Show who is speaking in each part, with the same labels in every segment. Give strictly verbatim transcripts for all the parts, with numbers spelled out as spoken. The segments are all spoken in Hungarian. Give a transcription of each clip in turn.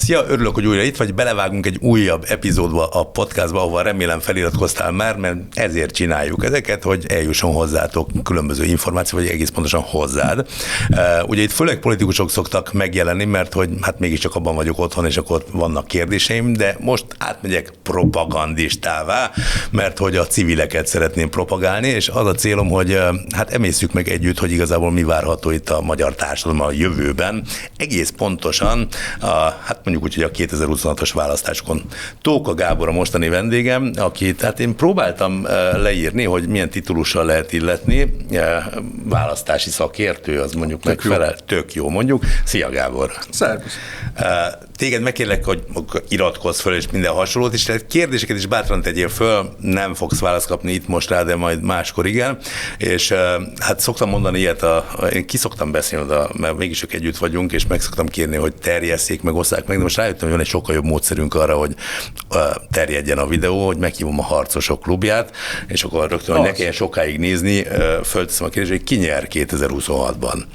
Speaker 1: Szia, örülök, hogy újra itt vagy, belevágunk egy újabb epizódba a podcastba, ahol remélem feliratkoztál már, mert ezért csináljuk ezeket, hogy eljusson hozzátok különböző információ, vagy egész pontosan hozzád. Ugye itt főleg politikusok szoktak megjelenni, mert hogy hát mégiscsak abban vagyok otthon, és akkor vannak kérdéseim, de most átmegyek propagandistává, mert hogy a civileket szeretném propagálni, és az a célom, hogy hát emészszük meg együtt, hogy igazából mi várható itt a magyar társadalom a jövőben. Egész pontosan, a, hát mondjuk úgy, hogy a kétezer-huszonhatos választásokon. Tóka Gábor a mostani vendégem, akit hát én próbáltam leírni, hogy milyen titulussal lehet illetni. Választási szakértő, az mondjuk tök megfelel. Jó. Tök jó, mondjuk. Szia, Gábor!
Speaker 2: Szervusz!
Speaker 1: Téged megkérlek, hogy iratkozz föl, és minden hasonlót is, tehát kérdéseket is bátran tegyél föl, nem fogsz választ kapni itt most rá, de majd máskor igen. És hát szoktam mondani ilyet, a, én ki szoktam beszélni oda, mert mégis ők együtt vagyunk, és meg szoktam kérni, hogy terjesszék meg, osszák meg, de most rájöttem, hogy van egy sokkal jobb módszerünk arra, hogy terjedjen a videó, hogy meghívom a Harcosok klubját, és akkor rögtön, hogy ne kelljen sokáig nézni, fölteszem a kérdést, hogy ki nyer kétezer-huszonhatban.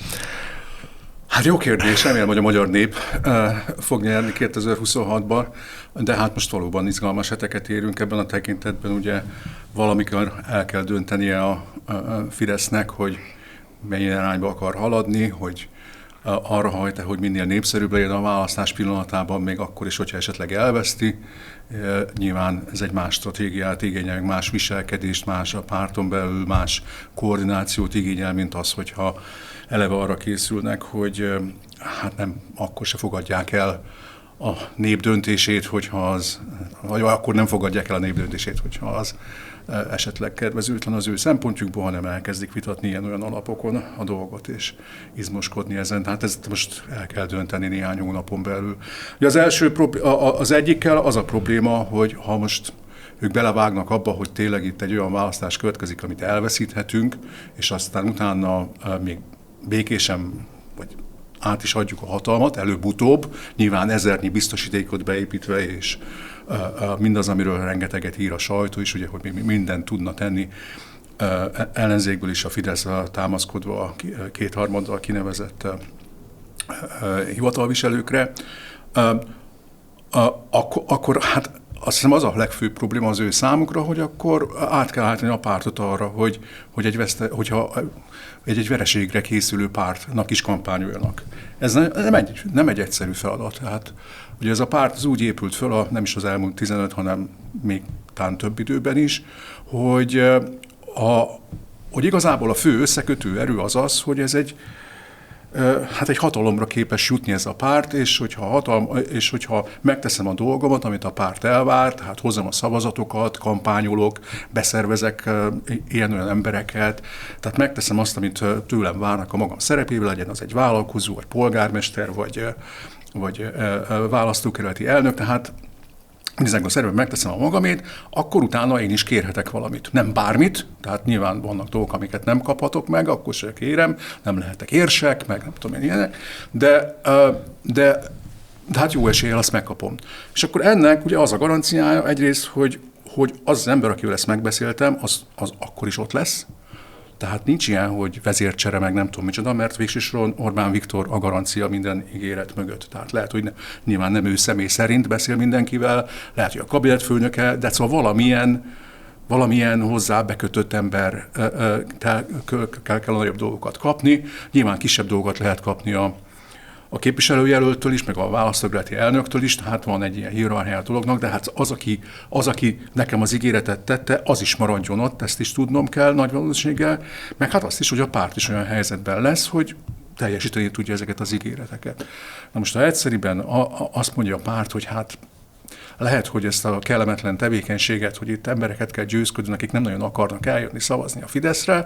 Speaker 2: Hát jó kérdés, remélem, hogy a magyar nép uh, fog nyerni kétezer-huszonhatban, de hát most valóban izgalmas heteket érünk ebben a tekintetben, ugye valamikor el kell döntenie a, a, a Fidesznek, hogy milyen irányba akar haladni, hogy uh, arra hajt-e, hogy minél népszerűbb legyen a választás pillanatában, még akkor is, hogyha esetleg elveszti. Uh, nyilván ez egy más stratégiát igényel, más viselkedést, más a párton belül, más koordinációt igényel, mint az, hogyha eleve arra készülnek, hogy hát nem, akkor se fogadják el a nép döntését, hogyha az, vagy akkor nem fogadják el a nép döntését, hogyha az esetleg kedvezőtlen az ő szempontjukból, hanem elkezdik vitatni ilyen-olyan alapokon a dolgot, és izmoskodni ezen. Tehát ezt most el kell dönteni néhány hónapon belül. Ugye az első, az egyikkel az a probléma, hogy ha most ők belevágnak abba, hogy tényleg itt egy olyan választás következik, amit elveszíthetünk, és aztán utána még békésen, vagy át is adjuk a hatalmat, előbb-utóbb, nyilván ezernyi biztosítékot beépítve, és uh, uh, mindaz, amiről rengeteget ír a sajtó is, ugye, hogy mindent tudna tenni uh, ellenzékből is a Fideszre támaszkodva a kétharmaddal kinevezett uh, uh, hivatalviselőkre, uh, uh, akkor, akkor hát azt hiszem az a legfőbb probléma az ő számukra, hogy akkor át kell állítani a pártot arra, hogy, hogy egy veszte, hogyha egy, egy vereségre készülő pártnak is kampányoljanak. Ez nem egy, nem egy egyszerű feladat. Tehát, ugye ez a párt az úgy épült föl, a, nem is az elmúlt tizenöt, hanem még talán több időben is, hogy, a, hogy igazából a fő összekötő erő az az, hogy ez egy hát egy hatalomra képes jutni ez a párt, és hogyha, hatalom, és hogyha megteszem a dolgomat, amit a párt elvár, tehát hozzam a szavazatokat, kampányolok, beszervezek ilyen-olyan embereket, tehát megteszem azt, amit tőlem várnak a magam szerepével, legyen az egy vállalkozó, vagy polgármester, vagy, vagy választókerületi elnök, tehát a szervben megteszem a magamét, akkor utána én is kérhetek valamit. Nem bármit, tehát nyilván vannak dolgok, amiket nem kaphatok meg, akkor se kérem, nem lehetek érsek, meg nem tudom én ilyenek, de, de, de hát jó eséllyel azt megkapom. És akkor ennek ugye az a garanciája egyrészt, hogy, hogy az az ember, akivel ezt megbeszéltem, az, az akkor is ott lesz. Tehát nincs ilyen, hogy vezércsere, meg nem tudom micsoda, mert végsősoron Orbán Viktor a garancia minden ígéret mögött. Tehát lehet, hogy ne, nyilván nem ő személy szerint beszél mindenkivel, lehet, hogy a kabinetfőnöke, de szóval valamilyen, valamilyen hozzá bekötött ember kell, kell, kell a nagyobb dolgokat kapni. Nyilván kisebb dolgokat lehet kapni a a képviselőjelöltől is, meg a választókerületi elnöktől is, tehát van egy ilyen hierarchiája dolognak, de hát az aki, az, aki nekem az ígéretet tette, az is maradjon ott, ezt is tudnom kell nagy valószínűséggel, meg hát azt is, hogy a párt is olyan helyzetben lesz, hogy teljesíteni tudja ezeket az ígéreteket. Na most, ha egyszerűen a, a, azt mondja a párt, hogy hát lehet, hogy ezt a kellemetlen tevékenységet, hogy itt embereket kell győzködni, akik nem nagyon akarnak eljönni szavazni a Fideszre,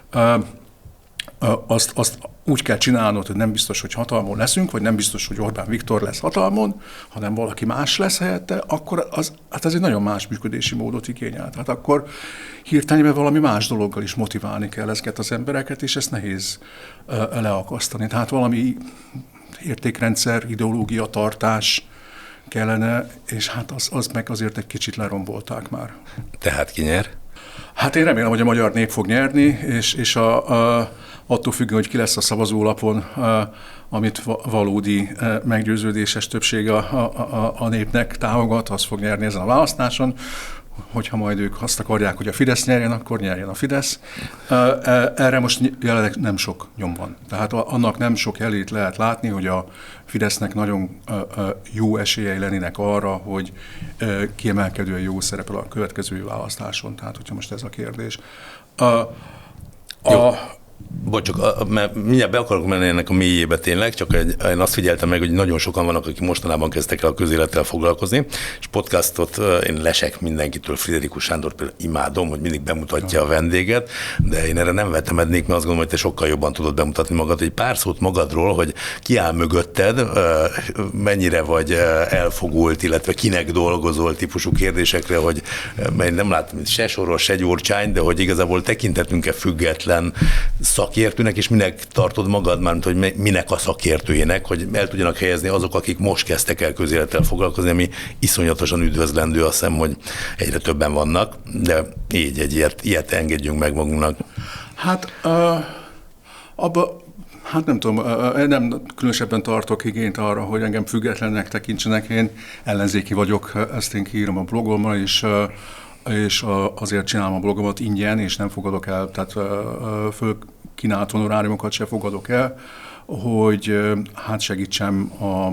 Speaker 2: Azt, azt úgy kell csinálnod, hogy nem biztos, hogy hatalmon leszünk, vagy nem biztos, hogy Orbán Viktor lesz hatalmon, hanem valaki más lesz helyette, akkor az, hát ez egy nagyon más működési módot igényel. Tehát akkor hirtelenben valami más dologgal is motiválni kell ezeket az embereket, és ezt nehéz uh, leakasztani. Tehát valami értékrendszer, ideológia, tartás kellene, és hát az, az meg azért egy kicsit lerombolták már.
Speaker 1: Tehát ki nyer?
Speaker 2: Hát én remélem, hogy a magyar nép fog nyerni, és, és a, a attól függően, hogy ki lesz a szavazólapon, amit valódi meggyőződéses többség a, a, a népnek támogat, az fog nyerni ezen a választáson. Hogyha majd ők azt akarják, hogy a Fidesz nyerjen, akkor nyerjen a Fidesz. Erre most jelenleg nem sok nyom van. Tehát annak nem sok jelét lehet látni, hogy a Fidesznek nagyon jó esélyei lennének arra, hogy kiemelkedően jó szerepel a következő választáson. Tehát, hogyha most ez a kérdés. A, a,
Speaker 1: Bocs, csak mert mindjárt be akarok menni ennek a mélyébe tényleg, csak egy, én azt figyeltem meg, hogy nagyon sokan vannak, akik mostanában kezdtek el a közélettel foglalkozni, és podcastot én lesek mindenkitől, Friderikus Sándor például imádom, hogy mindig bemutatja a vendéget, de én erre nem vetemednék, mert azt gondolom, hogy te sokkal jobban tudod bemutatni magad. Egy pár szót magadról, hogy ki áll mögötted, mennyire vagy elfogult, illetve kinek dolgozol típusú kérdésekre, hogy mert nem látom se Soros, se Gyurcsány, de hogy igazából tekintetünk-e független szakértőnek, és minek tartod magad, mármint, hogy minek a szakértőjének, hogy el tudjanak helyezni azok, akik most kezdtek el közélettel foglalkozni, ami iszonyatosan üdvözlendő, azt hiszem, hogy egyre többen vannak, de így egy ilyet, ilyet engedjünk meg magunknak.
Speaker 2: Hát uh, abba, hát nem tudom, uh, nem különösebben tartok igényt arra, hogy engem függetlennek tekintsenek, én ellenzéki vagyok, ezt én kiírom a blogomra, és uh, és azért csinálom a blogomat ingyen, és nem fogadok el, tehát fölkínált honoráriumokat se fogadok el, hogy hát segítsem a,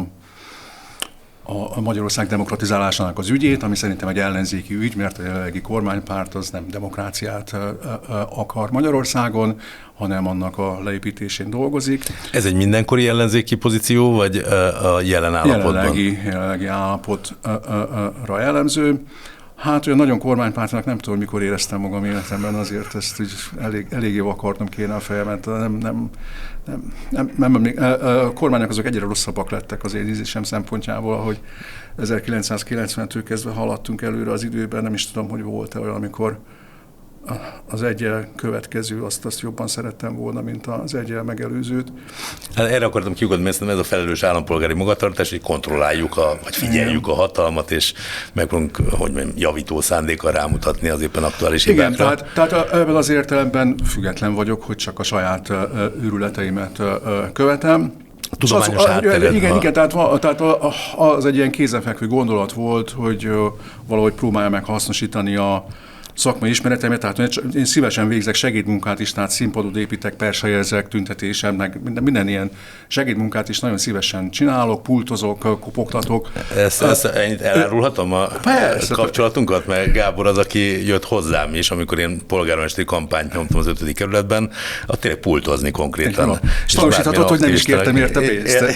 Speaker 2: a Magyarország demokratizálásának az ügyét, ami szerintem egy ellenzéki ügy, mert a jelenlegi kormánypárt az nem demokráciát akar Magyarországon, hanem annak a leépítésén dolgozik.
Speaker 1: Ez egy mindenkori ellenzéki pozíció, vagy a jelen állapotban?
Speaker 2: Jelenlegi, jelenlegi állapotra jellemző. Hát olyan nagyon kormánypártnak nem tudom, mikor éreztem magam életemben, azért ezt így elég, eléggé vakartam kéne a fejemet. Nem, nem, nem, nem, nem, nem, a kormányok azok egyre rosszabbak lettek az én ízésem szempontjából, ahogy ezerkilencszázkilencventől kezdve haladtunk előre az időben, nem is tudom, hogy volt-e olyan, amikor az egyel következő, azt, azt jobban szerettem volna, mint az egyel megelőzőt.
Speaker 1: Hát erre akartam kiugodni, mert ez a felelős állampolgári magatartás, hogy kontrolláljuk, a, vagy figyeljük a hatalmat, és megpróbálunk, hogy mondjam, javító szándékkal rámutatni az éppen aktuális
Speaker 2: hibákra.
Speaker 1: Igen,
Speaker 2: tehát, tehát ebben az értelemben független vagyok, hogy csak a saját őrületeimet követem.
Speaker 1: Tudományos
Speaker 2: az,
Speaker 1: háttered.
Speaker 2: Igen, ha... igen, tehát, tehát az egy ilyen kézenfekvő gondolat volt, hogy valahogy próbálja meg hasznosítani a szakmai ismereteimet, tehát én szívesen végzek segédmunkát is, tehát színpadot építek, persejezek, tüntetésem, meg minden, minden ilyen segédmunkát is nagyon szívesen csinálok, pultozok, kopogtatok.
Speaker 1: Ezt, ezt ennyit elárulhatom a
Speaker 2: Persze.
Speaker 1: kapcsolatunkat, mert Gábor az, aki jött hozzám is, amikor én polgármesteri kampányt nyomtam az ötödik kerületben, ott tényleg pultozni konkrétan.
Speaker 2: És tanúsíthatod, hogy nem is kértem érte pénzt.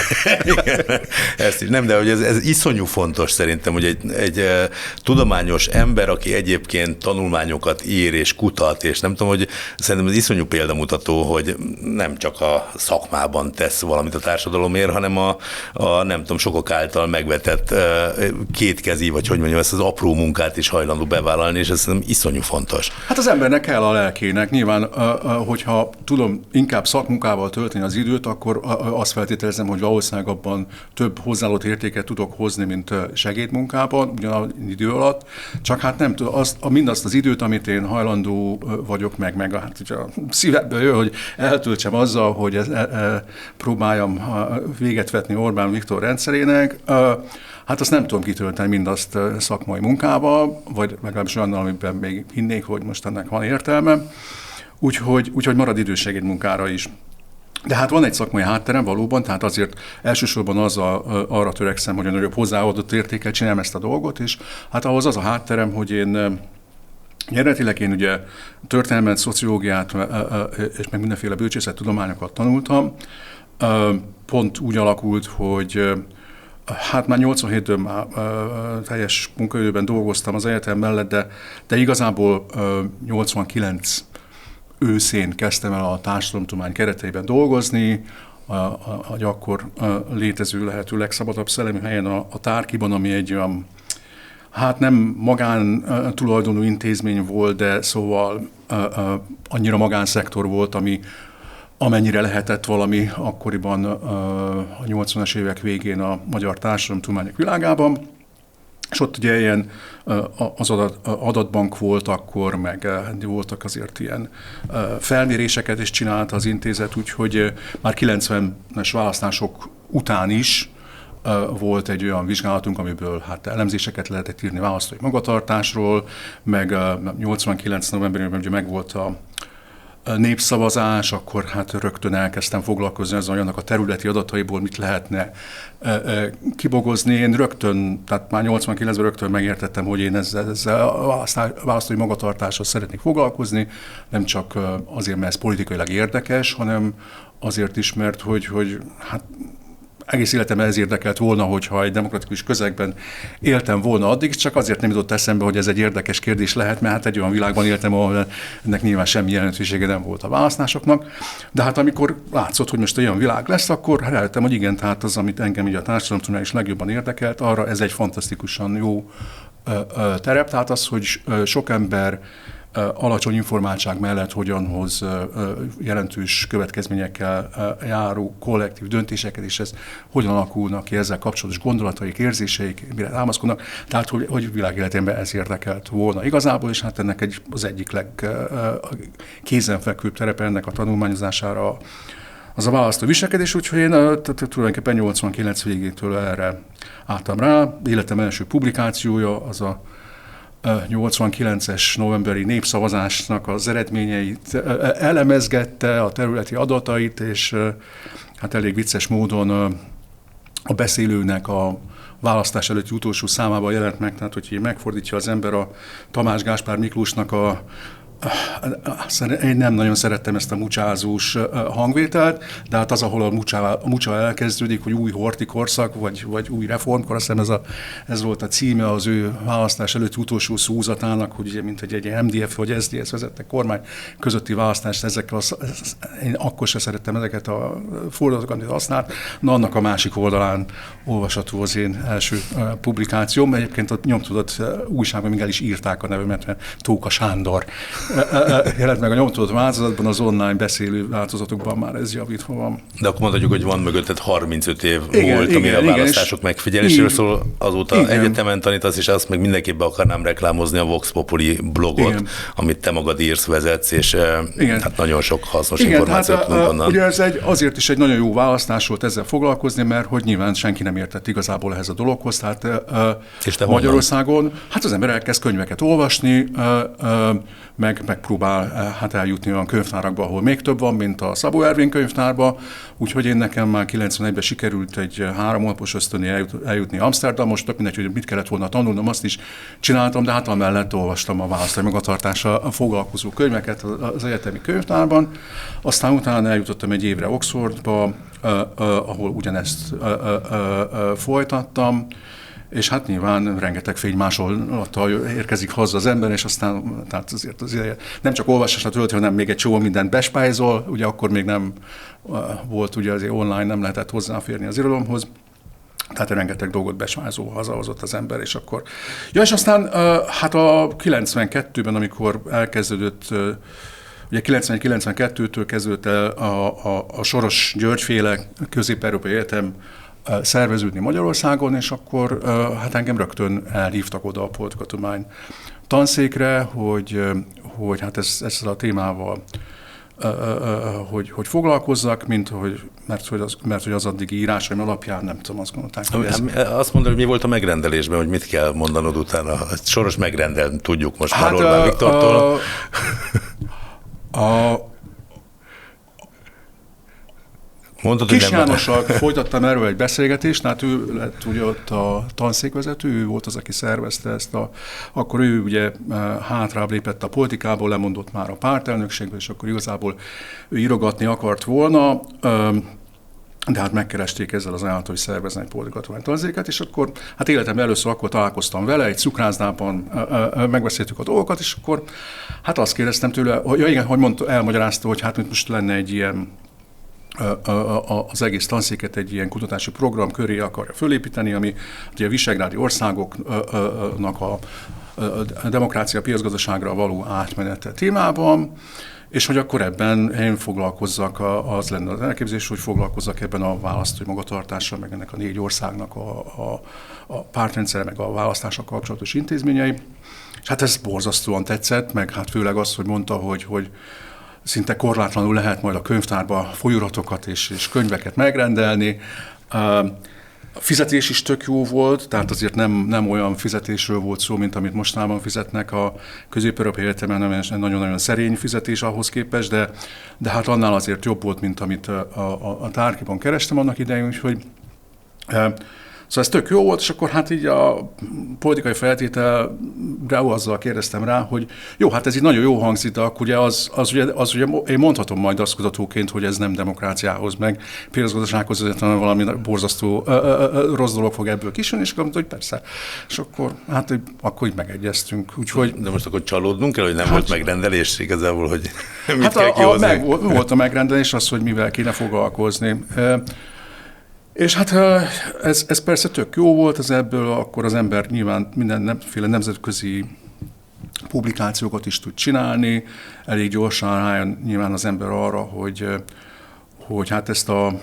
Speaker 1: Ezt is, nem, de hogy ez, ez iszonyú fontos szerintem, hogy egy, egy tudományos ember, aki egyébként tanulmányokat ír és kutat, és nem tudom, hogy szerintem ez iszonyú példamutató, hogy nem csak a szakmában tesz valamit a társadalomért, hanem a, a nem tudom, sokak által megvetett kétkezi, vagy hogy mondjam, ezt az apró munkát is hajlandó bevállalni, és ez szerintem iszonyú fontos.
Speaker 2: Hát az embernek kell a lelkének. Nyilván, hogyha tudom inkább szakmunkával tölteni az időt, akkor azt feltételezem, hogy valószínűleg abban több hozzáadott értéket tudok hozni, mint segédmunkában, ugyanaz idő alatt. Csak hát nem tudom, azt, mindazt az időt, amit én hajlandó vagyok, meg, meg hát, a szívemből jön, hogy eltöltsem azzal, hogy ez, e, e, próbáljam véget vetni Orbán Viktor rendszerének, e, hát azt nem tudom kitölteni mindazt szakmai munkával, vagy legalábbis olyannal, amiben még hinnék, hogy most ennek van értelme. Úgyhogy, úgyhogy marad idősegéd munkára is. De hát van egy szakmai hátterem valóban, tehát azért elsősorban az a, arra törekszem, hogy a nagyobb hozzáadott értékkel csinálom ezt a dolgot, és hát ahhoz az a hátterem, hogy én eredetileg én ugye történelmet, szociológiát és meg mindenféle bölcsészettudományokat tanultam. Pont úgy alakult, hogy hát már nyolcvanhétben már teljes munkaidőben dolgoztam az egyetem mellett, de, de igazából nyolcvankilenc őszén kezdtem el a társadalomtudomány kereteiben dolgozni, a, a, a akkor létező lehető legszabadabb szellemi helyen a, a Tárkiban, ami egy olyan, hát nem magán tulajdonú intézmény volt, de szóval a, a, annyira magánszektor volt, ami amennyire lehetett valami akkoriban a nyolcvanas évek végén a magyar társadalomtudományok világában. És ott ugye ilyen az adat, adatbank volt akkor, meg voltak azért ilyen felméréseket is csinált az intézet, úgyhogy már kilencvenes választások után is volt egy olyan vizsgálatunk, amiből hát elemzéseket lehetett írni választói magatartásról, meg nyolcvankilenc novemberében ugye megvolt a népszavazás, akkor hát rögtön elkezdtem foglalkozni ezzel, annak a területi adataiból mit lehetne kibogozni. Én rögtön, tehát már nyolcvankilencben rögtön megértettem, hogy én ezzel, ezzel a választói magatartással szeretnék foglalkozni, nem csak azért, mert ez politikailag érdekes, hanem azért is, mert hogy, hogy hát egész életemben ez érdekelt volna, hogyha egy demokratikus közegben éltem volna addig, csak azért nem jutott eszembe, hogy ez egy érdekes kérdés lehet, mert hát egy olyan világban éltem, ahol ennek nyilván semmi jelentősége nem volt a választásoknak. De hát amikor látszott, hogy most olyan világ lesz, akkor rájöttem, hogy igen, tehát az, amit engem így a társadalomtudomány is legjobban érdekelt, arra ez egy fantasztikusan jó terep. Tehát az, hogy sok ember alacsony informáltság mellett hogyan hoz jelentős következményekkel járó kollektív döntéseket, és ez hogyan alakulnak ki ezzel kapcsolatos gondolataik, érzéseik, mire támaszkodnak. Tehát, hogy, hogy világéletemben ez érdekelt volna igazából, és hát ennek egy, az egyik legkézenfekvőbb terepe ennek a tanulmányozására az a választó viselkedés, úgyhogy én tulajdonképpen nyolcvankilenc végétől erre álltam rá. Életem első publikációja az a nyolcvankilences novemberi népszavazásnak az eredményeit elemezgette, a területi adatait, és hát elég vicces módon a beszélőnek a választás előtti utolsó számában jelent meg, tehát hogy megfordítja az ember a Tamás Gáspár Miklósnak a Én nem nagyon szerettem ezt a mucsázós hangvételt, de hát az, ahol a mucsa, a mucsa elkezdődik, hogy új horthy korszak, vagy, vagy új reformkor, azt hiszem ez, a, ez volt a címe az ő választás előtt utolsó szózatának, hogy ugye, mint egy, egy em dé ef vagy es dé es vezette kormány közötti választást, ezekkel az, én akkor sem szerettem ezeket a fordulatokat, amit használt. Na, annak a másik oldalán olvasható az én első publikációm. Egyébként a nyomtudott újságban még el is írták a nevemet, mert Tóka Sándor jelent meg a nyomtatott változatban, az online beszélő változatokban már ez javítva van.
Speaker 1: De akkor mondhatjuk, hogy van mögötted harmincöt év
Speaker 2: igen,
Speaker 1: volt,
Speaker 2: igen,
Speaker 1: ami a
Speaker 2: igen,
Speaker 1: választások megfigyeléséről szól, azóta igen. egyetemen tanítasz, és azt meg mindenképp be akarnám reklámozni a Vox Populi blogot, igen. amit te magad írsz, vezetsz, és igen. hát nagyon sok hasznos igen, információt hát, tudunk onnan.
Speaker 2: Ugye ez egy, azért is egy nagyon jó választás volt ezzel foglalkozni, mert hogy nyilván senki nem értett igazából ehhez a dologhoz, tehát és te Magyarországon, honnan? Hát az ember elkezd könyveket olvasni, meg megpróbál hát eljutni olyan könyvtárakba, ahol még több van, mint a Szabó Ervin könyvtárba, úgyhogy én nekem már kilencvenegyben sikerült egy három hónapos ösztöni eljut, eljutni Amsterdamhoz, tök mindegy, hogy mit kellett volna tanulnom, azt is csináltam, de hát amellett olvastam a választói magatartással foglalkozó könyveket az egyetemi könyvtárban, aztán utána eljutottam egy évre Oxfordba, ahol ugyanezt folytattam, és hát nyilván rengeteg fénymásolattal érkezik haza az ember, és aztán tehát azért, azért nem csak olvasásra tölti, hanem még egy csomó mindent bespájzol, ugye akkor még nem volt, ugye azért online nem lehetett hozzáférni az irodalomhoz, tehát rengeteg dolgot bespájzol, hazahozott az ember, és akkor... Ja, és aztán hát a kilencvenkettőben, amikor elkezdődött, ugye kilencvenegy kilencvenkettőtől kezdődött el a, a, a Soros György-féle Közép-Európai Egyetem szerveződni Magyarországon, és akkor hát engem rögtön elhívtak oda a politikatudomány tanszékre, hogy, hogy hát ezzel a témával hogy, hogy foglalkozzak, mint hogy, mert, hogy az, mert hogy az addigi írásaim alapján nem tudom, azt gondolták, hogy ez...
Speaker 1: Azt mondod, hogy mi volt a megrendelésben, hogy mit kell mondanod utána? Soros megrendel, tudjuk most
Speaker 2: hát
Speaker 1: már Orbán Viktortól.
Speaker 2: A, a, Mondtad, Kis Jánossal folytattam erről egy beszélgetést, hát ő lett ugye ott a tanszékvezető, ő volt az, aki szervezte ezt a... Akkor ő ugye hátrább lépett a politikából, lemondott már a pártelnökségből, és akkor igazából ő írogatni akart volna, de hát megkeresték ezzel az ajánlatot, hogy szervezne egy politikatudomány tanszéket, és akkor hát életem először akkor találkoztam vele, egy cukrászdában megbeszéltük a dolgokat, és akkor hát azt kérdeztem tőle, hogy ja igen, hogy mondta, elmagyarázta, hogy hát most lenne egy ilyen az egész tanszéket egy ilyen kutatási program köré akarja fölépíteni, ami ugye a visegrádi országoknak a, a demokrácia piacgazdaságra való átmenete témában, és hogy akkor ebben én foglalkozzak, az lenne az elképzelés, hogy foglalkozzak ebben a választói magatartással, meg ennek a négy országnak a, a, a pártrendszere, meg a választással kapcsolatos intézményei. És hát ez borzasztóan tetszett, meg hát főleg az, hogy mondta, hogy, hogy szinte korlátlanul lehet majd a könyvtárba folyóiratokat és, és könyveket megrendelni. A fizetés is tök jó volt, tehát azért nem, nem olyan fizetésről volt szó, mint amit mostában fizetnek a Közép-Európai Egyetemen, nagyon-nagyon szerény fizetés ahhoz képest, de, de hát annál azért jobb volt, mint amit a, a, a tárgyban kerestem annak idején, úgyhogy szóval ez tök jó volt, és akkor hát így a politikai feltételre azzal kérdeztem rá, hogy jó, hát ez így nagyon jó hangzik, de akkor ugye az, az, ugye, az ugye én mondhatom majd azt kutatóként, hogy ez nem demokráciához, meg piacgazdasághoz, valami borzasztó ö, ö, ö, rossz dolog fog ebből kisülni, és akkor mondta, hogy persze. És akkor, hát akkor így megegyeztünk. Úgyhogy,
Speaker 1: de most akkor csalódnunk kell, hogy nem hát, volt megrendelés igazából, hogy mit
Speaker 2: hát
Speaker 1: kell
Speaker 2: a,
Speaker 1: kihozni?
Speaker 2: A, meg, volt a megrendelés az, hogy mivel kéne foglalkozni. És hát ez, ez persze tök jó volt, az ebből akkor az ember nyilván mindenféle nemzetközi publikációkat is tud csinálni, elég gyorsan rájön nyilván az ember arra, hogy, hogy hát ezt a,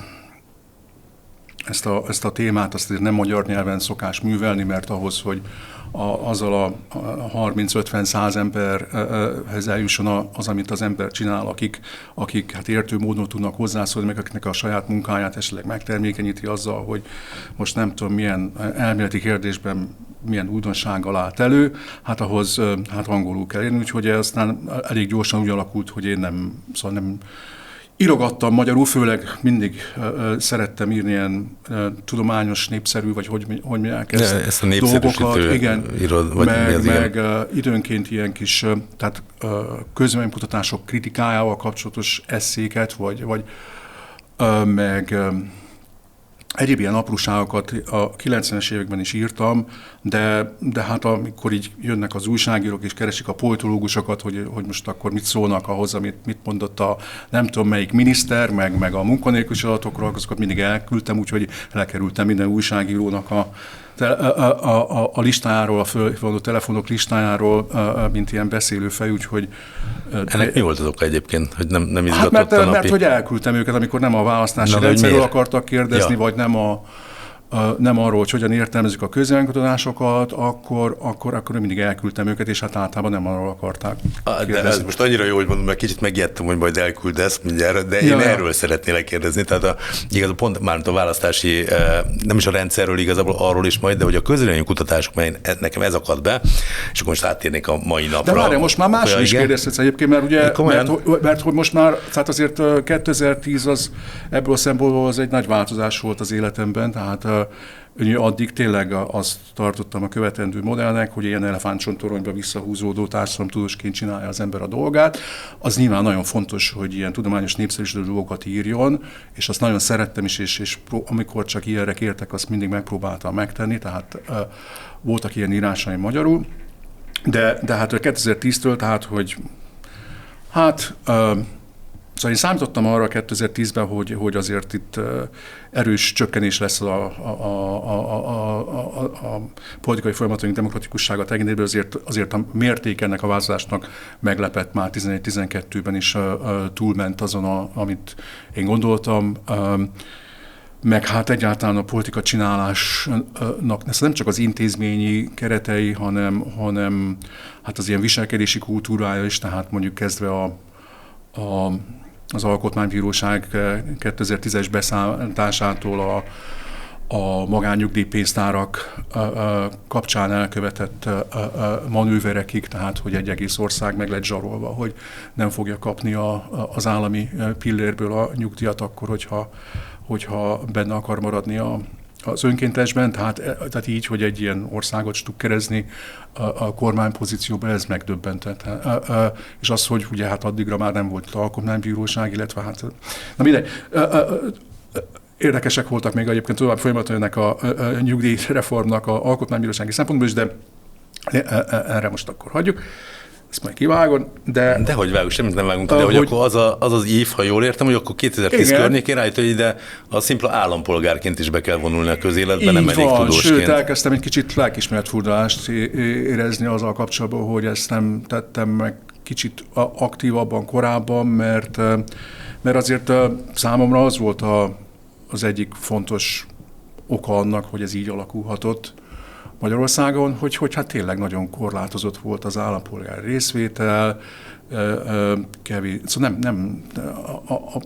Speaker 2: ezt, a, ezt a témát azt nem magyar nyelven szokás művelni, mert ahhoz, hogy a, azzal a harminc-ötven-száz emberhez eljusson az, amit az ember csinál, akik, akik hát értő módon tudnak hozzászólni, meg akiknek a saját munkáját esetleg megtermékenyíti azzal, hogy most nem tudom milyen elméleti kérdésben milyen újdonsággal állt elő, hát ahhoz hát angolul kell érni, úgyhogy aztán elég gyorsan úgy alakult, hogy én nem, szóval nem írogattam magyarul, főleg mindig uh, szerettem írni ilyen uh, tudományos, népszerű, vagy hogy, hogy mondják ezt, ja,
Speaker 1: ezt a
Speaker 2: dolgokat. Igen,
Speaker 1: írod, vagy
Speaker 2: meg, meg uh, időnként ilyen kis, uh, tehát uh, közvéleménykutatások kritikájával kapcsolatos esszéket, vagy, vagy uh, meg uh, egyéb ilyen apróságokat a kilencvenes években is írtam, de, de hát amikor így jönnek az újságírók és keresik a politológusokat, hogy, hogy most akkor mit szólnak ahhoz, amit mit mondott a nem tudom melyik miniszter, meg, meg a munkanélküli adatokról, azokat mindig elküldtem, úgyhogy lekerültem minden újságírónak a, a, a, a, a listájáról, a fölhívandó telefonok listájáról, mint ilyen beszélőfej, úgyhogy...
Speaker 1: Ennek mi volt az oka egyébként, hogy nem, nem izgatott
Speaker 2: hát mert,
Speaker 1: a napi?
Speaker 2: mert hogy elküldtem őket, amikor nem a választási
Speaker 1: Na,
Speaker 2: rendszerről akartak kérdezni,
Speaker 1: ja.
Speaker 2: vagy nem a nem arról, hogy hogyan értelmezik a közvéleménykutatásokat, akkor, akkor, akkor mindig elküldtem őket, és hát általában nem arról akarták kérdezni.
Speaker 1: De ez most annyira jó, hogy mondom, mert kicsit megijedtem, hogy majd elküldesz mindjárt, de én ja, erről szeretnélek kérdezni. Tehát a, igaz, pont már a választási, nem is a rendszerről igazából, arról is majd, de hogy a közvéleménykutatások, mert nekem ez akadt be, és akkor most áttérnék a mai napra.
Speaker 2: De várjál, most már másról is kérdezhetsz egyébként, mert ugye, mert, mert hogy most már, tehát azért kétezer-tíz az ebből a szempontból az egy nagy változás volt az életemben, tehát addig tényleg azt tartottam a követendő modellnek, hogy ilyen elefántcsontoronyba visszahúzódó társadalomtudósként csinálja az ember a dolgát. Az nyilván nagyon fontos, hogy ilyen tudományos népszerűsítő dolgokat írjon, és azt nagyon szerettem is, és, és amikor csak ilyenre kértek, azt mindig megpróbáltam megtenni, tehát uh, voltak ilyen írásaim magyarul, de, de hát kétezer-tíztől, tehát hogy hát... Uh, Szóval én számítottam arra kétezer-tízben, hogy, hogy azért itt erős csökkenés lesz a, a, a, a, a, a, a politikai folyamatunk demokratikussága tekintetében, azért, azért a mérték ennek a változásnak meglepett, már tizenegy-tizenkettőben is túlment azon, a, amit én gondoltam. Meg hát egyáltalán a politika csinálásnak ez nem csak az intézményi keretei, hanem, hanem hát az ilyen viselkedési kultúrája is, tehát mondjuk kezdve a, a az Alkotmánybíróság kétezer-tízes beszállításától a, a magánnyugdíjpénztárak kapcsán elkövetett manőverekig, tehát hogy egy egész ország meg lett zsarolva, hogy nem fogja kapni a, az állami pillérből a nyugdíjat akkor, hogyha, hogyha benne akar maradni a az önkéntesben, tehát, tehát így, hogy egy ilyen országot stukkerezni a, a kormánypozícióba, ez megdöbbentett. És az, hogy ugye hát addigra már nem volt alkotmánybíróság, illetve hát... Na mindegy. Érdekesek voltak még egyébként tovább folyamatosan ennek a, a, a nyugdíjreformnak a alkotmánybírósági szempontból is, de erre most akkor hagyjuk. Ezt majd kivágod, de...
Speaker 1: De hogy vágunk, semmit nem vágunk, de hogy, hogy akkor az, a, az az ív, ha jól értem, hogy akkor kétezer-tíz környékén rájött, hogy ide a szimpla állampolgárként is be kell vonulni a közéletbe, nem elég tudósként.
Speaker 2: Sőt, elkezdtem egy kicsit lelkismeretfurdalást érezni azzal kapcsolatban, hogy ezt nem tettem meg kicsit aktívabban korábban, mert, mert azért számomra az volt a, az egyik fontos oka annak, hogy ez így alakulhatott Magyarországon, hogy, hogy hát tényleg nagyon korlátozott volt az állampolgári részvétel, kevés, szóval nem, nem a, a,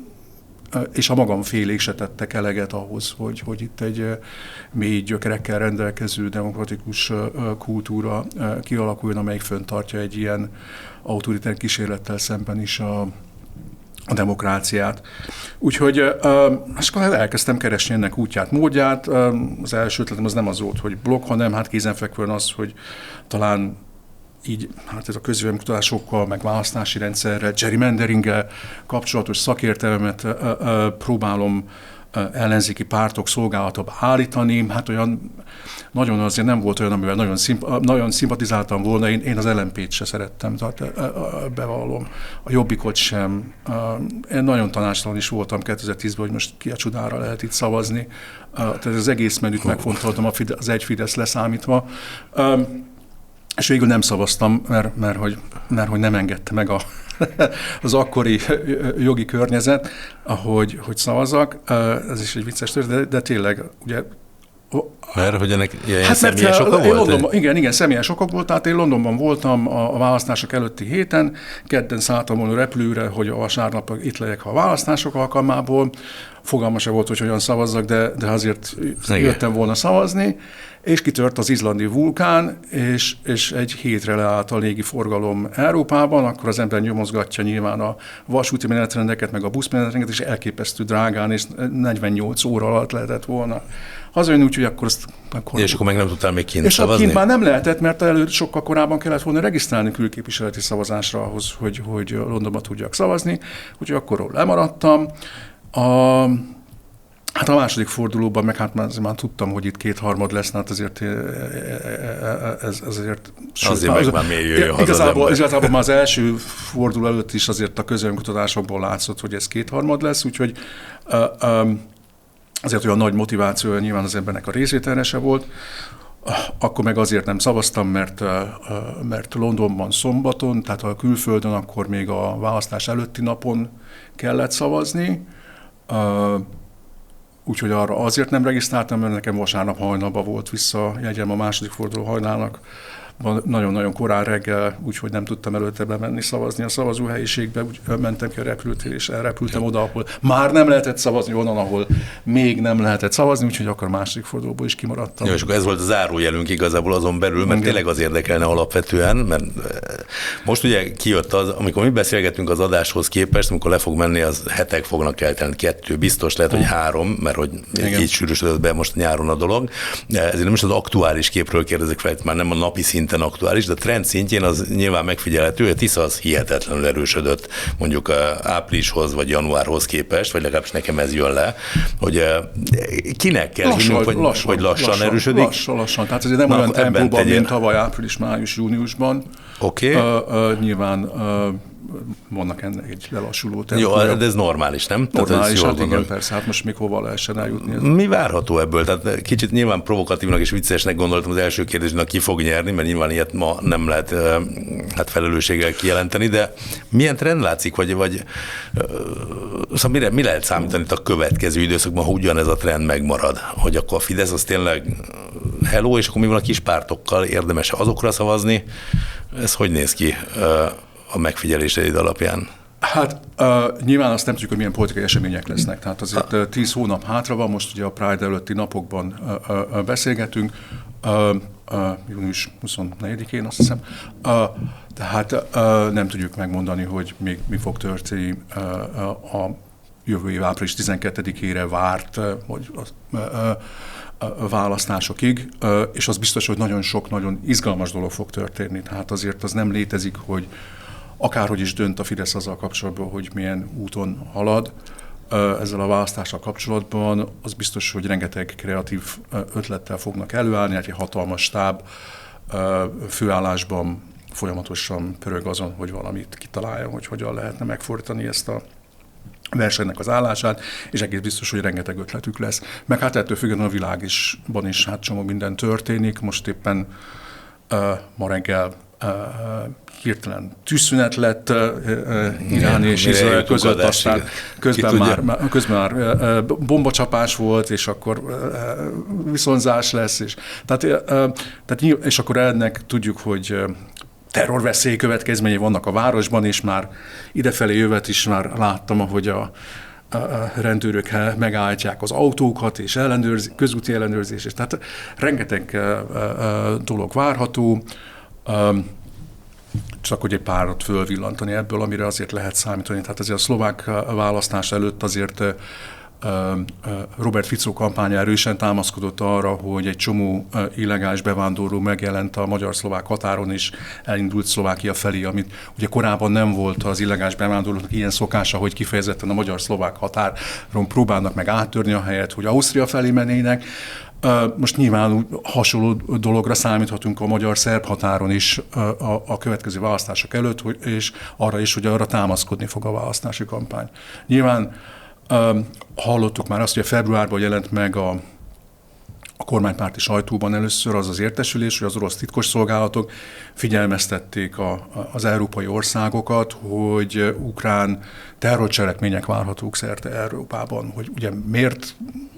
Speaker 2: és a magamfélék se tettek eleget ahhoz, hogy, hogy itt egy mély gyökerekkel rendelkező demokratikus kultúra kialakuljon, amelyik fenntartja egy ilyen autoritár kísérlettel szemben is a, a demokráciát. Úgyhogy és akkor elkezdtem keresni ennek útját, módját. Az első ötletem az nem az volt, hogy blog, hanem hát kézenfekvően az, hogy talán így hát ez a közvéleménykutatásokkal, meg választási rendszerrel, gerrymanderinggel kapcsolatos szakértelmet ö, ö, próbálom ö, ellenzéki pártok szolgálatába állítani. Hát olyan nagyon azért nem volt olyan, amivel nagyon, szimp- nagyon szimpatizáltam volna. Én, én az el em pét se szerettem, tehát ö, ö, bevallom. A Jobbikot sem. Ö, én nagyon tanácstalan is voltam kétezer-tízben, hogy most ki a csodára lehet itt szavazni. Ö, tehát az egész menüt megfontoltam, az egy Fidesz leszámítva. Ö, És végül nem szavaztam, mert, mert, hogy, mert hogy nem engedte meg a, az akkori jogi környezet, ahogy hogy szavazzak. Ez is egy vicces történet, de, de tényleg ugye...
Speaker 1: Mert hogy ennek ilyen
Speaker 2: hát
Speaker 1: személyes oka volt?
Speaker 2: Londonban, igen, igen, személyes okok volt. Tehát én Londonban voltam a, a választások előtti héten, kedden szálltam volna repülőre, hogy a vasárnap itt legyek a választások alkalmából. Fogalma se volt, hogy hogyan szavazzak, de, de azért igen. jöttem volna szavazni, és kitört az izlandi vulkán, és, és egy hétre leállt a légi forgalom Európában, akkor az ember nyomozgatja nyilván a vasúti menetrendeket, meg a buszmenetrendeket, és elképesztő drágán, és negyvennyolc óra alatt lehetett volna hazajönni, úgyhogy akkor azt... Akkor
Speaker 1: és akkor meg nem tudtál még kint
Speaker 2: és
Speaker 1: szavazni?
Speaker 2: És kint már nem lehetett, mert előtt sokkal korábban kellett volna regisztrálni külképviseleti szavazásra ahhoz, hogy, hogy Londonban tudjak szavazni, úgyhogy akkor lemaradtam. A, hát a második fordulóban, meg hát már, már tudtam, hogy itt kétharmad lesz, hát azért ez, ez azért...
Speaker 1: Azért meg már miért jöjjön haza
Speaker 2: igazából, igazából már az első forduló előtt is azért a közvéleménykutatásokból látszott, hogy ez kétharmad lesz, úgyhogy azért olyan nagy motivációja nyilván az embernek a részvételre se volt. Akkor meg azért nem szavaztam, mert, mert Londonban szombaton, tehát a külföldön akkor még a választás előtti napon kellett szavazni. Úgyhogy arra azért nem regisztráltam, mert nekem vasárnap hajnalban volt visszajegyem a második forduló hajnalnak. Nagyon-nagyon korán reggel, úgyhogy nem tudtam előtte bemenni szavazni a szavazóhelyiségbe, úgy mentem ki a repülőtérre, és elrepültem oda, ahol már nem lehetett szavazni, onnan, ahol még nem lehetett szavazni, úgyhogy akkor második fordulóból is kimaradtam.
Speaker 1: Jó, és akkor ez volt a zárójelünk igazából azon belül, mert igen. tényleg az érdekelne alapvetően, mert most ugye kijött az, amikor mi beszélgetünk az adáshoz képest, amikor le fog menni, az hetek fognak eltenni, kettő, biztos lehet, hogy három, mert hogy igen. így sűrűsödött be most nyáron a dolog. Ezért nem is az aktuális képről kérdezek fel, már nem a napi szinten aktuális, de a trend szintjén az nyilván megfigyelhető, hogy a Tisza az hihetetlenül erősödött mondjuk áprilishoz vagy januárhoz képest, vagy legalábbis nekem ez jön le, hogy kinek kell lassan, hinnünk, hogy lassan, hogy lassan, lassan erősödik?
Speaker 2: Lassan, lassan. Tehát azért nem na, olyan tempóban, mint tavaly április, május, júniusban.
Speaker 1: Oké. Okay.
Speaker 2: Uh, uh, nyilván uh, vannak ennek egy lelassuló
Speaker 1: tempója. Jó, de ez normális, nem?
Speaker 2: Normális, hát igen, gondol... persze, hát most még hova lehessen eljutni.
Speaker 1: Mi várható ebből? Tehát kicsit nyilván provokatívnak és viccesnek gondoltam az első kérdésnek, ki fog nyerni, mert nyilván ilyet ma nem lehet hát felelősséggel kijelenteni, de milyen trend látszik, vagy, vagy szóval mire, mi lehet számítani itt a következő időszakban, ha ugyanez a trend megmarad, hogy akkor a Fidesz az tényleg hello, és akkor mi van a kis pártokkal, érdemes azokra szavazni? Ez hogy néz ki a megfigyeléseid alapján?
Speaker 2: Hát uh, nyilván azt nem tudjuk, hogy milyen politikai események lesznek. Tehát azért uh, tíz hónap hátra van, most ugye a Pride előtti napokban uh, uh, beszélgetünk, uh, uh, június huszonnegyedikén azt hiszem. Uh, tehát uh, nem tudjuk megmondani, hogy még mi fog történni uh, a jövő év április tizenkettedikére várt uh, hogy, uh, uh, a választásokig, és az biztos, hogy nagyon sok, nagyon izgalmas dolog fog történni. Tehát azért az nem létezik, hogy akárhogy is dönt a Fidesz azzal kapcsolatban, hogy milyen úton halad ezzel a választással kapcsolatban, az biztos, hogy rengeteg kreatív ötlettel fognak előállni, egy hatalmas stáb főállásban folyamatosan pörög azon, hogy valamit kitaláljon, hogy hogyan lehetne megfordítani ezt a versenynek az állását, és egész biztos, hogy rengeteg ötletük lesz. Meg hát ettől függően a világban is hát csomó minden történik. Most éppen uh, ma reggel hirtelen tűzszünet lett Irán és Izrael között, aztán közben már, közben már bombacsapás volt, és akkor viszonzás lesz, és, tehát, tehát, és akkor ennek tudjuk, hogy terrorveszély következményei vannak a városban, és már idefelé jövet is már láttam, ahogy a a rendőrök megállítják az autókat, és ellenőrzi, közúti ellenőrzés, és tehát rengeteg dolog várható, csak hogy egy párat fölvillantani ebből, amire azért lehet számítani. Tehát azért a szlovák választás előtt azért Robert Fico kampánya erősen támaszkodott arra, hogy egy csomó illegális bevándorló megjelent a magyar-szlovák határon, és elindult Szlovákia felé, amit ugye korábban nem volt az illegális bevándorlóknak ilyen szokása, hogy kifejezetten a magyar-szlovák határon próbálnak meg áttörni a helyet, hogy Ausztria felé mennének. Most nyilván hasonló dologra számíthatunk a magyar-szerb határon is a, a következő választások előtt, és arra is, hogy arra támaszkodni fog a választási kampány. Nyilván hallottuk már azt, hogy a februárban jelent meg a, a kormánypárti sajtóban először az az értesülés, hogy az orosz titkosszolgálatok figyelmeztették a, az európai országokat, hogy ukrán terrorcselekmények várhatók szerte Európában, hogy ugye miért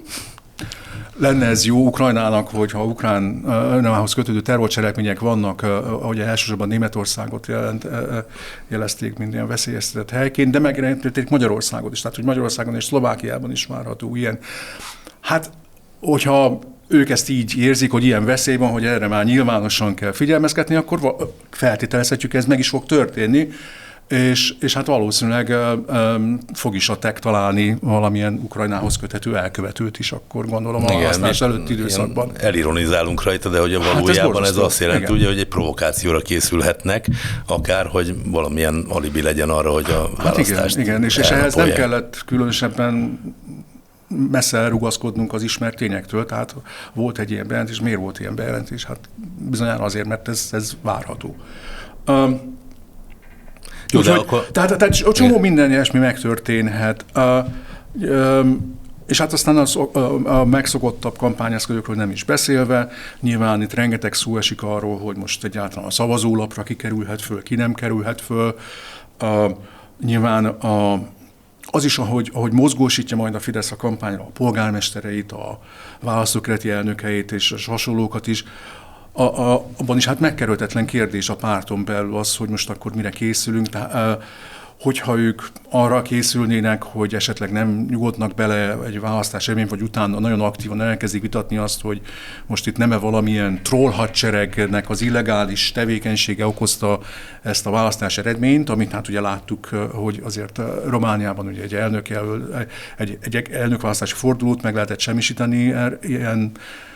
Speaker 2: lenne ez jó Ukrajnának, hogyha Ukrajnához kötődő terrorcselekmények vannak, ahogy elsősorban Németországot jelent, jelezték, mint ilyen veszélyeztetett helyként, de megjelentették Magyarországot is, tehát hogy Magyarországon és Szlovákiában is várható ilyen. Hát, hogyha ők ezt így érzik, hogy ilyen veszély van, hogy erre már nyilvánosan kell figyelmeztetni, akkor feltételezhetjük, ez meg is fog történni, És, és hát valószínűleg um, fog is a tek találni valamilyen Ukrajnához köthető elkövetőt is, akkor gondolom a választás előtti időszakban.
Speaker 1: Elironizálunk rajta, de hogy a valójában hát ez, ez azt jelenti, ugye, hogy egy provokációra készülhetnek, akár, hogy valamilyen alibi legyen arra, hogy a hát választást
Speaker 2: igen, igen, és, és ehhez nem kellett különösebben messze rugaszkodnunk az ismert tényektől, tehát volt egy ilyen bejelentés, miért volt ilyen bejelentés? Hát bizonyára azért, mert ez, ez várható. Um, Jó, Úgy, akkor... Tehát, tehát a csomó minden ilyesmi megtörténhet. Uh, um, és hát aztán az, a, a megszokottabb kampányeszközökről nem is beszélve, nyilván itt rengeteg szó esik arról, hogy most egyáltalán a szavazólapra ki kerülhet föl, ki nem kerülhet föl. Uh, nyilván a, az is, ahogy, ahogy mozgósítja majd a Fidesz a kampányra a polgármestereit, a választókerületi elnökeit és a hasonlókat is, A, a, abban is hát megkerülhetetlen kérdés a párton belül az, hogy most akkor mire készülünk, de, hogyha ők arra készülnének, hogy esetleg nem nyugodnak bele egy választás eredmény, vagy utána nagyon aktívan elkezdik vitatni azt, hogy most itt nem-e valamilyen troll hadseregnek az illegális tevékenysége okozta ezt a választás eredményt, amit hát ugye láttuk, hogy azért Romániában ugye egy elnök jelöl, egy, egy elnökválasztási fordulót meg lehetett semmisíteni ilyen,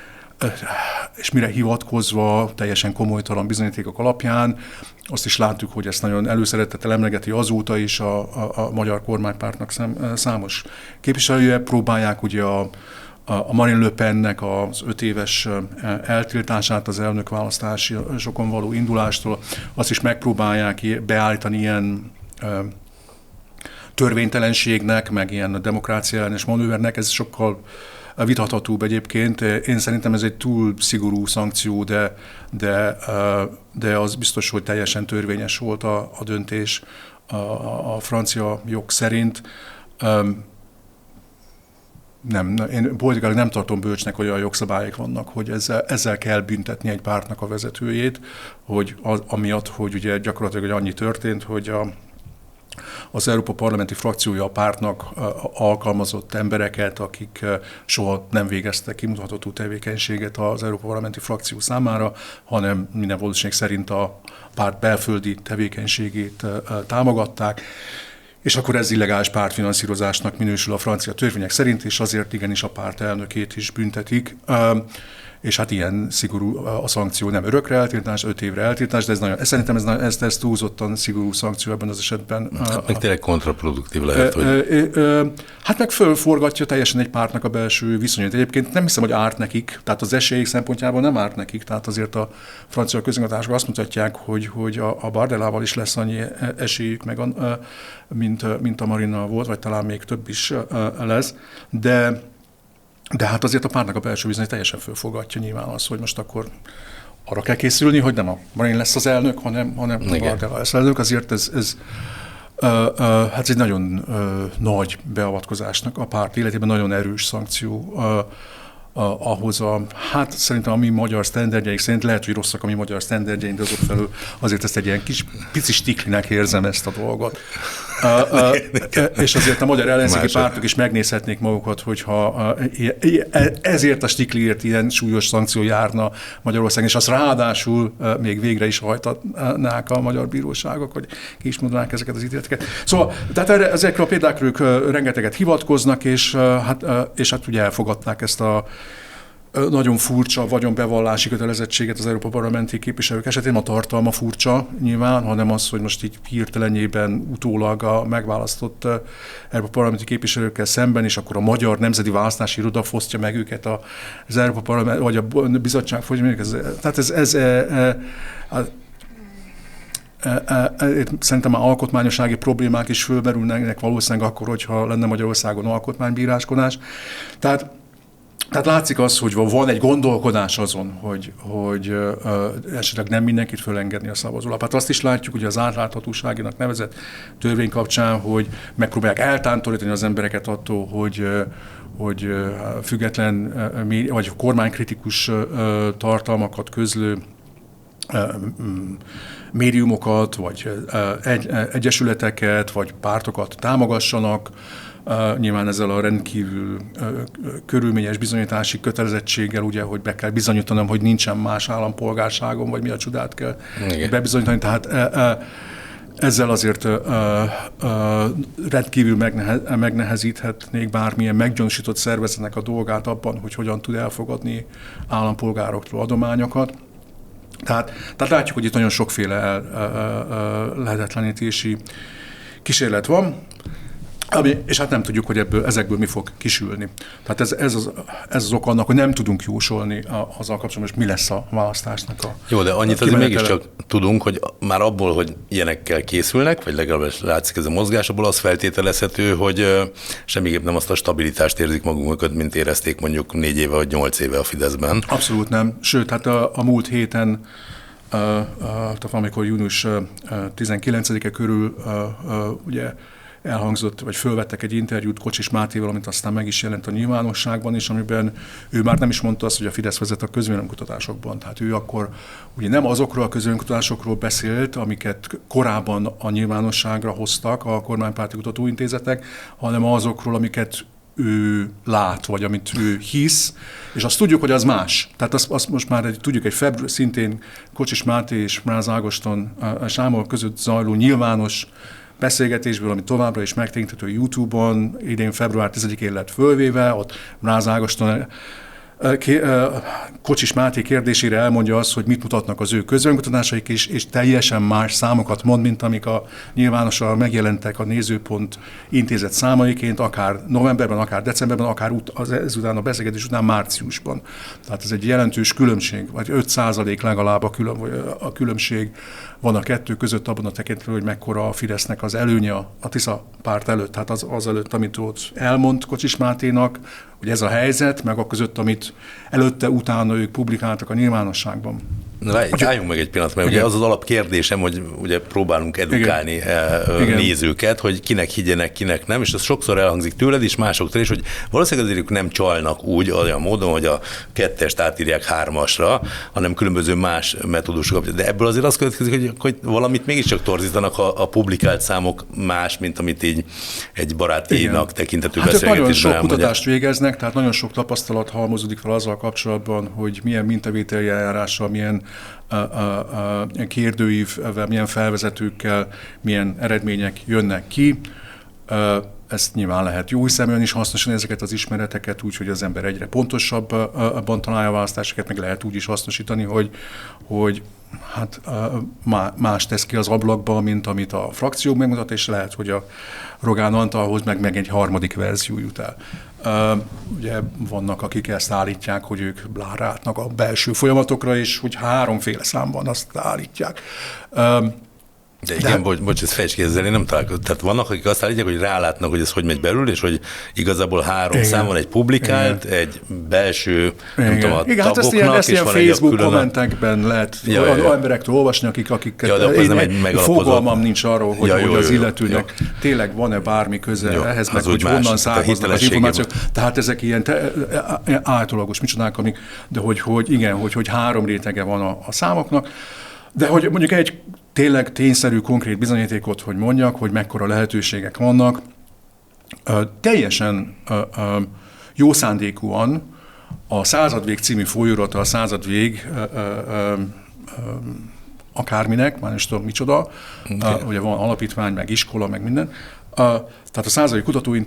Speaker 2: és mire hivatkozva, teljesen komolytalan bizonyítékok alapján, azt is láttuk, hogy ezt nagyon előszeretettel emlegeti azóta is a, a, a magyar kormánypártnak szám, számos képviselője. Próbálják ugye a, a Marine Le Pennek az öt éves eltiltását az elnökválasztásokon való indulástól, azt is megpróbálják beállítani ilyen törvénytelenségnek, meg ilyen demokrácia ellenes manővernek, ez sokkal vitathatóbb egyébként. Én szerintem ez egy túl szigorú szankció, de, de, de az biztos, hogy teljesen törvényes volt a, a döntés a, a francia jog szerint. Nem, én politikailag nem tartom bölcsnek, hogy olyan jogszabályok vannak, hogy ezzel, ezzel kell büntetni egy pártnak a vezetőjét, hogy az, amiatt, hogy ugye gyakorlatilag hogy annyi történt, hogy a az Európa Parlamenti frakciója a pártnak alkalmazott embereket, akik soha nem végeztek kimutatható tevékenységet az Európa Parlamenti frakció számára, hanem minden valószínűség szerint a párt belföldi tevékenységét támogatták, és akkor ez illegális pártfinanszírozásnak minősül a francia törvények szerint, és azért igenis a párt elnökét is büntetik. És hát ilyen szigorú a szankció, nem örökre eltiltás, öt évre eltiltás, de ez nagyon, szerintem ez, ez, ez túlzottan szigorú szankció ebben az esetben.
Speaker 1: Hát meg tényleg kontraproduktív lehet, hogy...
Speaker 2: Hát meg fölforgatja teljesen egy pártnak a belső viszonyát. Egyébként nem hiszem, hogy árt nekik, tehát az esélyek szempontjából nem árt nekik, tehát azért a francia közigazgatások azt mutatják, hogy, hogy a, a Bardellával is lesz annyi esélyük, meg a, mint, mint a Marinnal volt, vagy talán még több is lesz, de De hát azért a pártnak a belső bizony teljesen fölfogatja nyilván az, hogy most akkor arra kell készülni, hogy nem a Marin lesz az elnök, hanem, hanem a Bardella lesz az elnök. Azért ez, ez, uh, uh, hát ez egy nagyon uh, nagy beavatkozásnak a párt életében, nagyon erős szankció. Uh, Uh, ahhoz a, hát szerintem a mi magyar sztenderdjeink szerint, lehet, hogy rosszak a mi magyar sztenderdjeink, de azok felül azért ezt egy ilyen kis pici stiklinek érzem ezt a dolgot. Uh, uh, és azért a magyar ellenzéki Másod. pártok is megnézhetnék magukat, hogyha uh, ezért a stikliért ilyen súlyos szankció járna Magyarországon, és azt ráadásul uh, még végre is hajtatnák a magyar bíróságok, hogy ki is mondanák ezeket az ítéleteket. Szóval, tehát erre, ezekre a példákra ők uh, rengeteget hivatkoznak, és, uh, hát, uh, és hát ugye elfogadták ezt a nagyon furcsa vagyonbevallási kötelezettséget az Európa Parlamenti képviselők esetén. A tartalma furcsa nyilván, hanem az, hogy most így hirtelenjében utólag a megválasztott Európa Parlamenti képviselőkkel szemben, és akkor a Magyar Nemzeti Választási Iroda fosztja meg őket az Európa Parlament, vagy a bizottság fosztja meg őket. Tehát ez, ez e, e, e, e, e, szerintem már alkotmányossági problémák is fölmerülnek valószínűleg akkor, hogyha lenne Magyarországon alkotmánybíráskodás. Tehát Tehát látszik az, hogy van egy gondolkodás azon, hogy, hogy uh, esetleg nem mindenkit fölengedni a szavazólapát. Azt is látjuk, hogy az átláthatóságinak nevezett törvény kapcsán, hogy megpróbálják eltántorítani az embereket attól, hogy, uh, hogy uh, független, uh, vagy kormánykritikus uh, tartalmakat közlő uh, um, médiumokat, vagy uh, egy, uh, egyesületeket, vagy pártokat támogassanak. Uh, nyilván ezzel a rendkívül uh, körülményes bizonyítási kötelezettséggel, ugye, hogy be kell bizonyítanom, hogy nincsen más állampolgárságom, vagy mi a csodát kell Igen. bebizonyítani. Tehát uh, uh, ezzel azért uh, uh, rendkívül megnehe- megnehezíthetnék bármilyen meggyanúsított szervezetnek a dolgát abban, hogy hogyan tud elfogadni állampolgároktól adományokat. Tehát, tehát látjuk, hogy itt nagyon sokféle el, uh, uh, lehetetlenítési kísérlet van. Ami, és hát nem tudjuk, hogy ebből, ezekből mi fog kisülni. Tehát ez, ez, az, ez az ok annak, hogy nem tudunk jósolni azzal kapcsolatban, hogy mi lesz a választásnak a
Speaker 1: Jó, de annyit azért mégiscsak tudunk, hogy már abból, hogy ilyenekkel készülnek, vagy legalábbis látszik ez a mozgás, abból az feltételezhető, hogy semmiképp nem azt a stabilitást érzik magukat, mint érezték mondjuk négy éve vagy nyolc éve a Fideszben.
Speaker 2: Abszolút nem. Sőt, hát a, a múlt héten, uh, uh, tehát amikor június tizenkilencedike körül uh, uh, ugye elhangzott, vagy fölvettek egy interjút Kocsis Mátéval, amit aztán meg is jelent a nyilvánosságban is, amiben ő már nem is mondta azt, hogy a Fidesz vezet a közvéleménykutatásokban. Tehát ő akkor ugye nem azokról a közvéleménykutatásokról beszélt, amiket korábban a nyilvánosságra hoztak a kormánypárti kutatóintézetek, hanem azokról, amiket ő lát, vagy amit ő hisz, és azt tudjuk, hogy az más. Tehát azt, azt most már egy, tudjuk, egy február, szintén Kocsis Máté és Mráz Ágoston Sámol között zajló nyilvános beszélgetésből, ami továbbra is megtekinthető YouTube-on, idén február tizedikén lett fölvéve, ott Mráz Ágoston Kocsis Máté kérdésére elmondja azt, hogy mit mutatnak az ő közvéleménykutatásaik, és, és teljesen más számokat mond, mint amik a nyilvánosan megjelentek a Nézőpont intézet számaiként, akár novemberben, akár decemberben, akár ut- az ezután a beszélgetés után márciusban. Tehát ez egy jelentős különbség, vagy öt százalék legalább a, külön, a különbség van a kettő között abban a tekintetben, hogy mekkora a Fidesznek az előnye a Tisza párt előtt, tehát az, az előtt, amit ott elmond Kocsis Máténak, hogy ez a helyzet, meg a között, amit előtte, utána ők publikáltak a nyilvánosságban.
Speaker 1: Na, álljunk meg egy pillanat, mert Igen. ugye az az alapkérdésem, hogy ugye próbálunk edukálni Igen. nézőket, Igen. hogy kinek higgyenek, kinek nem, és ez sokszor elhangzik tőled is, másoktól is, hogy valószínűleg azért ők nem csalnak úgy, olyan módon, hogy a kettest átírják hármasra, hanem különböző más metódusok. De ebből azért az következik, hogy, hogy valamit mégiscsak torzítanak a, a publikált számok más, mint amit így egy baráténak tekintető
Speaker 2: hát
Speaker 1: beszélgetésben
Speaker 2: nagyon sok
Speaker 1: elmondja.
Speaker 2: Kutatást végeznek, tehát nagyon sok tapasztalat halmozódik fel azzal kapcsolatban, hogy milyen mintavételi eljárással, milyen a, a, a kérdőívvel, milyen felvezetőkkel, milyen eredmények jönnek ki. Ezt nyilván lehet jó szemben is hasznosítani ezeket az ismereteket, úgy, hogy az ember egyre pontosabban találja a választásokat, meg lehet úgy is hasznosítani, hogy, hogy hát más tesz ki az ablakba, mint amit a frakció megmutat, és lehet, hogy a Rogán Antalhoz meg, meg egy harmadik verzió jut el. Uh, ugye vannak, akik ezt állítják, hogy ők bláráltnak a belső folyamatokra, és hogy háromféle szám van, azt állítják. Uh,
Speaker 1: De igen, de... bocs, bocs, ezt fejtsd ki, ezzel én nem találkozom. Tehát vannak, akik azt állítják, hogy rálátnak, hogy ez hogy megy belül, és hogy igazából három igen. szám van, egy publikált, igen. egy belső, igen. nem tudom, a igen, tagoknak, hát
Speaker 2: ilyen,
Speaker 1: és
Speaker 2: ilyen
Speaker 1: van
Speaker 2: Facebook
Speaker 1: egy a
Speaker 2: kommentekben lehet
Speaker 1: ja,
Speaker 2: olyan
Speaker 1: ja, ja.
Speaker 2: emberektől olvasni, akik, akik
Speaker 1: ja, én, nem egy megalapozott...
Speaker 2: fogalmam nincs arról, hogy,
Speaker 1: ja, jó,
Speaker 2: hogy az
Speaker 1: jó,
Speaker 2: illetőnek jó. tényleg van-e bármi köze jó, ehhez, meg hogy honnan származnak az információk. Tehát ezek ilyen te, általagos micsodák, amik, de hogy, hogy igen, hogy, hogy három rétege van a, a számoknak, de hogy mondjuk egy tényleg tényszerű, konkrét bizonyítékot, hogy mondjak, hogy mekkora lehetőségek vannak, ö, teljesen ö, ö, jó szándékúan a Századvég című folyóirata, a Századvég ö, ö, ö, akárminek, már nem tudom micsoda, okay. ö, ugye van alapítvány, meg iskola, meg minden. Ö, tehát a Századvég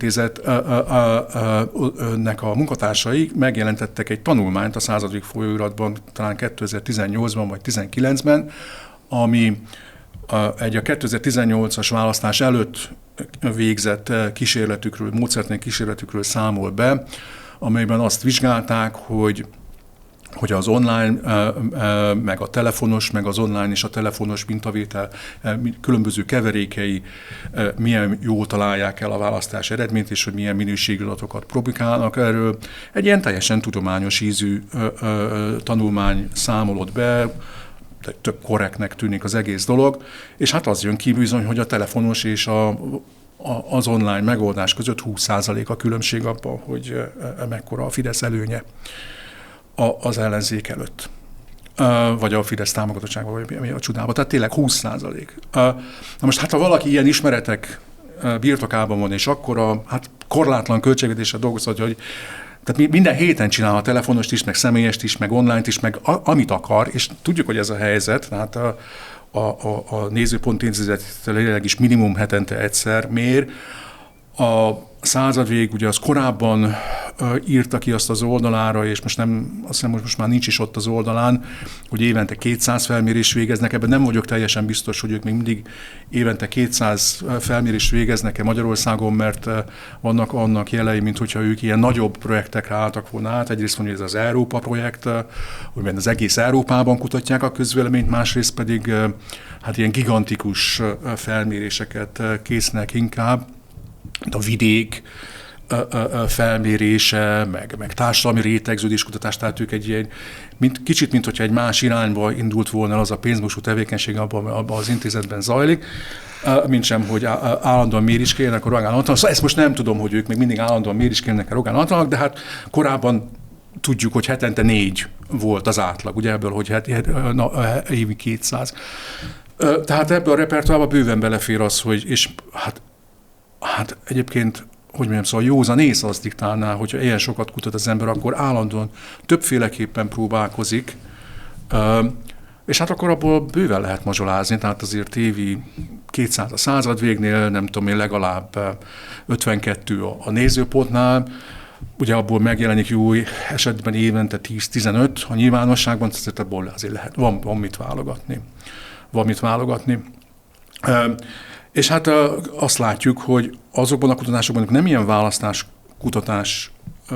Speaker 2: Kutatóintézetnek a munkatársai megjelentettek egy tanulmányt a Századvég folyóiratban, talán kétezer-tizennyolcban vagy tizenkilencben, ami egy a kétezer-tizennyolcas választás előtt végzett kísérletükről, módszertani kísérletükről számol be, amelyben azt vizsgálták, hogy, hogy az online, meg a telefonos, meg az online és a telefonos mintavétel különböző keverékei milyen jól találják el a választás eredményt, és hogy milyen minőségű adatokat publikálnak erről. Egy ilyen teljesen tudományos ízű tanulmány számolott be, tök korrektnek tűnik az egész dolog, és hát az jön ki bizony, hogy a telefonos és a, a, az online megoldás között húsz százalék a különbség abban, hogy mekkora a Fidesz előnye a, az ellenzék előtt. Vagy a Fidesz támogatottsága, vagy mi a csodába. Tehát tényleg húsz százalék. Na most hát ha valaki ilyen ismeretek birtokában van, és akkor a hát korlátlan költségvetéssel dolgozhat, hogy tehát minden héten csinál a telefonost is, meg személyest is, meg online-t is, meg a, amit akar, és tudjuk, hogy ez a helyzet, tehát a, a, a, a Nézőpont Intézet tényleg is minimum hetente egyszer mér. A Századvég, ugye az korábban uh, írta ki azt az oldalára, és most nem, azt hiszem, most már nincs is ott az oldalán, hogy évente kétszáz felmérés végeznek. Ebben nem vagyok teljesen biztos, hogy ők még mindig évente kétszáz felmérés végeznek-e Magyarországon, mert uh, vannak annak jelei, mint hogyha ők ilyen nagyobb projektekre álltak volna át. Egyrészt mondja, ez az Európa projekt, uh, hogy az egész Európában kutatják a közvéleményt, másrészt pedig uh, hát ilyen gigantikus uh, felméréseket uh, késznek inkább. A vidék ö, ö, felmérése, meg, meg társadalmi rétegződéskutatás, tehát ők egy ilyen, mint, kicsit, mint hogyha egy más irányba indult volna az a pénzmosó tevékenység, abban, abban az intézetben zajlik, mint sem, hogy állandóan mériskének a Rogán Antalnak. Szóval ezt most nem tudom, hogy ők még mindig állandóan mériskének a Rogán Antalnak, de hát korábban tudjuk, hogy hetente négy volt az átlag, ugye ebből, hogy het, na, évi kétszáz. Tehát ebből a repertoárba bőven belefér az, hogy, és hát Hát egyébként, hogy mondjam, szóval józan ész azt diktálná, hogyha ilyen sokat kutat az ember, akkor állandóan többféleképpen próbálkozik, és hát akkor abból bőven lehet mazsolázni, tehát azért évi kétszáz a Századvégnél, nem tudom én, legalább ötvenkettő a Nézőpontnál, ugye abból megjelenik jó esetben évente tíz-tizenöt a nyilvánosságban, tehát abból azért lehet, van, van mit válogatni. Van mit válogatni. És hát azt látjuk, hogy azokban a kutatásokban nem ilyen választás kutatási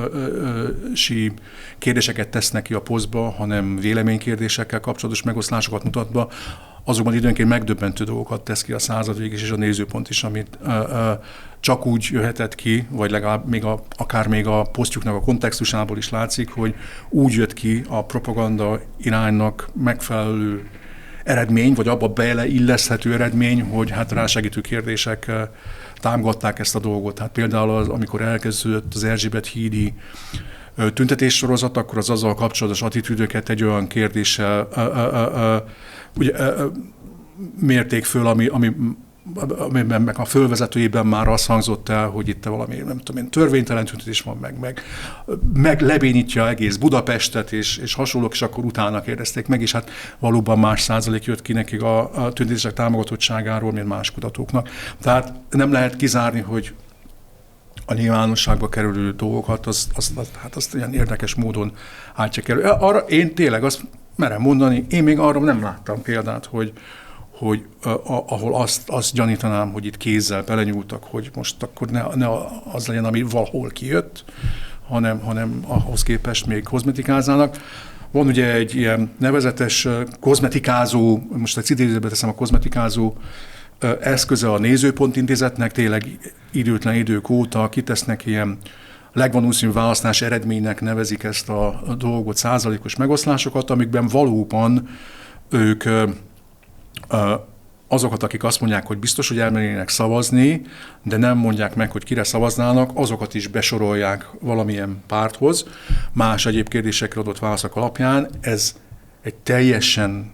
Speaker 2: kérdéseket tesznek ki a posztba, hanem véleménykérdésekkel kapcsolatos megoszlásokat mutatva, azokban időnként megdöbbentő dolgokat tesz ki a Századvég is, és a Nézőpont is, amit ö, ö, csak úgy jöhetett ki, vagy legalább még a, akár még a posztjuknak a kontextusából is látszik, hogy úgy jött ki a propaganda iránynak megfelelő eredmény, vagy abba beleilleszthető eredmény, hogy hát rásegítő kérdések támogatták ezt a dolgot. Hát például az, amikor elkezdődött az Erzsébet hídi tüntetéssorozat, akkor az azzal kapcsolatos attitűdöket egy olyan kérdéssel ö, ö, ö, ugye, ö, mérték föl, ami, ami amiben meg a fölvezetőjében már azt hangzott el, hogy itt valami, nem tudom én, törvénytelen tüntetés van meg, meg, meg lebénítja egész Budapestet, és, és hasonlók, és akkor utána kérdezték meg, és hát valóban más százalék jött ki nekik a, a tüntetések támogatottságáról, mint más kutatóknak. Tehát nem lehet kizárni, hogy a nyilvánosságba kerülő dolgokat, azt, azt, azt, hát azt ilyen érdekes módon átják elő. Arra én tényleg azt merem mondani, én még arra nem láttam példát, hogy hogy uh, ahol azt, azt gyanítanám, hogy itt kézzel belenyúltak, hogy most akkor ne, ne az legyen, ami valahol kijött, hanem, hanem ahhoz képest még kozmetikáznának. Van ugye egy ilyen nevezetes kozmetikázó, most egy idézőbe teszem a kozmetikázó eszköze a Nézőpont Intézetnek, tényleg időtlen idők óta kitesznek ilyen legvalószínűbb választás eredménynek nevezik ezt a dolgot, százalékos megoszlásokat, amikben valóban ők azokat, akik azt mondják, hogy biztos, hogy elmennének szavazni, de nem mondják meg, hogy kire szavaznának, azokat is besorolják valamilyen párthoz, más egyéb kérdésekre adott válaszok alapján. Ez egy teljesen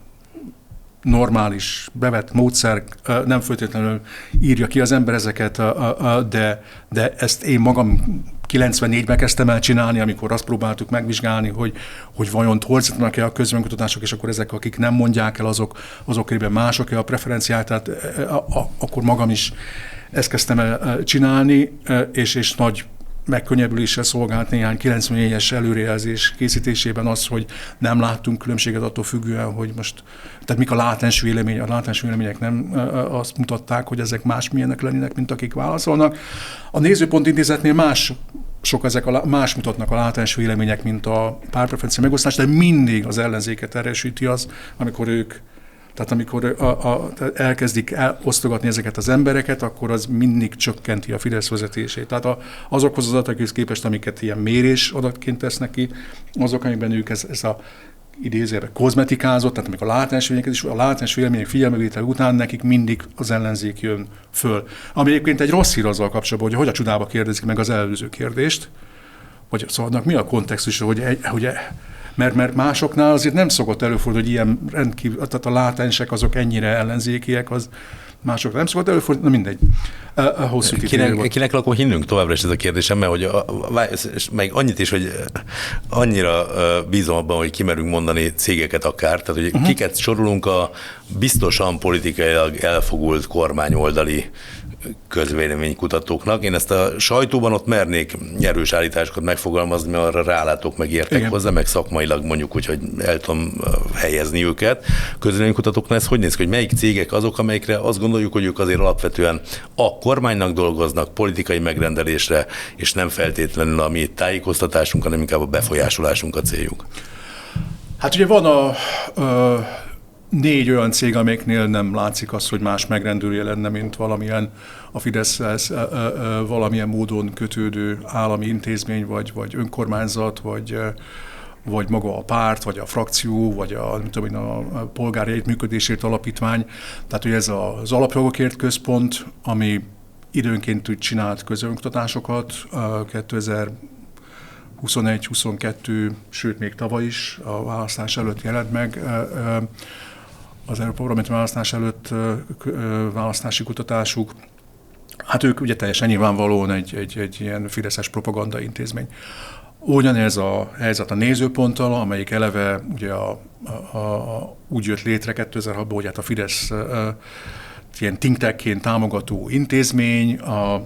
Speaker 2: normális, bevett módszer, nem feltétlenül írja ki az ember ezeket, de, de ezt én magam kilencvennégyben kezdtem el csinálni, amikor azt próbáltuk megvizsgálni, hogy, hogy vajon torzítanak-e a közvéleménykutatások, és akkor ezek, akik nem mondják el, azok, azok körében mások-e a preferenciák, tehát a, a, akkor magam is ezt kezdtem el csinálni, és, és nagy megkönnyebbüléssel szolgált néhány kilencvennégyes előrejelzés készítésében az, hogy nem láttunk különbséget attól függően, hogy most, tehát mik a látens vélemény, a látens vélemények nem azt mutatták, hogy ezek másmilyenek lennének, mint akik válaszolnak. A Nézőpont Intézetnél más, sok ezek a, más mutatnak a látens vélemények, mint a pártpreferencia megosztás, de mindig az ellenzéket erősíti az, amikor ők Tehát amikor a, a, elkezdik elosztogatni ezeket az embereket, akkor az mindig csökkenti a Fidesz vezetését. Tehát a, azokhoz az adatokhoz képest, amiket ilyen mérés adatként tesznek ki, azok, amiben ők ez, ez a idézőjelben kozmetikázott, tehát amikor a látens véleményeket is, a látens vélemények figyelmevétel után nekik mindig az ellenzék jön föl. Ami egyébként egy rossz hír azzal kapcsolatban, hogy hogy a csodába kérdezik meg az előző kérdést, vagy szóval mi a kontextus, hogy, hogy Mert, mert másoknál azért nem szokott előfordulni, hogy ilyen rendkívül, tehát a látensek azok ennyire ellenzékiek, az másoknál nem szokott előfordulni, na mindegy. A, a hosszú
Speaker 1: kinek, kinek lakó hinnünk továbbra is ez a kérdésem, mert hogy a, a, meg annyit is, hogy annyira bízom abban, hogy kimerünk mondani cégeket akár, tehát hogy uh-huh. kiket sorolunk a biztosan politikailag elfogult kormányoldali közvéleménykutatóknak. Én ezt a sajtóban ott mernék erős állításokat megfogalmazni, mert arra rálátok, meg értek Igen. hozzá, meg szakmailag mondjuk úgy, hogy el tudom helyezni őket. Közvéleménykutatóknál ez hogy néz ki, hogy melyik cégek azok, amelyikre azt gondoljuk, hogy ők azért alapvetően a kormánynak dolgoznak, politikai megrendelésre, és nem feltétlenül a mi tájékoztatásunk, hanem inkább a befolyásolásunk a céljuk.
Speaker 2: Hát ugye van a... a... négy olyan cég, amelyeknél nem látszik az, hogy más megrendelője lenne, mint valamilyen a Fideszhez valamilyen módon kötődő állami intézmény, vagy, vagy önkormányzat, vagy, vagy maga a párt, vagy a frakció, vagy a, nem tudom, a polgári együttműködésért alapítvány. Tehát, hogy ez az Alapjogokért Központ, ami időnként úgy csinált közönkutatásokat, kétezer-huszonegy huszonkettő, sőt még tavaly is a választás előtt jelent meg, az Európai Parlamenti választás előtt választási kutatásuk. Hát ők ugye teljesen nyilvánvalóan egy, egy, egy ilyen fideszes propaganda intézmény. Ugyanez a helyzet a Nézőponttal, amelyik eleve ugye a, a, a, úgy jött létre kétezer-hatban, hogy hát a Fidesz a, ilyen think tank-ként támogató intézmény, a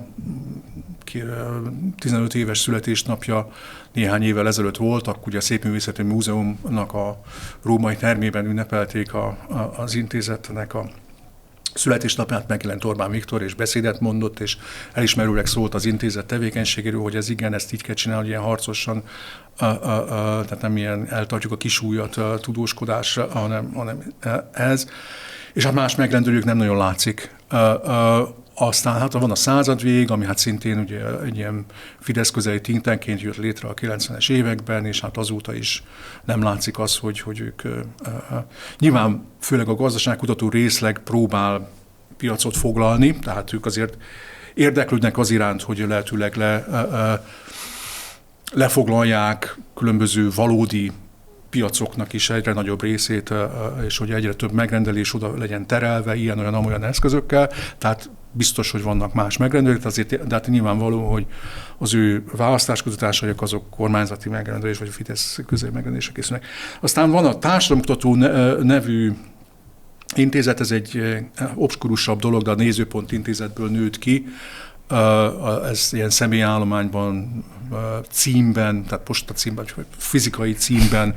Speaker 2: tizenöt éves születésnapja néhány évvel ezelőtt volt, akkor ugye a Szépművészeti Múzeumnak a római termében ünnepelték a, a, az intézetnek a születésnapját, megjelent Orbán Viktor, és beszédet mondott, és elismerőleg szólt az intézet tevékenységéről, hogy ez igen, ezt így kell csinálni, ilyen harcosan, a, a, a, tehát nem ilyen eltartjuk a kisújat a tudóskodásra, hanem, hanem ez. És hát más megrendelők nem nagyon látszik. A, a, Aztán hát van a Századvég, ami hát szintén ugye egy ilyen Fidesz közeli think tankként jött létre a kilencvenes években, és hát azóta is nem látszik az, hogy, hogy ők uh, uh, nyilván főleg a gazdaságkutató részleg próbál piacot foglalni, tehát ők azért érdeklődnek az iránt, hogy lehetőleg le, uh, uh, lefoglalják különböző valódi piacoknak is egyre nagyobb részét, és hogy egyre több megrendelés oda legyen terelve ilyen-olyan-amolyan eszközökkel, tehát biztos, hogy vannak más megrendelők, azért, de hát nyilvánvaló, hogy az ő választáskutatások azok kormányzati megrendelés, vagy a Fidesz közeli megrendelések készülnek. Aztán van a Társadalomkutató nevű intézet, ez egy obskurusabb dolog, de a Nézőpont Intézetből nőtt ki. Ez ilyen személyállományban, címben, tehát postacímben, vagy fizikai címben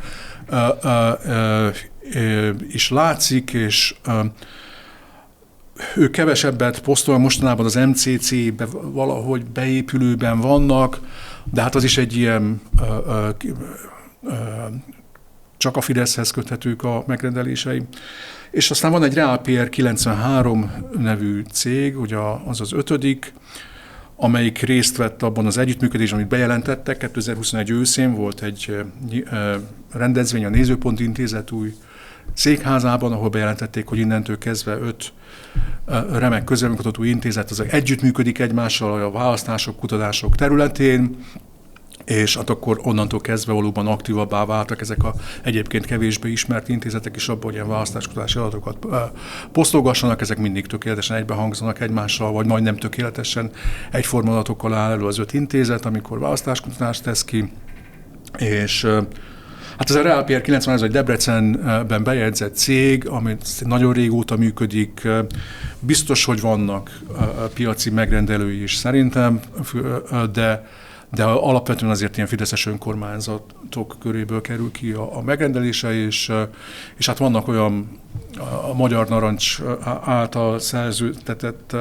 Speaker 2: is látszik, és ők kevesebbet posztolnak, mostanában az em cé cé-be valahogy beépülőben vannak, de hát az is egy ilyen csak a Fideszhez köthetők a megrendelései. És aztán van egy ReálPR kilencvenhárom nevű cég, ugye az az ötödik, amelyik részt vett abban az együttműködésben, amit bejelentettek. kétezer-huszonegy őszén volt egy rendezvény a Nézőpont Intézet új székházában, ahol bejelentették, hogy innentől kezdve öt remek közvéleménykutató intézet az együttműködik egymással a választások, kutatások területén, és hát akkor onnantól kezdve valóban aktívabbá váltak ezek a egyébként kevésbé ismert intézetek is abban, hogy ilyen választáskutatási adatokat posztolgassanak, ezek mindig tökéletesen egybehangzanak egymással, vagy majdnem tökéletesen egyforma adatokkal áll elő az öt intézet, amikor választáskutatást tesz ki, és hát ez a ReálPR kilencvenhárom, ez egy Debrecenben bejegyzett cég, ami nagyon régóta működik. Biztos, hogy vannak piaci megrendelői is szerintem, de, de alapvetően azért ilyen fideszes önkormányzatok köréből kerül ki a, a megrendelése, és, és hát vannak olyan a Magyar Narancs által szerződtetett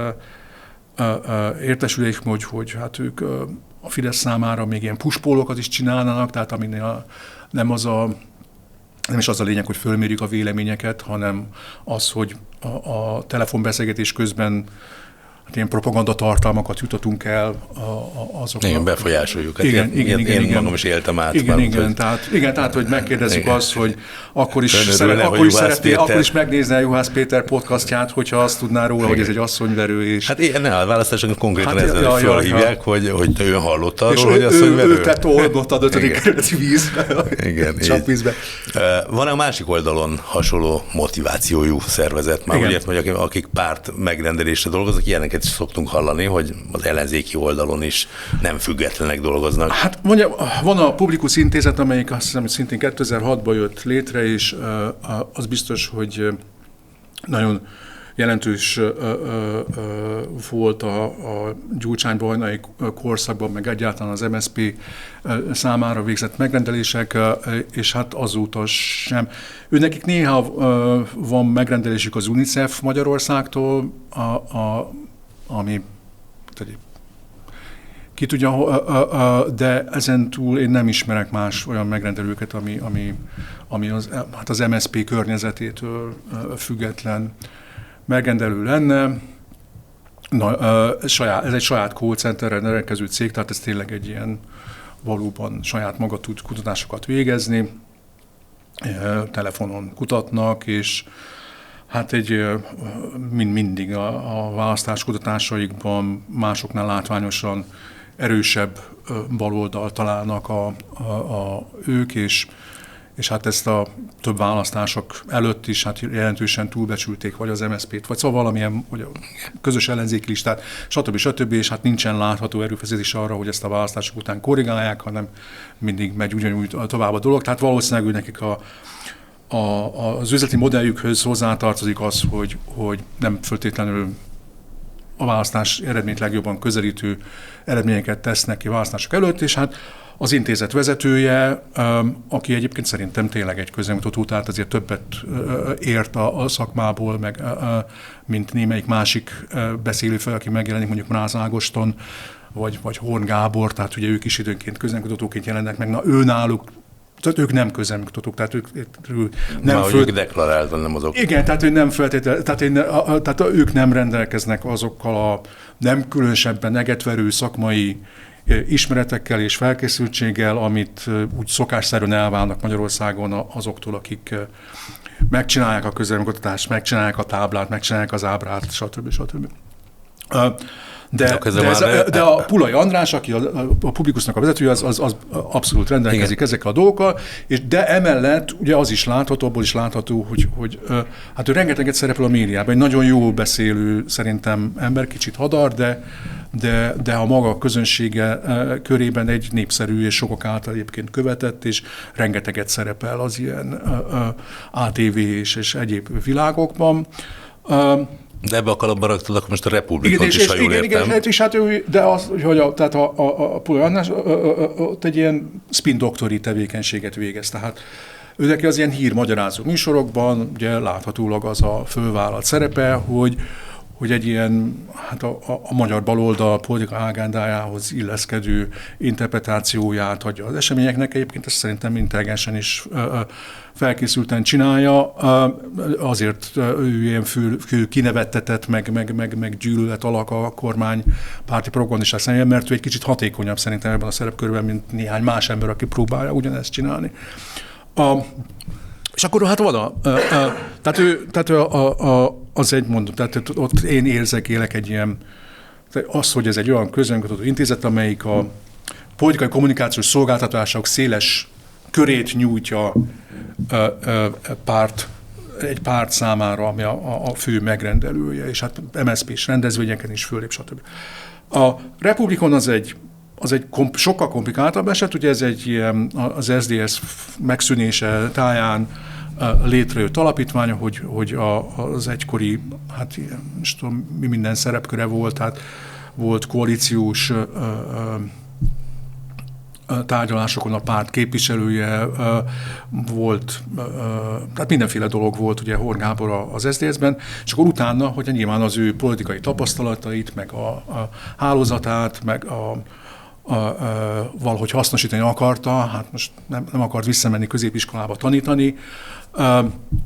Speaker 2: értesülések, hogy, hogy hát ők a Fidesz számára még ilyen pushpólokat is csinálnának, tehát aminél nem az a, nem is az a lényeg, hogy fölmérjük a véleményeket, hanem az, hogy a, a telefonbeszélgetés közben hát ilyen propagandatartalmakat jutatunk el azokra.
Speaker 1: Igen, befolyásoljuk. Hát
Speaker 2: igen,
Speaker 1: ilyen,
Speaker 2: igen,
Speaker 1: én
Speaker 2: igen,
Speaker 1: én
Speaker 2: igen.
Speaker 1: magam is éltem át.
Speaker 2: Igen,
Speaker 1: már,
Speaker 2: igen,
Speaker 1: hogy...
Speaker 2: tehát, igen, tehát, hogy megkérdezzük igen. azt, hogy akkor is, szeret,
Speaker 1: hogy
Speaker 2: akkor, is
Speaker 1: Juhász
Speaker 2: szeretné,
Speaker 1: Péter...
Speaker 2: akkor is megnézne a Juhász Péter podcastját, hogyha azt tudná róla, igen. hogy ez egy asszonyverő. És...
Speaker 1: Hát ilyen ne, a választásokat konkrétan hát, ezzel
Speaker 2: ja,
Speaker 1: fölhívják, ja. hogy, hogy ő hallotta arról, hogy asszonyverő. És ő
Speaker 2: tett olgott az ötödik kerületi vízbe, csapvízbe.
Speaker 1: Van-e a másik oldalon hasonló motivációjú szervezet? Már úgy értem, hogy akik párt megrendelésre dolgoznak, ilyeneket is szoktunk hallani, hogy az ellenzéki oldalon is nem függetlenek dolgoznak.
Speaker 2: Hát mondja, van a Publikus Intézet, amelyik azt hiszem, hogy szintén kétezer-hatban jött létre, és az biztos, hogy nagyon jelentős volt a, a Gyurcsány-Bajnai korszakban, meg egyáltalán az em es zé pé számára végzett megrendelések, és hát azóta sem. Ő nekik néha van megrendelésük az UNICEF Magyarországtól, a, a, ami ki tudja, de ezen túl én nem ismerek más olyan megrendelőket, ami, ami, ami az, hát az em es zé pé környezetétől független megrendelő lenne. Na, saját, ez egy saját call centerrel rendelkező cég, tehát ez tényleg egy ilyen valóban saját maga tud kutatásokat végezni, telefonon kutatnak, és hát egy, mind mindig a, a választáskutatásaikban másoknál látványosan erősebb baloldal találnak a, a, a ők, és, és hát ezt a több választások előtt is hát jelentősen túlbecsülték, vagy az em es zé pét, vagy szóval valamilyen vagy a közös ellenzéki listát, stb. stb. És hát nincsen látható erőfeszítés arra, hogy ezt a választások után korrigálják, hanem mindig megy ugyanúgy tovább a dolog. Tehát valószínűleg nekik a A, az üzleti modelljükhöz hozzátartozik az, hogy, hogy nem feltétlenül a választás eredményt legjobban közelítő eredményeket tesznek ki választások előtt, és hát az intézet vezetője, aki egyébként szerintem tényleg egy közvéleménykutató, tehát azért többet ért a, a szakmából, meg, mint némelyik másik beszélőfel, aki megjelenik, mondjuk Mráz Ágoston, vagy, vagy Horn Gábor, tehát ugye ők is időnként közvéleménykutatóként jelennek meg, na ő náluk, tehát ők nem közvéleménykutatók, tehát ők, ők nem
Speaker 1: Na,
Speaker 2: föl...
Speaker 1: ők deklaráltan nem azok.
Speaker 2: Igen, tehát, hogy nem feltétlenül, tehát, én, a, a, tehát ők nem rendelkeznek azokkal a nem különösebben egetverő szakmai ismeretekkel és felkészültséggel, amit úgy szokásszerűen elválnak Magyarországon azoktól, akik megcsinálják a közvéleménykutatást, megcsinálják a táblát, megcsinálják az ábrát, stb. stb. De, de, de, ez, de a Pulai András, aki a, a Publikusnak a vezetője, az, az, az abszolút rendelkezik igen. ezekkel a dolgokkal, és de emellett ugye az is látható, abból is látható, hogy, hogy hát ő rengeteget szerepel a médiában. Egy nagyon jó beszélő szerintem ember, kicsit hadar, de, de, de a maga közönsége körében egy népszerű és sokak által egyébként követett, és rengeteget szerepel az ilyen á té vé és, és egyéb világokban.
Speaker 1: De ebbe a kalapba raktad, akkor most a Republikot is, ha jól
Speaker 2: igen,
Speaker 1: értem.
Speaker 2: Igen, és hát ő, de az, hogy a, tehát a, a, a Pulai András ott egy ilyen spin doktori tevékenységet végez, tehát ő neki az ilyen hírmagyarázó műsorokban, ugye láthatólag az a fölvállalt szerepe, hogy, hogy egy ilyen hát a, a, a magyar baloldal politika agendájához illeszkedő interpretációját adja az eseményeknek. Egyébként ezt szerintem intelligensen is felkészülten csinálja, azért ő ilyen fő, fő kinevettetett, meg, meg, meg, meg gyűlölet alak a kormány párti propagandisták szemében, mert ő egy kicsit hatékonyabb szerintem ebben a szerepkörben, mint néhány más ember, aki próbálja ugyanezt csinálni. A, és akkor hát van a, a, a tehát, ő, tehát a, a, a, az egy mondom, tehát ott én érzek, élek egy ilyen, az, hogy ez egy olyan közönkutató intézet, amelyik a politikai kommunikációs szolgáltatások széles körét nyújtja a, a, a párt, egy párt számára, ami a, a fő megrendelője, és hát em es zé pés rendezvényeken is fölép, stb. A Republikon az egy, az egy komp, sokkal komplikáltabb eset, ugye ez egy ilyen, az es zé dé es megszűnése táján létrejött alapítványa, hogy, hogy a, az egykori, hát most tudom, mi minden szerepköre volt, hát volt koalíciós ö, ö, tárgyalásokon a párt képviselője, ö, volt, ö, tehát mindenféle dolog volt ugye Horn Gábor az es zé dé es-ben, és akkor utána, hogy nyilván az ő politikai tapasztalatait, meg a, a hálózatát, meg a A, a, valahogy hasznosítani akarta, hát most nem, nem akart visszamenni középiskolába tanítani, a,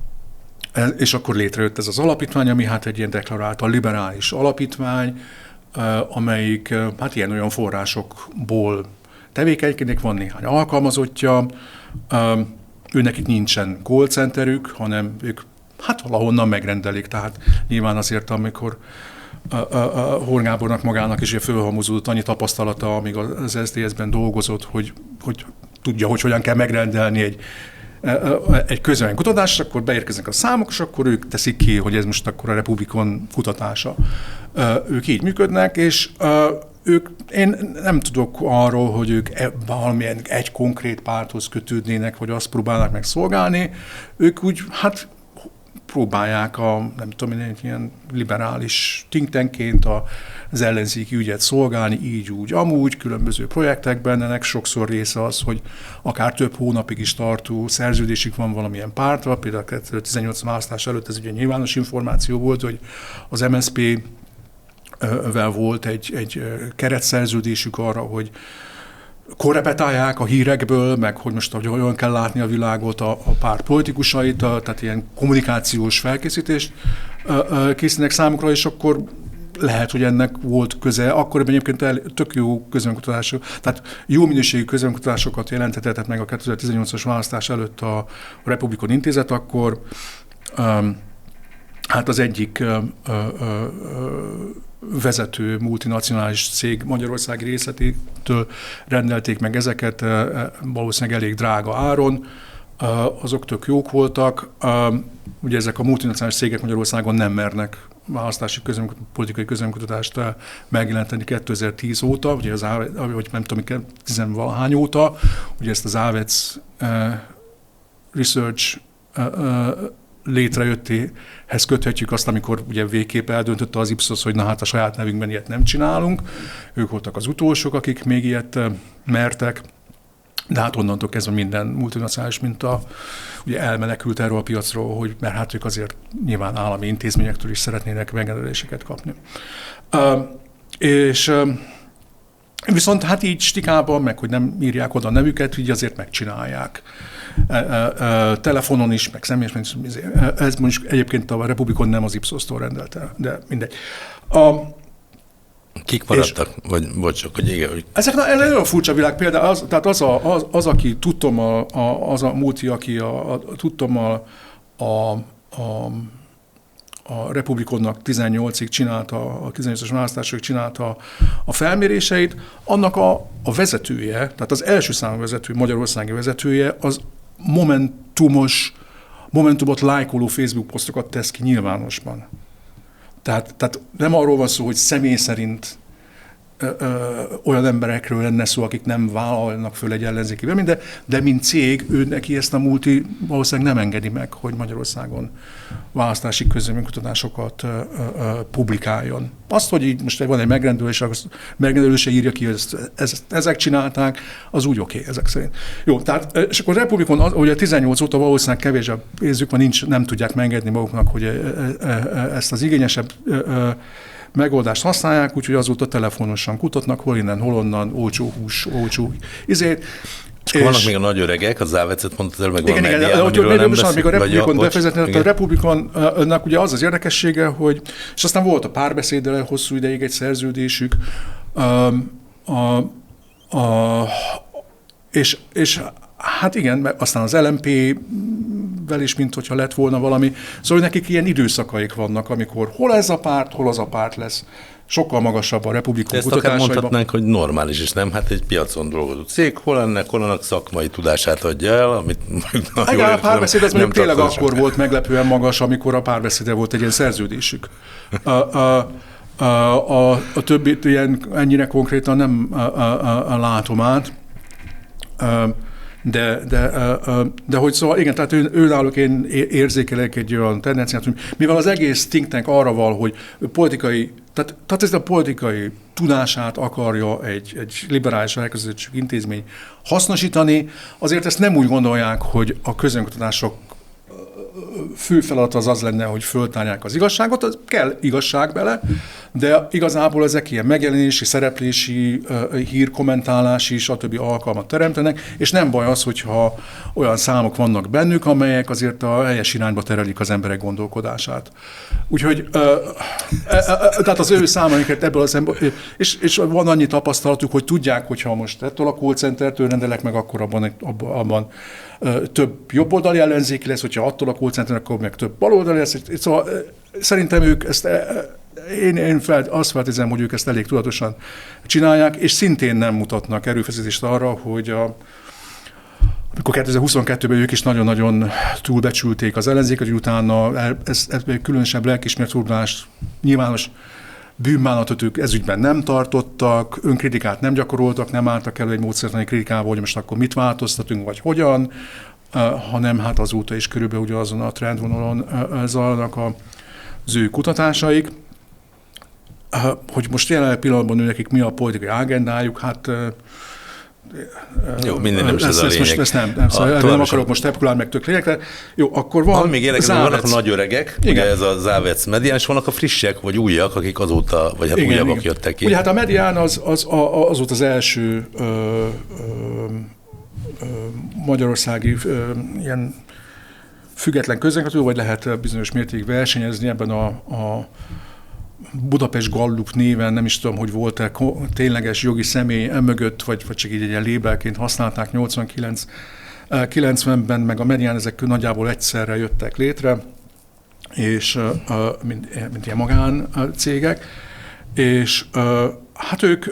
Speaker 2: és akkor létrejött ez az alapítvány, ami hát egy ilyen deklaráltan liberális alapítvány, a, amelyik hát ilyen-olyan forrásokból tevékenykedik, van néhány alkalmazottja, a, őnekik nincsen call centerük, hanem ők hát valahonnan megrendelik, tehát nyilván azért, amikor a, a, a Horn Gábornak magának is fölhalmozódott annyi tapasztalata, amíg az es zé dé es-ben dolgozott, hogy, hogy tudja, hogy hogyan kell megrendelni egy, egy közvélemény kutatást, akkor beérkeznek a számok, és akkor ők teszik ki, hogy ez most akkor a Republikon kutatása. Ők így működnek, és ők, én nem tudok arról, hogy ők valamilyen egy konkrét párthoz kötődnének, vagy azt próbálnak meg szolgálni. Ők úgy, hát próbálják a, nem tudom, egy ilyen liberális think tankként az ellenzéki ügyet szolgálni, így, úgy, amúgy, különböző projektekben. Ennek sokszor része az, hogy akár több hónapig is tartó szerződésük van valamilyen pártra. Például kétezer-tizennyolc választás előtt ez ugye nyilvános információ volt, hogy az em es zé pé-vel volt egy, egy keretszerződésük arra, hogy korrepetálják a hírekből, meg hogy most hogy olyan kell látni a világot a, a párt politikusait, a, tehát ilyen kommunikációs felkészítést készítenek számukra, és akkor lehet, hogy ennek volt köze. Akkoriban egyébként el, tök jó közönkutatások, tehát jó minőségű közönkutatásokat jelentetett meg a kétezer-tizennyolcas választás előtt a, a Republikon Intézet, akkor um, hát az egyik uh, uh, uh, vezető multinacionális cég magyarországi részletétől rendelték meg ezeket, valószínűleg elég drága áron, azok tök jók voltak. Ugye ezek a multinacionális cégek Magyarországon nem mernek választási közönk, politikai közönkutatást megjelenteni kétezer-tíz óta, ugye az á vé cé, vagy nem tudom, tizenvalahány óta, ugye ezt az á vé cé Research létrejöttéhez köthetjük azt, amikor ugye végképp eldöntötte az Ipsos, hogy na hát a saját nevünkben ilyet nem csinálunk. Ők voltak az utolsók, akik még ilyet mertek, de hát onnantól kezdve minden multinacionális minta ugye elmenekült erről a piacról, hogy, mert hát ők azért nyilván állami intézményektől is szeretnének megrendeléseket kapni. Uh, és uh, viszont hát így stikában, meg hogy nem írják oda a nevüket, így azért megcsinálják. Telefonon is, meg személyes, ez mondjuk egyébként a Republikon nem az Ipsos-tól rendelte, de mindegy. A,
Speaker 3: Kik maradtak? És, vagy bocs, csak, hogy igen. Hogy...
Speaker 2: Ezek ez egy olyan furcsa világ, például az, tehát az, a, az, az aki tudtom, a, a, az a multi, aki a, a, tudtom a, a, a, a Republikonnak tizennyolcig csinálta, a tizennyolcas választásig csinálta a felméréseit, annak a, a vezetője, tehát az első számú vezető, magyarországi vezetője, az momentumos, momentumot lájkoló Facebook posztokat tesz ki nyilvánosban. Tehát, tehát nem arról van szó, hogy személy szerint ö, ö, olyan emberekről lenne szó, akik nem vállalnak föl egy ellenzéki véleményt, de, de mint cég, ő neki ezt a multi valószínűleg nem engedi meg, hogy Magyarországon választási közvéleménykutatásokat ö, ö, publikáljon. Azt, hogy így most van egy megrendelés, a megrendelő se írja ki, hogy ezt, ezt, ezek csinálták, az úgy oké, okay, ezek szerint. Jó, tehát, és akkor a Republikon, ugye tizennyolc óta valószínűleg kevés a pénzük van, nincs, nem tudják megengedni maguknak, hogy ezt az igényesebb megoldást használják, úgyhogy azóta telefonosan kutatnak, hol innen, hol onnan, olcsó hús, olcsó izét.
Speaker 1: És, és vannak még a nagy öregek, az Závecet mondtad el, meg
Speaker 2: igen,
Speaker 1: van
Speaker 2: igen,
Speaker 1: medián, amiről nem beszél,
Speaker 2: még a Republikon befejezetni, a Republikonnak ugye az az érdekessége, hogy, és aztán volt a Párbeszéddel hosszú ideig egy szerződésük, a, a, a, és, és hát igen, aztán az el em pé-vel is, mint hogyha lett volna valami. Szóval nekik ilyen időszakaik vannak, amikor hol ez a párt, hol az a párt lesz. Sokkal magasabb a Republikon kutatásaiban.
Speaker 1: Ezt akár mondhatnánk, hogy normális is, nem? Hát egy piacon dolgozó cég, hol ennek, hol annak szakmai tudását adja el, amit...
Speaker 2: Igen, a Párbeszéd az mondjuk tényleg akkor volt meglepően magas, amikor a Párbeszédre volt egy ilyen szerződésük. A, a, a, a, a többit ilyen ennyire konkrétan nem a, a, a látom át. A, De, de, de hogy szóval, igen, tehát ő, ő náluk én érzékelek egy olyan tendenciát, hogy mivel az egész think tank arra val, hogy politikai, tehát, tehát ez a politikai tudását akarja egy, egy liberális elközelítő intézmény hasznosítani, azért ezt nem úgy gondolják, hogy a közönkutatások fő feladat az az lenne, hogy föltárják az igazságot, az kell igazság bele, de igazából ezek ilyen megjelenési, szereplési, hírkommentálási, stb. Alkalmat teremtenek, és nem baj az, hogyha olyan számok vannak bennük, amelyek azért a helyes irányba terelik az emberek gondolkodását. Úgyhogy, tehát az ő számaikat ebből az ember, és, és van annyi tapasztalatuk, hogy tudják, hogyha most ettől a call centertől rendelek meg, akkor abban, abban, abban több jobboldali ellenzéki lesz, hogyha attól a call center, akkor meg több baloldali lesz. Szóval szerintem ők ezt, én, én fel, azt feltézem, hogy ők ezt elég tudatosan csinálják, és szintén nem mutatnak erőfeszítést arra, hogy a, amikor kétezer-huszonkettőben ők is nagyon-nagyon túlbecsülték az ellenzéket, hogy utána ez, ez különösebb lelkiismeret furdalást, nyilvános bűnbánatot ők ezügyben nem tartottak, önkritikát nem gyakoroltak, nem álltak elő egy módszertani kritikával, hogy most akkor mit változtatunk, vagy hogyan, hanem hát azóta is körülbelül ugyanazon a trendvonalon zajlanak az ő kutatásaik. Hogy most jelenleg pillanatban ő nekik mi a politikai agendájuk, hát
Speaker 1: jó, minden nem is ez a lényeg.
Speaker 2: Most, ezt nem, nem, szóval nem akarok most spekulálni, meg tök lényegtelen. Jó, akkor van.
Speaker 1: Van még érdekes, vannak a nagy öregek, igen. Ugye ez a Závec medián, és vannak a frissek, vagy újak, akik azóta, vagy hát igen, újabbak igen. jöttek ki.
Speaker 2: Ugye hát a medián az, az, az volt az első ö, ö, ö, magyarországi ö, ilyen független közönkutató, vagy lehet bizonyos mértékig versenyezni ebben a, a Budapest Gallup néven, nem is tudom, hogy volt-e tényleges jogi személy emögött, vagy, vagy csak így egy ilyen lébelként használták nyolcvankilenc kilencvenben, meg a medián ezek nagyjából egyszerre jöttek létre, és mint, mint ilyen magáncégek, és hát ők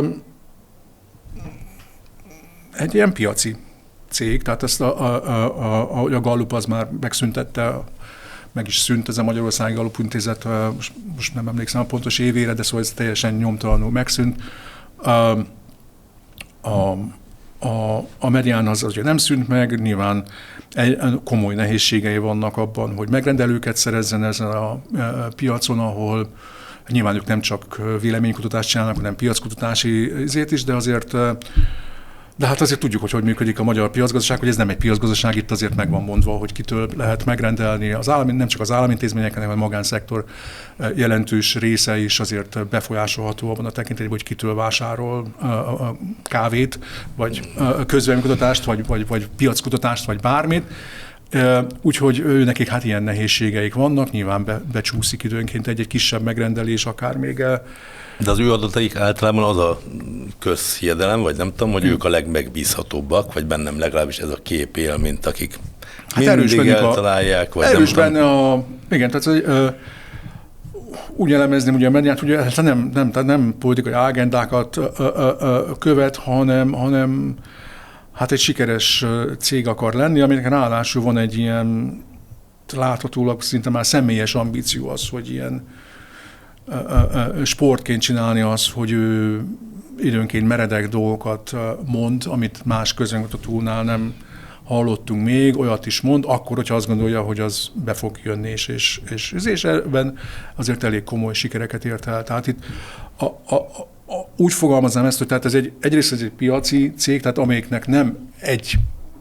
Speaker 2: egy ilyen piaci cég, tehát ezt a, a, a, a, a Gallup az már megszüntette, meg is szűnt ez a Magyarországi Gallup-intézet, most, most nem emlékszem a pontos évére, de szóval ez teljesen nyomtalanul megszűnt. A, a, a, a medián az ugye nem szűnt meg, nyilván egy, komoly nehézségei vannak abban, hogy megrendelőket szerezzen ezen a piacon, ahol nyilván ők nem csak véleménykutatást csinálnak, hanem piackutatási izét is, de azért De hát azért tudjuk, hogy hogy működik a magyar piacgazdaság, hogy ez nem egy piacgazdaság, itt azért meg van mondva, hogy kitől lehet megrendelni az állami, nem csak az államintézmények, hanem a magánszektor jelentős része is azért befolyásolható abban a tekintetben, hogy kitől vásárol a kávét, vagy közvéleménykutatást, vagy, vagy, vagy piackutatást, vagy bármit. Úgyhogy ő nekik hát ilyen nehézségeik vannak, nyilván be, becsúszik időnként egy-egy kisebb megrendelés, akár még.
Speaker 1: De az ő adataik általában az a közhiedelem, vagy nem tudom, hogy hmm. ők a legmegbízhatóbbak, vagy bennem legalábbis ez a kép él, mint akik hát mindig eltalálják, vagy
Speaker 2: erős
Speaker 1: nem
Speaker 2: benne a, igen, tehát ö, úgy elemezném ugye a mediát, ugye hát nem, nem, tehát nem politikai agendákat ö, ö, ö, követ, hanem, hanem hát egy sikeres cég akar lenni, aminek ráadásul van egy ilyen láthatólag szinte már személyes ambíció az, hogy ilyen sportként csinálni azt, hogy ő időnként meredek dolgokat mond, amit más közönkutatónál nem hallottunk még, olyat is mond, akkor, hogyha azt gondolja, hogy az be fog jönni, és, és, és, és ebben azért elég komoly sikereket ért el. Tehát itt a, a, a, úgy fogalmaznám ezt, hogy tehát ez egy, egyrészt ez egy piaci cég, tehát amelyiknek nem egy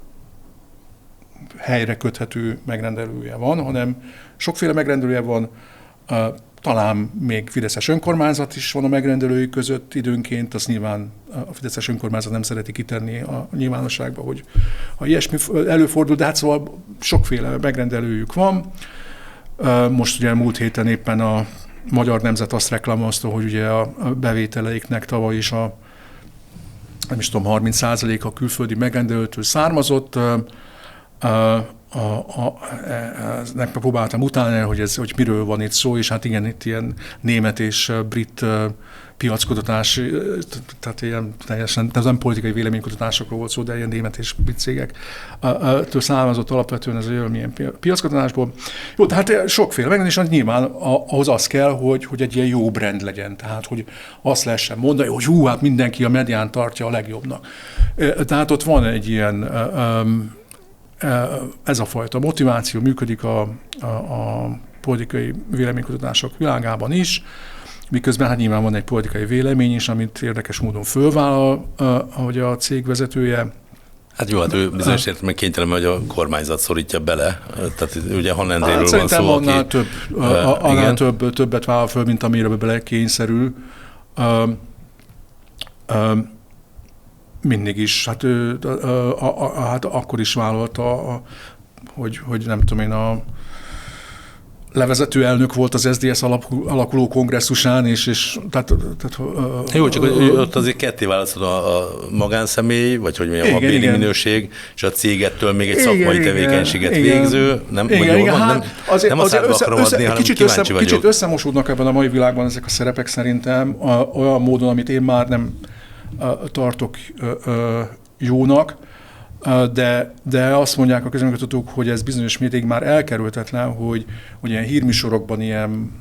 Speaker 2: helyre köthető megrendelője van, hanem sokféle megrendelője van, talán még fideszes önkormányzat is van a megrendelői között időnként, azt nyilván a fideszes önkormányzat nem szereti kitenni a nyilvánosságba, hogy ha ilyesmi előfordul, de hát szóval sokféle megrendelőjük van. Most ugye múlt héten éppen a Magyar Nemzet azt reklámozta, hogy ugye a bevételeiknek tavaly is a nem is tudom, harminc százalék a külföldi megrendelőtől származott. A, a, ennek próbáltam utána, hogy, ez, hogy miről van itt szó, és hát igen, itt ilyen német és brit piackutatás, tehát ilyen teljesen, tehát nem politikai véleménykutatásokról volt szó, de ilyen német és brit cégektől származott alapvetően ez a milyen piackutatásból. Jó, tehát sokféle megrendelés, és nyilván ahhoz az kell, hogy, hogy egy ilyen jó brand legyen, tehát hogy azt lehessen mondani, hogy hú, hát mindenki a medián tartja a legjobbnak. Tehát ott van egy ilyen um, ez a fajta motiváció működik a, a, a politikai véleménykutatások világában is, miközben hát nyilván van egy politikai vélemény is, amit érdekes módon fölvállal, ahogy a cég vezetője.
Speaker 1: Hát jó, hát ő bizonyos értelemben kénytelen, hogy a kormányzat szorítja bele. Tehát ugye Hanendréről hát, van szó,
Speaker 2: annál
Speaker 1: aki...
Speaker 2: Több, uh, annál több, többet vállal föl, mint amire bele kényszerül. Uh, uh, Mindig is, hát, ő, a, a, a, hát akkor is vállalta, a, hogy, hogy nem tudom én, a levezető elnök volt az es zé dé es alakuló kongresszusán, és, és tehát... tehát
Speaker 1: jó, csak hogy ott azért ketté választod a, a magánszemély, vagy hogy mondjam, igen, a béli minőség, és a cégettől még egy igen, szakmai igen, tevékenységet igen, végző. Nem,
Speaker 2: igen, igen, hát
Speaker 1: nem, azért, nem a szádba akarom össze, adni, hanem
Speaker 2: kicsit
Speaker 1: kíváncsi
Speaker 2: össze,
Speaker 1: vagyok.
Speaker 2: Kicsit összemosódnak ebben a mai világban ezek a szerepek szerintem, olyan módon, amit én már nem tartok jónak, de, de azt mondják a közönkötők, hogy ez bizonyos mértékig már elkerülhetetlen, hogy, hogy ilyen hírműsorokban ilyen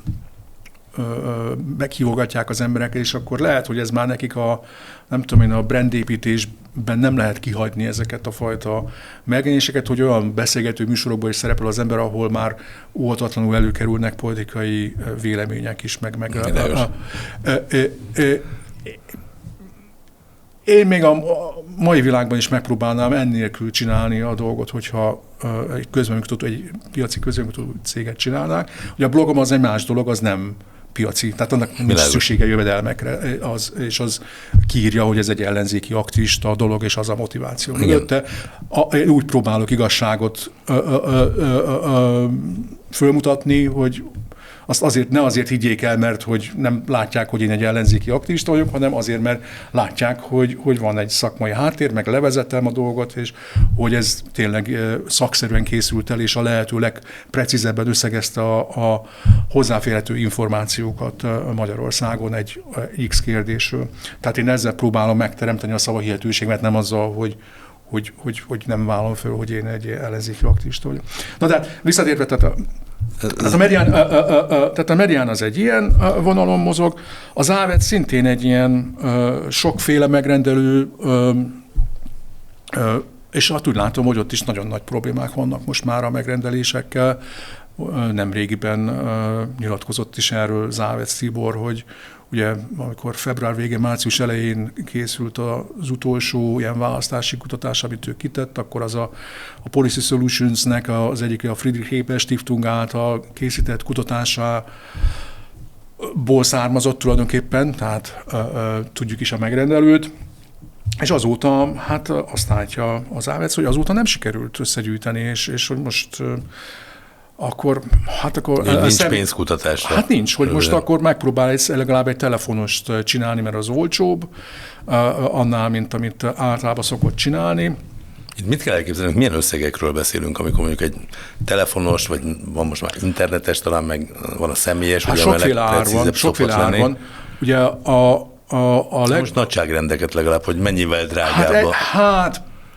Speaker 2: meghívogatják az embereket, és akkor lehet, hogy ez már nekik a, nem tudom én, a brandépítésben nem lehet kihagyni ezeket a fajta megjelenéseket, hogy olyan beszélgető műsorokban is szerepel az ember, ahol már óhatatlanul előkerülnek politikai vélemények is, meg... meg a, a, a, a, a, Én még a mai világban is megpróbálnám ennélkül csinálni a dolgot, hogyha egy közbenműködő, egy piaci közbenműködő céget csinálnák. Ugye a blogom az egy más dolog, az nem piaci, tehát annak nincs szüksége jövedelmekre, az, és az kiírja, hogy ez egy ellenzéki aktivista dolog, és az a motiváció mögötte. Úgy próbálok igazságot ö, ö, ö, ö, ö, fölmutatni, hogy azt azért, ne azért higgyék el, mert hogy nem látják, hogy én egy ellenzéki aktivista vagyok, hanem azért, mert látják, hogy, hogy van egy szakmai háttér, meg levezettem a dolgot, és hogy ez tényleg szakszerűen készült el, és a lehető legprecízebben összegezte a, a hozzáférhető információkat Magyarországon egy X kérdésről. Tehát én ezzel próbálom megteremteni a szavahihetőséget, nem azzal, hogy Hogy, hogy, hogy nem vállalom föl, hogy én egy ellenzéki aktivista vagyok. Na de visszatérve, tehát a, tehát a, medián, a, a, a, tehát a medián az egy ilyen vonalon mozog, az Ávet szintén egy ilyen uh, sokféle megrendelő, uh, uh, és hát úgy látom, hogy ott is nagyon nagy problémák vannak most már a megrendelésekkel. Nemrégiben uh, nyilatkozott is erről Závec Tibor, hogy ugye amikor február végén, március elején készült az utolsó ilyen választási kutatás, amit ő kitett, akkor az a, a Policy Solutions-nek az egyik a Friedrich Hebel Stiftung által készített kutatásából származott tulajdonképpen, tehát uh, uh, tudjuk is a megrendelőt, és azóta hát azt látja az Ávec, hogy azóta nem sikerült összegyűjteni, és, és hogy most uh, akkor, hát akkor...
Speaker 1: Nincs
Speaker 2: szem,
Speaker 1: pénzkutatásra.
Speaker 2: Hát nincs, hogy most akkor megpróbál egy, legalább egy telefonost csinálni, mert az olcsóbb, uh, annál, mint amit általában szokott csinálni.
Speaker 1: Itt mit kell elképzelni, milyen összegekről beszélünk, amikor mondjuk egy telefonos, vagy van most már internetes, talán meg van a személyes,
Speaker 2: hát
Speaker 1: vagy
Speaker 2: sokféle ár van, sokféle ár van. Ugye a, a, a leg...
Speaker 1: Most nagyságrendeket legalább, hogy mennyivel drágább.
Speaker 2: Hát, egy, hát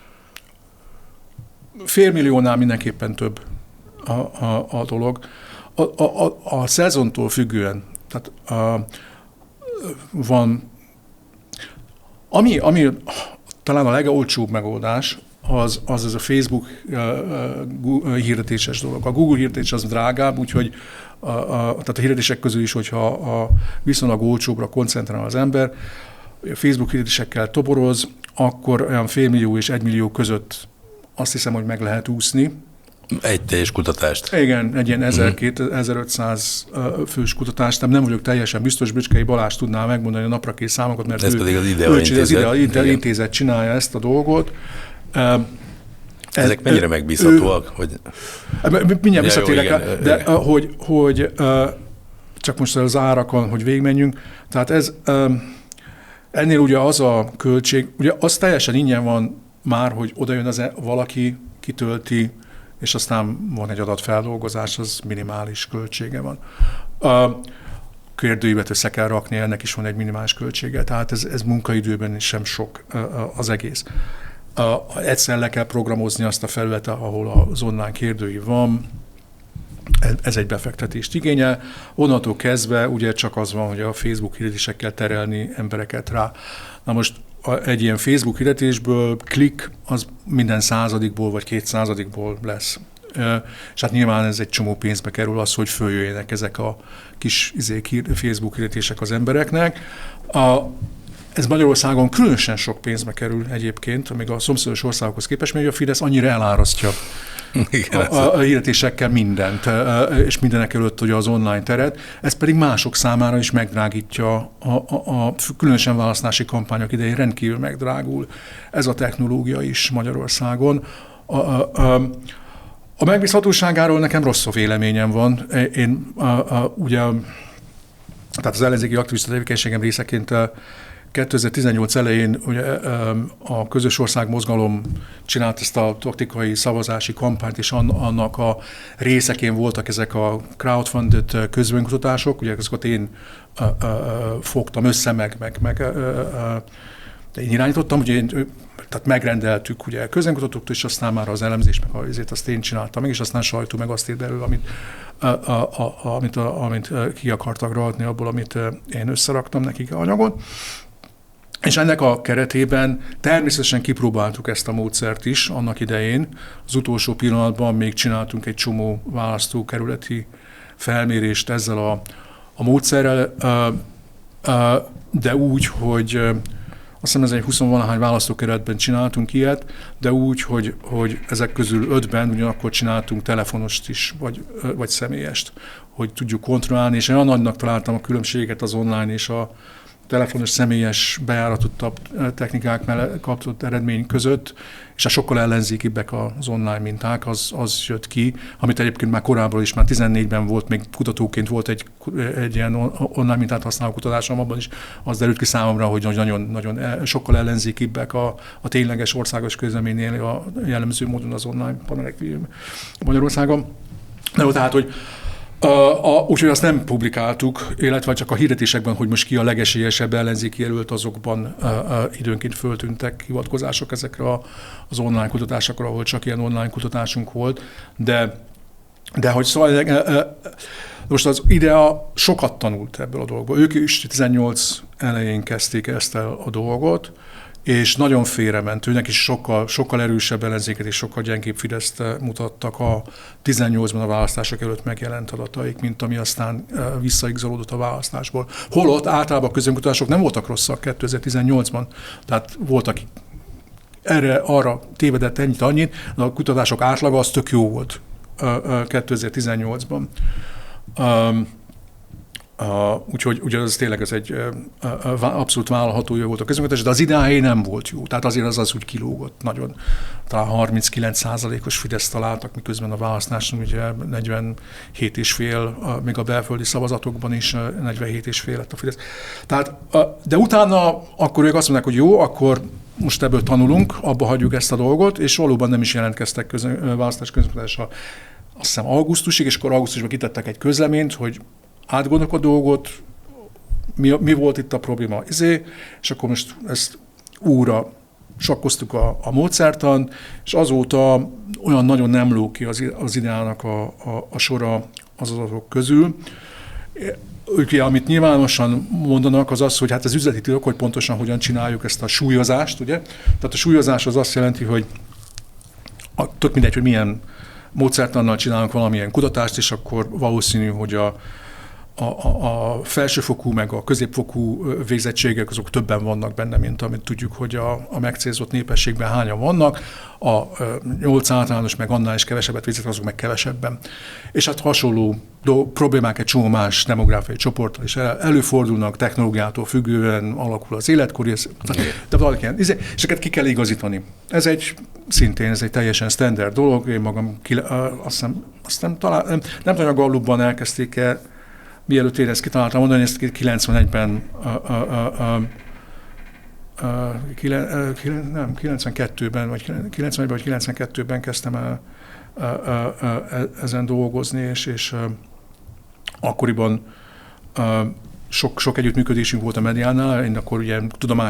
Speaker 2: félmilliónál mindenképpen több a, a, a dolog. A, a, a, a szezontól függően, tehát uh, van, ami, ami talán a legolcsóbb megoldás, az, az ez a Facebook uh, hirdetéses dolog. A Google hirdetés az drágább, úgyhogy a, a, tehát a hirdetések közül is, hogyha a viszonylag olcsóbbra koncentrál az ember, a Facebook hirdetésekkel toboroz, akkor olyan félmillió és egymillió között azt hiszem, hogy meg lehet úszni.
Speaker 3: Egy teljes kutatást.
Speaker 2: Igen, egy ilyen ezer-kétezer-ezerötszáz fős kutatást, nem, nem vagyok teljesen biztos, Bicskei Balázs tudná megmondani a napra kész számokat, mert
Speaker 3: ez
Speaker 2: ő,
Speaker 3: pedig az
Speaker 2: IDEA Intézet, az IDEA
Speaker 3: Intézet,
Speaker 2: Intézet csinálja ezt a dolgot.
Speaker 3: Ezek mennyire megbízhatóak? Hogy...
Speaker 2: Mindjárt visszatérek rá, de hogy, hogy csak most az árakon, hogy végigmenjünk, tehát ez ennél ugye az a költség, ugye az teljesen ingyen van már, hogy oda jön az valaki, kitölti, és aztán van egy adatfeldolgozás, az minimális költsége van. A kérdőívet össze kell rakni, ennek is van egy minimális költsége, tehát ez, ez munkaidőben is sem sok az egész. Egyszer le kell programozni azt a felületet, ahol az online kérdőív van, ez egy befektetést igényel. Onnantól kezdve ugye csak az van, hogy a Facebook hirdetésekkel terelni embereket rá. Na most egy ilyen Facebook hirdetésből klik, az minden századikból vagy két századikból lesz. És hát nyilván ez egy csomó pénzbe kerül az, hogy följöjjenek ezek a kis izék, Facebook hirdetések az embereknek. A, ez Magyarországon különösen sok pénzbe kerül egyébként, amíg a szomszédos országokhoz képest, mert a Fidesz annyira elárasztja a, a, a hirdetésekkel mindent, és mindenek előtt ugye az online teret. Ez pedig mások számára is megdrágítja, a, a, a különösen választási kampányok idején rendkívül megdrágul ez a technológia is Magyarországon. A, a, a, a megbízhatóságáról nekem rossz a véleményem van. Én a, a, ugye, tehát az ellenzéki aktivista tevékenységem részeként kétezer-tizennyolc elején ugye, a Közös Ország Mozgalom csinált ezt a taktikai szavazási kampányt, és annak a részeként voltak ezek a crowdfunded közvéleménykutatások, ugye ezeket én fogtam össze, meg, meg, meg én irányítottam, ugye én, tehát megrendeltük ugye közvéleménykutatóktól, és aztán már az elemzés, meg azért azt én csináltam meg, és aztán sajtó meg azt írt belőle, amit, a, a, a, amit, a, amit ki akartak ragadni abból, amit én összeraktam nekik anyagon. És ennek a keretében természetesen kipróbáltuk ezt a módszert is annak idején. Az utolsó pillanatban még csináltunk egy csomó választókerületi felmérést ezzel a, a módszerrel, de úgy, hogy azt hiszem ez egy húsz-valahány választókerületben csináltunk ilyet, de úgy, hogy, hogy ezek közül ötben ugyanakkor csináltunk telefonost is, vagy, vagy személyest, hogy tudjuk kontrollálni, és én olyan nagynak találtam a különbséget az online és a telefonos személyes bejáratott technikák mellett kapott eredmény között, és a sokkal ellenzékibbek az online minták, az, az jött ki, amit egyébként már korábban is, már tizennégyben volt, még kutatóként volt egy, egy ilyen online mintát használó kutatásom, abban is az derült ki számomra, hogy nagyon, nagyon sokkal ellenzékibbek a, a tényleges országos közleménynél a jellemző módon az online panelek Magyarországon. De tehát, hogy úgyhogy azt nem publikáltuk, illetve csak a hirdetésekben, hogy most ki a legesélyesebb ellenzéki jelölt, azokban a, a, időnként föltűntek hivatkozások ezekre a, az online kutatásokra, ahol csak ilyen online kutatásunk volt, de, de hogy szóval most az IDEA sokat tanult ebből a dolgból. Ők is tizennyolc elején kezdték ezt a, a dolgot, és nagyon félrement. Őnek is sokkal, sokkal erősebb ellenzéket és sokkal gyengébb Fideszt mutattak a tizennyolcban a választások előtt megjelent adataik, mint ami aztán visszaigazolódott a választásból. Holott általában a közönkutatások nem voltak rosszak kétezer-tizennyolcban, tehát voltak erre, arra tévedett ennyit, annyit, de a kutatások átlaga az tök jó volt kétezer-tizennyolcban. Uh, úgyhogy ugye az tényleg ez egy uh, uh, abszolút vállalható jó volt a közönkutatás, de az ideáé nem volt jó. Tehát azért az az úgy kilógott nagyon. Talán harminckilenc százalékos Fidesz találtak, miközben a választáson ugye negyvenhét és fél, uh, még a belföldi szavazatokban is uh, negyvenhét és fél lett a Fidesz. Tehát, uh, de utána akkor ők azt mondták, hogy jó, akkor most ebből tanulunk, abba hagyjuk ezt a dolgot, és valóban nem is jelentkeztek közön, választás közönkutatásra azt hiszem augusztusig, és akkor augusztusban kitettek egy közleményt, hogy átgondoljuk a dolgot, mi, mi volt itt a probléma, izé, és akkor most ezt újra sakkoztuk a, a módszertan, és azóta olyan nagyon nem ló ki az, az ideának a, a, a sora az adatok közül, Ugye, amit nyilvánosan mondanak, az az, hogy hát az üzleti titok, hogy pontosan hogyan csináljuk ezt a súlyozást, ugye? Tehát a súlyozás az azt jelenti, hogy a, tök mindegy, hogy milyen módszertannal csinálunk valamilyen kutatást, és akkor valószínű, hogy a, a, a, a felsőfokú meg a középfokú végzettségek azok többen vannak benne, mint amit tudjuk, hogy a, a megcélzott népességben hányan vannak. A nyolc általános meg annál is kevesebbet végzett, azok meg kevesebben. És hát hasonló do, problémák egy csomó más demográfiai csoporttal is előfordulnak, technológiától függően alakul az életkor, de valaki és ezeket ki kell igazítani. Ez egy szintén ez egy teljesen standard dolog. Én magam ki, azt hiszem, azt nem, talán, nem, nem tudom, a Gallupban elkezdték-e, mielőtt én ezt kitaláltam mondani, ezt kilencvenegyben a, a, a, a, a, kilen, nem, kilencvenkettőben, vagy kilencvenegyben, vagy kilencvenkettőben kezdtem el a, a, a, ezen dolgozni, és, és a, akkoriban a, sok, sok együttműködésünk volt a Mediánál. Én akkor ugye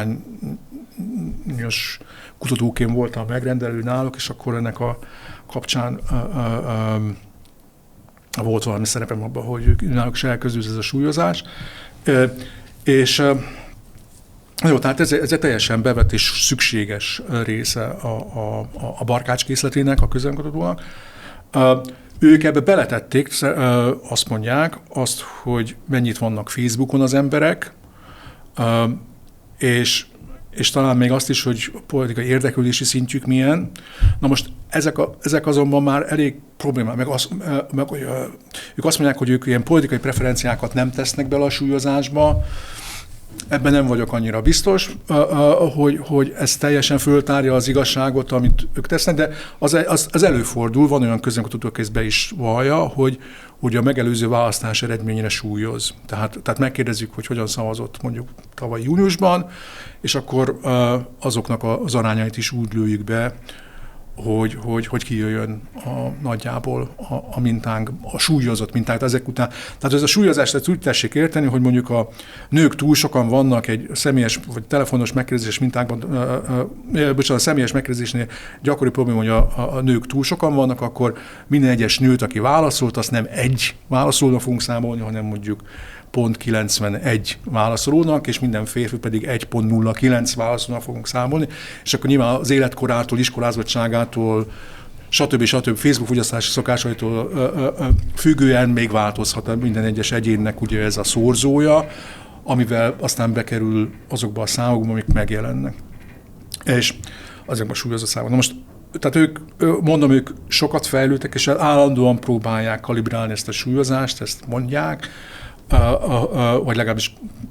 Speaker 2: tudományos kutatóként voltam megrendelő náluk, és akkor ennek a kapcsán a, a, a, volt valami szerepem abban, hogy náluk is elkezdődött ez a súlyozás. E, és jó, tehát ez, ez egy teljesen bevett és szükséges része a, a, a barkács készletének, a közönkutatónak. E, ők ebbe beletették, azt mondják, azt, hogy mennyit vannak Facebookon az emberek, e, és és talán még azt is, hogy politikai érdeklődési szintjük milyen. Na most ezek, a, ezek azonban már elég problémák. Meg, az, meg ők azt mondják, hogy ők ilyen politikai preferenciákat nem tesznek bele a súlyozásba. Ebben nem vagyok annyira biztos, hogy, hogy ez teljesen föltárja az igazságot, amit ők tesznek, de az, az, az előfordul, van olyan közönkutató, aki ezt be is vallja, hogy, hogy a megelőző választás eredményére súlyoz. Tehát, tehát megkérdezzük, hogy hogyan szavazott mondjuk tavaly júniusban, és akkor azoknak az arányait is úgy lőjük be, hogy, hogy, hogy kijöjjön a, nagyjából a, a mintánk, a súlyozott mintánk ezek után. Tehát ez a súlyozást ezt úgy tessék érteni, hogy mondjuk a nők túl sokan vannak egy személyes vagy telefonos megkérdezés mintákban, bocsánat, a személyes megkérdezésnél gyakori probléma, hogy a, a, a nők túl sokan vannak, akkor minden egyes nőt, aki válaszolt, azt nem egy válaszolónak fogunk számolni, hanem mondjuk pont kilencvenegy válaszolónak, és minden férfi pedig egy pont nulla kilenc válaszolónak fogunk számolni, és akkor nyilván az életkorától, iskolázottságától, stb. stb. Facebook fogyasztási szokásaitól függően még változhat minden egyes egyénnek ugye ez a szorzója, amivel aztán bekerül azokba a számokba, amik megjelennek. És azokban a súlyozott számok. Na most, tehát ők, mondom, ők sokat fejlődtek, és állandóan próbálják kalibrálni ezt a súlyozást, ezt mondják, Uh, uh, uh, vagy legalábbis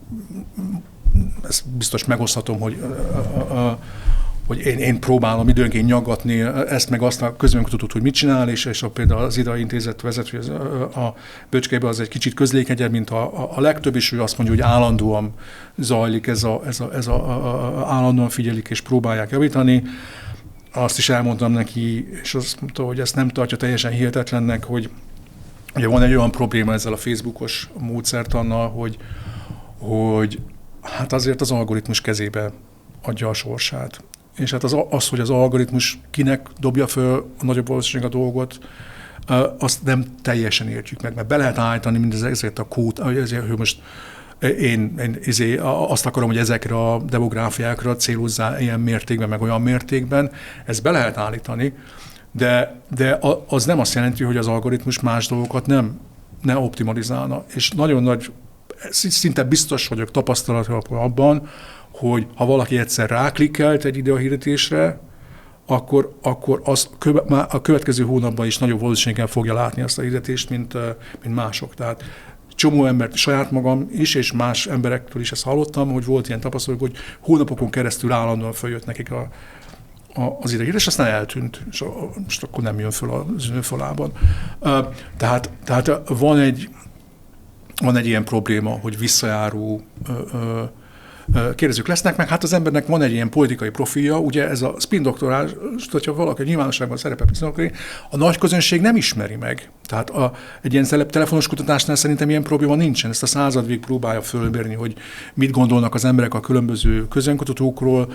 Speaker 2: ezt biztos megoszthatom, hogy, uh, uh, hogy én, én próbálom időnként nyaggatni ezt meg azt a közvéleménykutatót, hogy mit csinál, és, és a, például az IDA intézet vezető a Böcskében az egy kicsit közlékenyebb, mint a, a, a legtöbb, és ő azt mondja, hogy állandóan zajlik, ez a, ez a, ez a, a, a állandóan figyelik és próbálják javítani. Azt is elmondtam neki, és azt mondta, hogy ezt nem tartja teljesen hihetetlennek, hogy ugye van egy olyan probléma ezzel a Facebookos módszertannal, hogy, hogy hát azért az algoritmus kezébe adja a sorsát. És hát az, az, hogy az algoritmus kinek dobja föl a nagyobb valószínűség a dolgot, azt nem teljesen értjük meg, mert be lehet állítani mindezeket a kód, hogy most én, én izé, azt akarom, hogy ezekre a demográfiákra célozzá ilyen mértékben, meg olyan mértékben, ezt be lehet állítani, De, de az nem azt jelenti, hogy az algoritmus más dolgokat nem, nem optimalizálna. És nagyon nagy, szinte biztos vagyok tapasztalatban abban, hogy ha valaki egyszer ráklikkelt egy ideahirdetésre, akkor, akkor az a következő hónapban is nagyobb valószínűséggel fogja látni azt a hirdetést, mint, mint mások. Tehát csomó embert, saját magam is, és más emberektől is ezt hallottam, hogy volt ilyen tapasztalat, hogy hónapokon keresztül állandóan följött nekik a az idegét, és aztán eltűnt, és most akkor nem jön föl az önfalában. Tehát, tehát van, egy, van egy ilyen probléma, hogy visszajáró kérdezők lesznek, meg hát az embernek van egy ilyen politikai profilja, ugye ez a spin doktorás, hogyha valaki nyilvánosságban szerepel, a nagy közönség nem ismeri meg. Tehát a, egy ilyen telefonos kutatásnál szerintem ilyen probléma nincsen. Ezt a századvég próbálja fölmérni, hogy mit gondolnak az emberek a különböző közönkutatókról,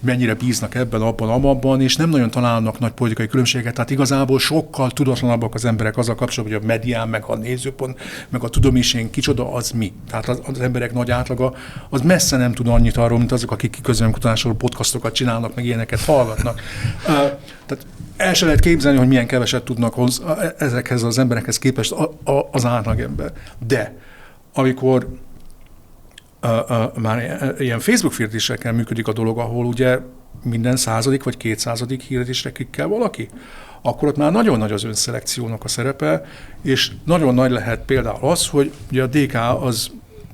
Speaker 2: mennyire bíznak ebben, abban, abban, és nem nagyon találnak nagy politikai különbséget. Tehát igazából sokkal tudatlanabbak az emberek azzal kapcsolatban, hogy a medián, meg a nézőpont, meg a tudomésén kicsoda, az mi. Tehát az, az emberek nagy átlaga, az messze nem tud annyit arról, mint azok, akik közvéleménykutatásról podcastokat csinálnak, meg ilyeneket hallgatnak. Uh, tehát el se lehet képzelni, hogy milyen keveset tudnak hoz, ezekhez az emberekhez képest a, a, az átlagember. De amikor uh, uh, már ilyen Facebook hirdetésekkel működik a dolog, ahol ugye minden századik vagy kétszázadik hirdetésre klikkel valaki, akkor ott már nagyon nagy az önszelekciónak a szerepe, és nagyon nagy lehet például az, hogy ugye a dé ká az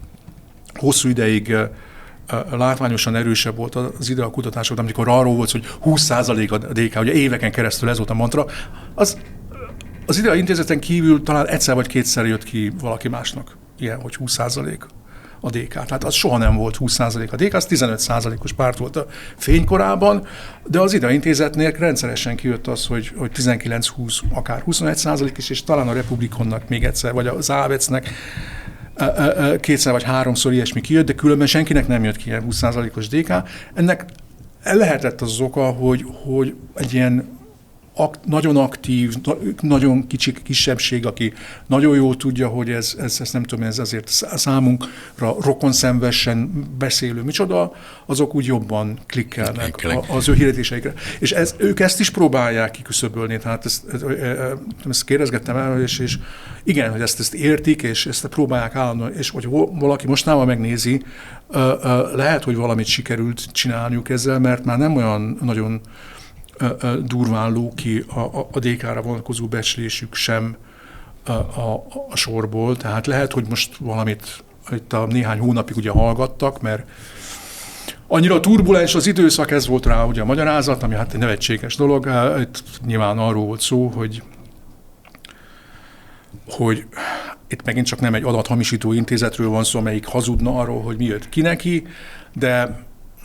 Speaker 2: hosszú ideig látványosan erősebb volt az ide a kutatásokban, amikor arról volt, hogy húsz százalék a dé ká, ugye éveken keresztül ez volt a mantra, az, az ide a intézeten kívül talán egyszer vagy kétszer jött ki valaki másnak ilyen, hogy húsz százalék a dé ká. Tehát az soha nem volt húsz százalék a dé ká, az tizenöt százalékos párt volt a fénykorában, de az ide a intézetnél rendszeresen kijött az, hogy, hogy tizenkilenc húsz, akár huszonegy százalék is, és talán a Republikonnak még egyszer, vagy az Ávecnek kétszer vagy háromszor ilyesmi kijött, de különben senkinek nem jött ki ilyen húsz százalékos dé ká. Ennek lehetett az oka, hogy, hogy egy ilyen ak- nagyon aktív, nagyon kicsi kisebbség, aki nagyon jól tudja, hogy ez, ez, ez nem tudom, ez azért számunkra rokonszenvesen beszélő micsoda, azok úgy jobban klikkelnek a, az ő hirdetéseikre. És ez, ők ezt is próbálják kiküszöbölni, tehát ezt, ezt kérdezgettem el, és, és igen, hogy ezt, ezt értik, és ezt próbálják állandóan, és hogy valaki mostanában megnézi, lehet, hogy valamit sikerült csinálniuk ezzel, mert már nem olyan nagyon durván ló ki a, a, a dé ká-ra vonatkozó becslésük sem a, a, a sorból. Tehát lehet, hogy most valamit itt a néhány hónapig ugye hallgattak, mert annyira turbulens az időszak, ez volt rá ugye a magyarázat, ami hát egy nevetséges dolog. Itt nyilván arról volt szó, hogy, hogy itt megint csak nem egy adathamisító intézetről van szó, amelyik hazudna arról, hogy mi jött ki neki, de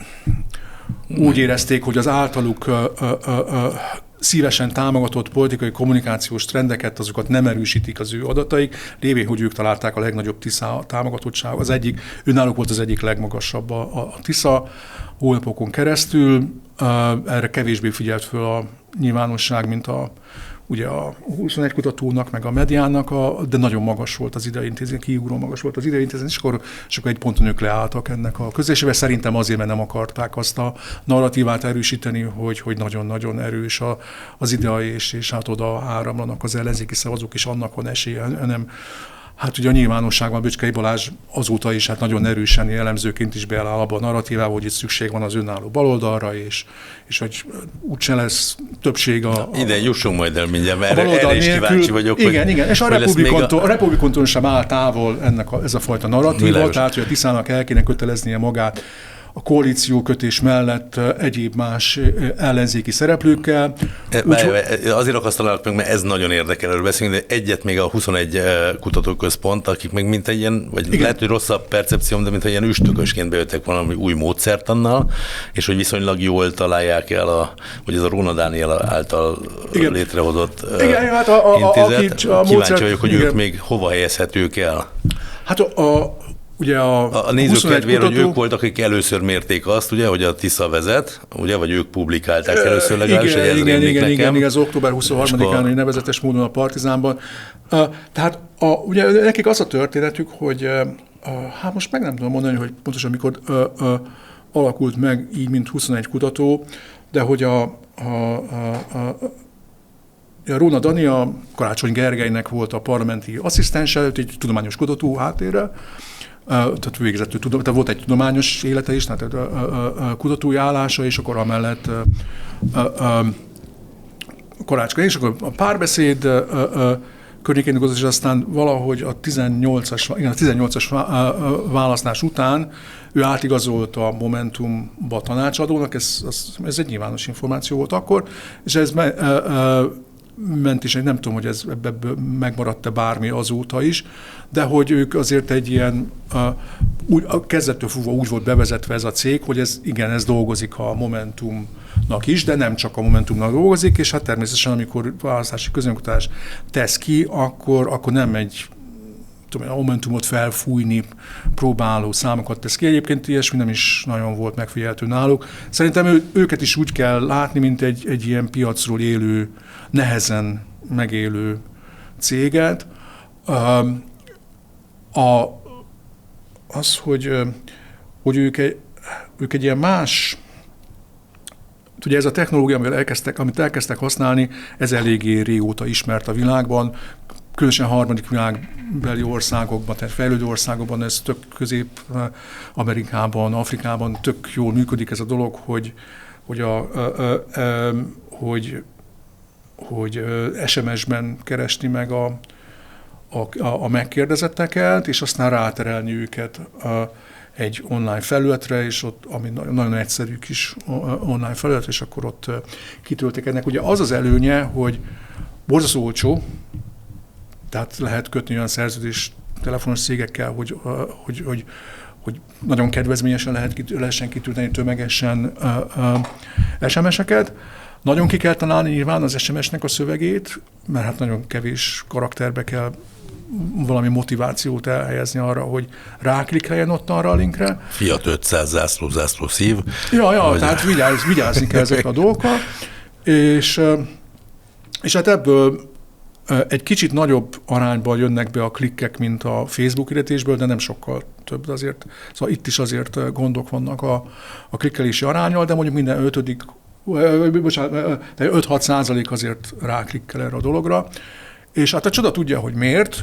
Speaker 2: úgy érezték, hogy az általuk ö, ö, ö, szívesen támogatott politikai kommunikációs trendeket, azokat nem erősítik az ő adataik, lévén, hogy ők találták a legnagyobb TISZA támogatottság. Az egyik, őnáluk volt az egyik legmagasabb a, a TISZA hónapokon keresztül. Erre kevésbé figyelt föl a nyilvánosság, mint a ugye a huszonegy kutatónak, meg a mediának, a, de nagyon magas volt az idei intézet, kiugró magas volt az idei intézet, és akkor, és akkor egy ponton ők leálltak ennek a közlésével. Szerintem azért, mert nem akarták azt a narratívát erősíteni, hogy, hogy nagyon-nagyon erős a, az idei, és, és hát oda áramlanak az ellenzéki szavazók, és annak van esélye, hanem hát ugye a nyilvánosságban Böcskei Balázs azóta is hát nagyon erősen jellemzőként is beáll abban a narratívában, hogy itt szükség van az önálló baloldalra, és, és hogy úgyse lesz többség a...
Speaker 1: Na, ide jussunk majd el mindjárt, mert erre, erre is kíváncsi vagyok.
Speaker 2: Igen,
Speaker 1: hogy,
Speaker 2: igen, és a Republikontól, a... a Republikontól sem áll távol ennek a, ez a fajta narratíva, tehát hogy a TISZának el kéne köteleznie magát a koalíciókötés mellett egyéb más ellenzéki szereplőkkel.
Speaker 1: Úgy, azért akasztalálok meg, mert ez nagyon érdekel, erről beszélünk, de egyet még a huszonegy kutatóközpont, akik meg mint egy ilyen, vagy igen, lehet, hogy rosszabb percepcióm, de mint egy ilyen üstökösként bejöttek valami új módszertannal, és hogy viszonylag jól találják el, a, hogy ez a Róna Dániel által igen. létrehozott igen, hát a, a, intézet. A, a, a Kíváncsi módszert, vagyok, hogy igen. ők még hova helyezhetők el.
Speaker 2: Hát a, a Ugye a,
Speaker 1: a nézők kedvére, kutató... hogy ők voltak, akik először mérték azt, ugye, hogy a TISZA vezet, ugye, vagy ők publikálták először legalábbis,
Speaker 2: igen,
Speaker 1: hogy ez
Speaker 2: igen, igen,
Speaker 1: nekem.
Speaker 2: igen, igen, az október huszonharmadikán, egy nevezetes módon a Partizánban. Uh, tehát a, ugye nekik az a történetük, hogy uh, hát most meg nem tudom mondani, hogy pontosan mikor uh, uh, alakult meg így, mint huszonegy kutató, de hogy a, a, a, a A Róna Dani a Karácsony Gergelynek volt a parlamenti asszisztense, egy tudományos kutató háttérrel, tehát végzett, tehát volt egy tudományos élete is, tehát a kutatói állása, és akkor amellett Karácsony, és akkor a Párbeszéd környékén dolgozott, és aztán valahogy a tizennyolcas, igen, a tizennyolcas választás után ő átigazolt a Momentumba tanácsadónak, ez, ez, ez egy nyilvános információ volt akkor, és ez ment is, nem tudom, hogy ez ebből megmaradt-e bármi azóta is, de hogy ők azért egy ilyen, a, úgy, a kezdettől fogva úgy volt bevezetve ez a cég, hogy ez igen, ez dolgozik a Momentumnak is, de nem csak a Momentumnak dolgozik, és hát természetesen, amikor választási közönkutatás tesz ki, akkor, akkor nem egy tudom, a Momentumot felfújni próbáló számokat tesz ki. Egyébként ilyesmi nem is nagyon volt megfigyelhető náluk. Szerintem ő, őket is úgy kell látni, mint egy, egy ilyen piacról élő, nehezen megélő céget. A, az, hogy, hogy ők, egy, ők egy ilyen más, ugye ez a technológia, amivel elkezdtek, amit elkezdtek használni, ez eléggé régóta ismert a világban, különösen harmadik világbeli országokban, tehát fejlődő országokban, ez tök Közép-Amerikában, Afrikában tök jól működik ez a dolog, hogy, hogy, a, a, a, a, hogy, hogy es em es-ben keresni meg a, a, a megkérdezetteket, és aztán ráterelni őket a, egy online felületre, és ott, ami nagyon egyszerű kis online felület, és akkor ott kitöltik ennek. Ugye az az előnye, hogy borzasztó olcsó, tehát lehet kötni olyan szerződést telefonos cégekkel, hogy, hogy, hogy, hogy nagyon kedvezményesen lehet, lehessen kitölteni tömegesen es em es-eket. Nagyon ki kell találni nyilván az es em es-nek a szövegét, mert hát nagyon kevés karakterbe kell valami motivációt elhelyezni arra, hogy ráklikkeljen ott arra a linkre.
Speaker 3: Fiat ötszáz zászló, zászló szív.
Speaker 2: Ja, ja,
Speaker 3: vagy...
Speaker 2: tehát vigyáz, vigyázni kell ezekre a dolgokkal. És, és hát ebből egy kicsit nagyobb arányban jönnek be a klikkek, mint a Facebook hirdetésből, de nem sokkal több, de azért, szóval itt is azért gondok vannak a, a klikkelési aránnyal, de mondjuk minden ötödik, bocsánat, öt-hat százalék azért ráklikkel erre a dologra. És hát a csoda tudja, hogy miért,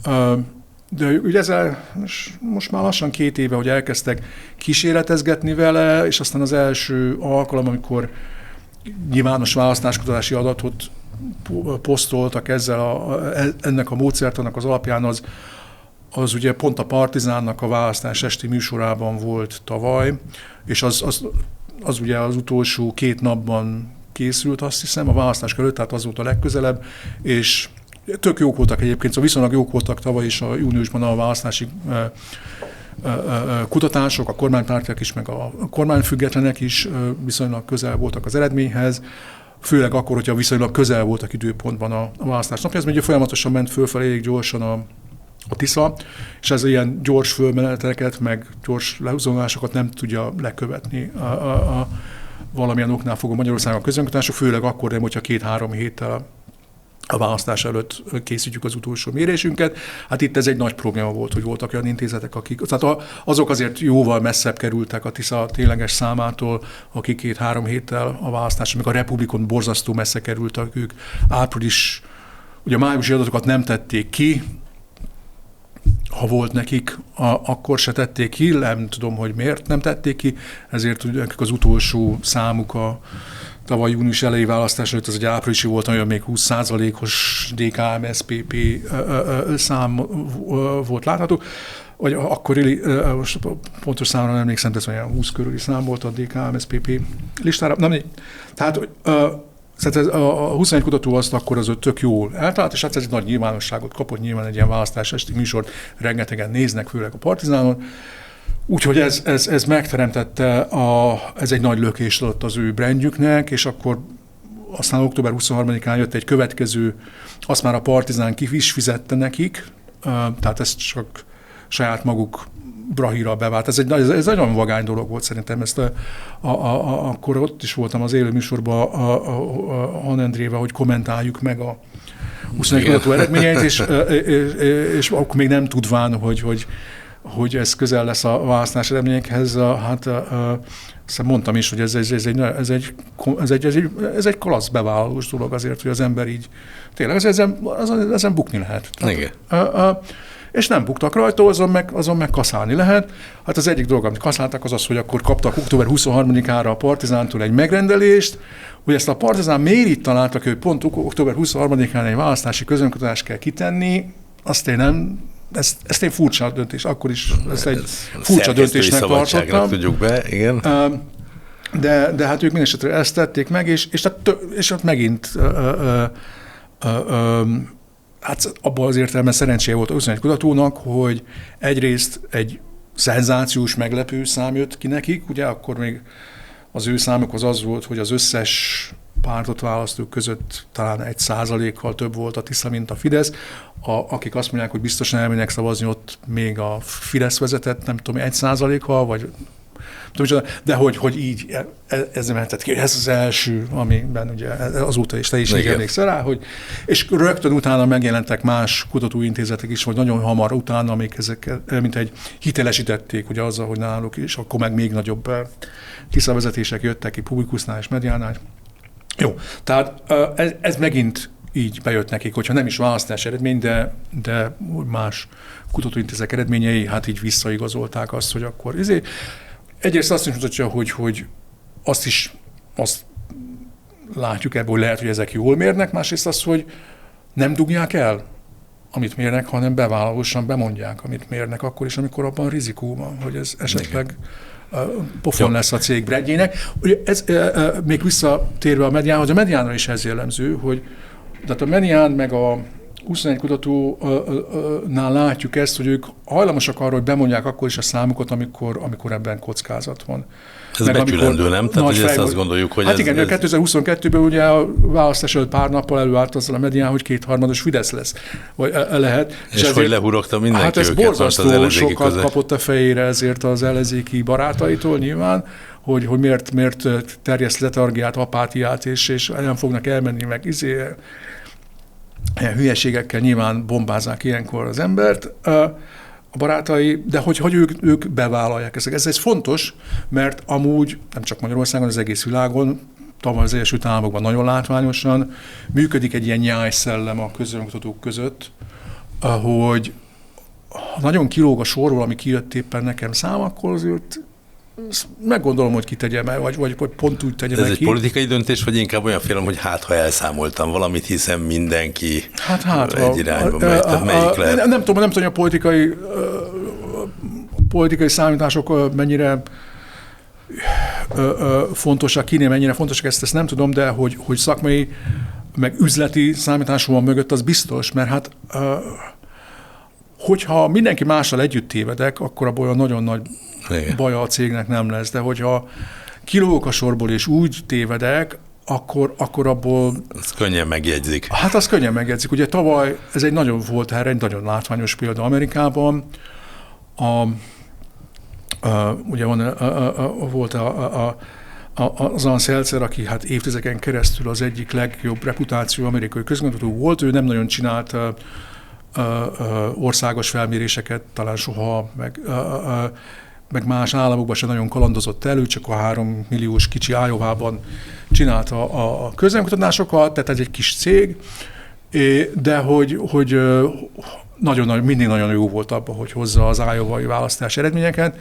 Speaker 2: de ugye ezzel most már lassan két éve, hogy elkezdtek kísérletezgetni vele, és aztán az első alkalom, amikor nyilvános választáskutatási adatot posztoltak ezzel a, ennek a módszertannak az alapján, az, az ugye pont a Partizánnak a választás esti műsorában volt tavaly, és az, az, az ugye az utolsó két napban készült, azt hiszem, a választás előtt, tehát az volt a legközelebb, és tök jók voltak egyébként, szóval viszonylag jók voltak tavaly is a júniusban a választási kutatások, a kormánypártiak is, meg a kormányfüggetlenek is viszonylag közel voltak az eredményhez, főleg akkor, hogyha viszonylag közel voltak időpontban a, a választás napja. Ez ugye folyamatosan ment fölfelé elég gyorsan a, a Tisza, és ez ilyen gyors fölmeneteket, meg gyors lehuzolásokat nem tudja lekövetni a, a, a valamilyen oknál fogó Magyarországon a közönkutatások, főleg akkor, de hogyha két-három héttel a választás előtt készítjük az utolsó mérésünket. Hát itt ez egy nagy probléma volt, hogy voltak olyan intézetek, akik, tehát azok azért jóval messzebb kerültek a Tisza tényleges számától, akik két-három héttel a választás, amikor a Republikon borzasztó messze kerültek ők. Április, ugye a májusi adatokat nem tették ki, ha volt nekik, a, akkor se tették ki, nem tudom, hogy miért nem tették ki, ezért ugye az utolsó számuk a tavaly június elejé választás előtt, az egy áprilisi volt, olyan még húsz százalékos dé ká em es pé pé szám volt látható, vagy akkor most pontos számra nem emlékszem, ez olyan húsz körüli szám volt a dé ká em es pé pé listára. Nem, tehát a huszonegy kutató azt akkor az tök jól eltalált, és hát ez egy nagy nyilvánosságot kapott, nyilván egy ilyen választás esti műsort rengetegen néznek, főleg a Partizánon. Úgyhogy ez, ez, ez megteremtette, a, ez egy nagy lökést adott az ő brandjüknek, és akkor aztán október huszonharmadikán jött egy következő, azt már a Partizán ki is fizette nekik, tehát ezt csak saját maguk brahíra bevált. Ez egy, ez egy nagyon vagány dolog volt szerintem. Ezt a, a, a, akkor ott is voltam az élő műsorban a, a, a Han Endrével, hogy kommentáljuk meg a huszonegy kutató eredményeit, és, és, és akkor még nem tudván, hogy, hogy hogy ez közel lesz a választás eredményekhez, hát uh, mondtam is, hogy ez, ez, ez, egy, ez, egy, ez, egy, ez, egy, ez egy kolasz bevállalós dolog azért, hogy az ember így, tényleg ez, ezen, ezen, ezen bukni lehet.
Speaker 3: Igen.
Speaker 2: Tehát, uh, uh, és nem buktak rajta, azon meg, azon meg kaszálni lehet. Hát az egyik dolog, amit kaszáltak, az az, hogy akkor kaptak október huszonharmadikára a Partizántól egy megrendelést, hogy ezt a Partizán miért itt találtak, hogy pont október huszonharmadikán egy választási közönkutatást kell kitenni, azt én nem, ezt, ezt én furcsa döntés, akkor is ezt egy furcsa döntésnek tartottam.
Speaker 3: Tudjuk be, igen.
Speaker 2: De, de hát ők mindenesetre ezt tették meg, és, és, és ott megint ö, ö, ö, ö, hát abban az értelemben szerencséje volt a huszonegy kutatónak, hogy egyrészt egy szenzációs, meglepő szám jött ki nekik, ugye akkor még az ő számuk az az volt, hogy az összes pártot választók között talán egy százalékkal több volt a Tisza, mint a Fidesz. A, akik azt mondják, hogy biztosan elmennek szavazni, ott még a Fidesz vezetett, nem tudom, egy százalékkal, vagy de hogy, hogy így ez nem lehetett ki. Ez az első, amiben ugye azóta is te is emlékszel rá, hogy, és rögtön utána megjelentek más kutatóintézetek is, hogy nagyon hamar utána még ezek, mint egy hitelesítették ugye azzal, hogy náluk is, akkor meg még nagyobb tiszavezetések jöttek ki Publikusnál és Mediánál. Jó, tehát ez, ez megint így bejött nekik, hogyha nem is választás eredmény, de, de más kutatóintézetek eredményei, hát így visszaigazolták azt, hogy akkor ezért. Egyrészt azt is mutatja, hogy, hogy azt is azt látjuk ebből, hogy lehet, hogy ezek jól mérnek, másrészt azt, hogy nem dugják el, amit mérnek, hanem bevállalósan bemondják, amit mérnek, akkor is, amikor abban rizikó van, hogy ez esetleg uh, pofon lesz a cég brandjének. Ugye ez, uh, uh, még visszatérve a Medián, hogy a Mediánra is ez jellemző, hogy tehát a Medián meg a huszonegy kutatónál látjuk ezt, hogy ők hajlamosak arra, hogy bemondják akkor is a számukat, amikor, amikor ebben kockázat van.
Speaker 1: Ez meg becsülendő, nem? Tehát, hogy ezt azt gondoljuk, hogy
Speaker 2: hát
Speaker 1: ez...
Speaker 2: igen, ez... kétezer-huszonkettőben ugye a választás előtt pár nappal előállt azzal a Medián, hogy kétharmados Fidesz lesz, vagy lehet.
Speaker 1: És, és ezért, hogy lehurogta mindenki
Speaker 2: hát ez
Speaker 1: őket.
Speaker 2: borzasztó sokat között. Kapott a fejére ezért az ellenzéki barátaitól nyilván, hogy, hogy miért, miért terjeszt letargiát, apátiát, és, és nem fognak elmenni meg izé, ilyen hülyeségekkel nyilván bombázzák ilyenkor az embert, a barátai, de hogy, hogy ők, ők bevállalják ezeket. Ez, ez fontos, mert amúgy nem csak Magyarországon, az egész világon, tavaly az Egyesült Államokban nagyon látványosan működik egy ilyen nyájszellem a közönmutatók között, hogy ha nagyon kilóg a sorról, ami kijött éppen nekem szám, akkor azért meggondolom, hogy kitegyem el, vagy, vagy, vagy pont úgy tegyem
Speaker 1: el
Speaker 2: ki.
Speaker 1: Ez egy politikai döntés, vagy inkább olyan félem, hogy hát, ha elszámoltam valamit, hiszen mindenki
Speaker 2: hát, hát,
Speaker 1: egy
Speaker 2: a,
Speaker 1: irányba
Speaker 2: a,
Speaker 1: megy,
Speaker 2: a,
Speaker 1: melyik
Speaker 2: a,
Speaker 1: lehet?
Speaker 2: Nem, nem tudom, nem tudom, hogy a politikai, uh, politikai számítások mennyire uh, uh, fontosak, kinél mennyire fontosak, ezt, ezt nem tudom, de hogy, hogy szakmai, meg üzleti számítású van mögött, az biztos, mert hát uh, hogyha mindenki mással együtt tévedek, akkor abból nagyon nagy igen. baja a cégnek nem lesz, de hogyha kilógok a sorból és úgy tévedek, akkor, akkor abból...
Speaker 1: Az könnyen megjegyzik.
Speaker 2: Hát az könnyen megjegyzik. Ugye tavaly, ez egy nagyon volt erre, egy nagyon látványos példa Amerikában. A, a, ugye van, a, a, a, volt a, a, a, az Ann Seltzer, aki hát évtizedeken keresztül az egyik legjobb reputáció amerikai közgazgató volt, ő nem nagyon csinált a, a, a országos felméréseket, talán soha, meg... A, a, meg más államokban sem nagyon kalandozott elő, csak a három milliós kicsi Iowában csinálta a közvéleménykutatásokat, tehát ez egy kis cég, de hogy, hogy nagyon, mindig nagyon jó volt abban, hogy hozza az iowai választás eredményeket,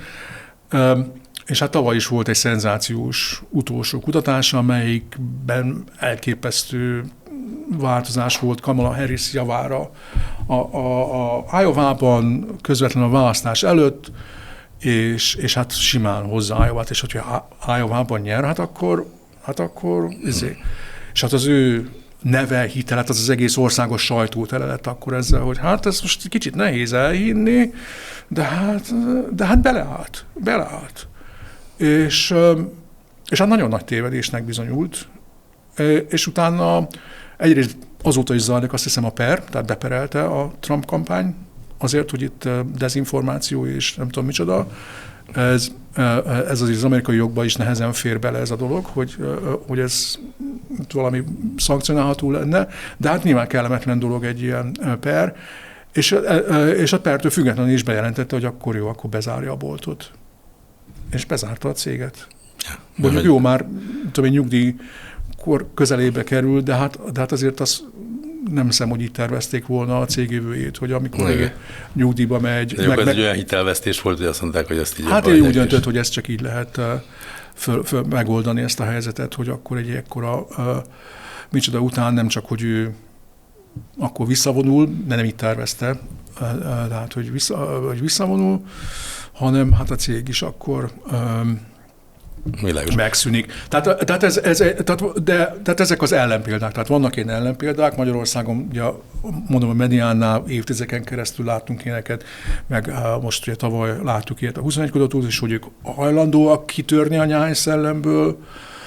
Speaker 2: és hát tavaly is volt egy szenzációs utolsó kutatás, amelyikben elképesztő változás volt Kamala Harris javára a, a, a Iowában, közvetlenül a választás előtt, És, és hát simán hozza Iowát, és hogyha Iowában nyer, hát akkor, hát akkor ezért. És hát az ő neve, hitelet, az az egész országos sajtó tele lett akkor ezzel, hogy hát ez most kicsit nehéz elhinni, de hát, de hát beleállt, beleállt. És, és hát nagyon nagy tévedésnek bizonyult, és utána egyrészt azóta is zajlik, azt hiszem, a per, tehát beperelte a Trump kampány, azért, hogy itt dezinformáció és nem tudom micsoda, ez, ez az, az amerikai jogban is nehezen fér bele ez a dolog, hogy, hogy ez valami szankcionálható lenne, de hát nyilván kellemetlen dolog egy ilyen per, és, és a pertől függetlenül is bejelentette, hogy akkor jó, akkor bezárja a boltot. És bezárta a céget. Ja, mondjuk jó, már tudom én, nyugdíjkor közelébe kerül, de hát, de hát azért az nem hiszem, hogy így tervezték volna a cég jövőjét, hogy amikor ő nyugdíjba megy.
Speaker 1: De meg, ez meg... egy olyan hitelvesztés volt, hogy azt mondták, hogy ezt így...
Speaker 2: Hát ő úgy döntött, hogy ezt csak így lehet föl, föl megoldani ezt a helyzetet, hogy akkor egy ekkora uh, micsoda után nem csak, hogy ő akkor visszavonul, de nem így tervezte, uh, tehát, hogy, vissza, hogy visszavonul, hanem hát a cég is akkor... Um,
Speaker 1: Világos.
Speaker 2: Megszűnik. Tehát, tehát, ez, ez, tehát, de, tehát ezek az ellenpéldák. Tehát vannak ilyen ellenpéldák. Magyarországon, ugye, mondom, a Mediánnál évtizedeken keresztül láttunk ilyeneket, meg most ugye tavaly láttuk ilyet a huszonegy kutatót is, hogy ők hajlandóak kitörni a nyájszellemből,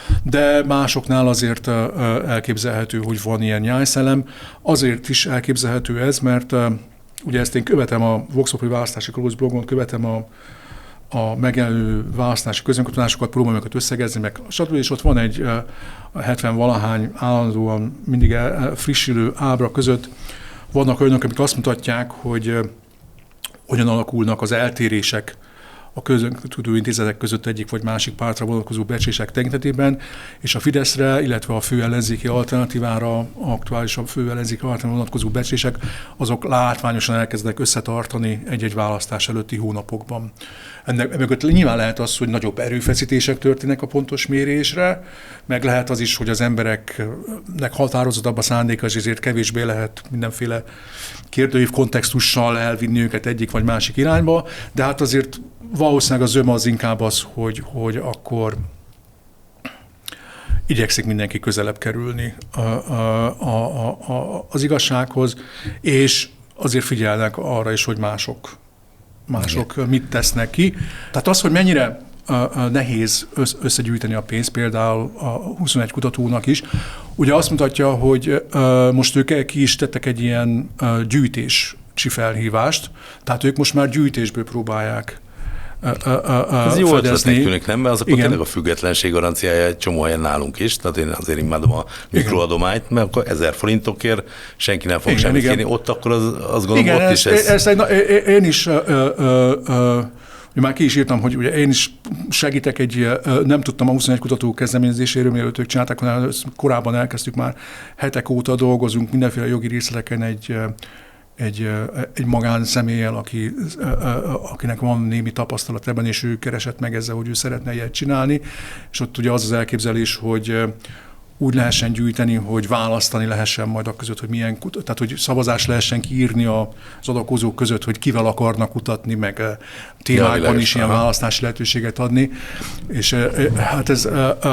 Speaker 2: de másoknál azért elképzelhető, hogy van ilyen nyájszellem. Azért is elképzelhető ez, mert ugye ezt én követem a Vox Populi Választási Kalóz blogon, követem a, a megjelenő választási közönkutatásokat, próbálom őket összegezni, meg stb. És ott van egy hetven-valahány állandóan mindig frissülő ábra között. Vannak olyanok, amik azt mutatják, hogy hogyan alakulnak az eltérések a közönkutó intézetek között egyik vagy másik pártra vonatkozó becslések tekintetében, és a Fideszre, illetve a fő ellenzéki alternatívára, aktuális a fő ellenzéki alternatívára vonatkozó becslések, azok látványosan elkezdenek összetartani egy-egy választás előtti hónapokban. Ennek mögött nyilván lehet az, hogy nagyobb erőfeszítések történnek a pontos mérésre, meg lehet az is, hogy az embereknek határozottabb a szándéka, és ezért kevésbé lehet mindenféle kérdőív kontextussal elvinni őket egyik vagy másik irányba, de hát azért valószínűleg az zöme az inkább az, hogy, hogy akkor igyekszik mindenki közelebb kerülni a, a, a, a, az igazsághoz, és azért figyelnek arra is, hogy mások, mások Igen. mit tesznek ki. Tehát az, hogy mennyire nehéz összegyűjteni a pénzt, például a huszonegy kutatónak is, ugye azt mutatja, hogy most ők ki is tettek egy ilyen gyűjtési felhívást, tehát ők most már gyűjtésből próbálják
Speaker 1: Ez jó ötletnek tűnik, nem? Mert az akkor tényleg a függetlenség garanciája egy csomó helyen nálunk is, tehát én azért imádom a mikroadományt, mert akkor ezer forintokért senki nem fog igen, semmit igen. kérni, ott akkor az, azt gondolom, igen, ott ez, is ez... ez egy,
Speaker 2: na, én is ö, ö, ö, már ki is írtam, hogy ugye én is segítek egy, nem tudtam a huszonegy kutató kezdeményezéséről, mielőtt ők csinálták, hanem korábban elkezdtük már, hetek óta dolgozunk mindenféle jogi részleteken egy egy, egy magánszemélyel, aki, akinek van némi tapasztalat ebben, és ő keresett meg ezzel, hogy ő szeretne ilyet csinálni, és ott ugye az az elképzelés, hogy úgy lehessen gyűjteni, hogy választani lehessen majd a között, hogy milyen, tehát hogy szavazás lehessen kiírni az adakozók között, hogy kivel akarnak kutatni, meg témákban ja, is ilyen választási lehetőséget adni, és hát ez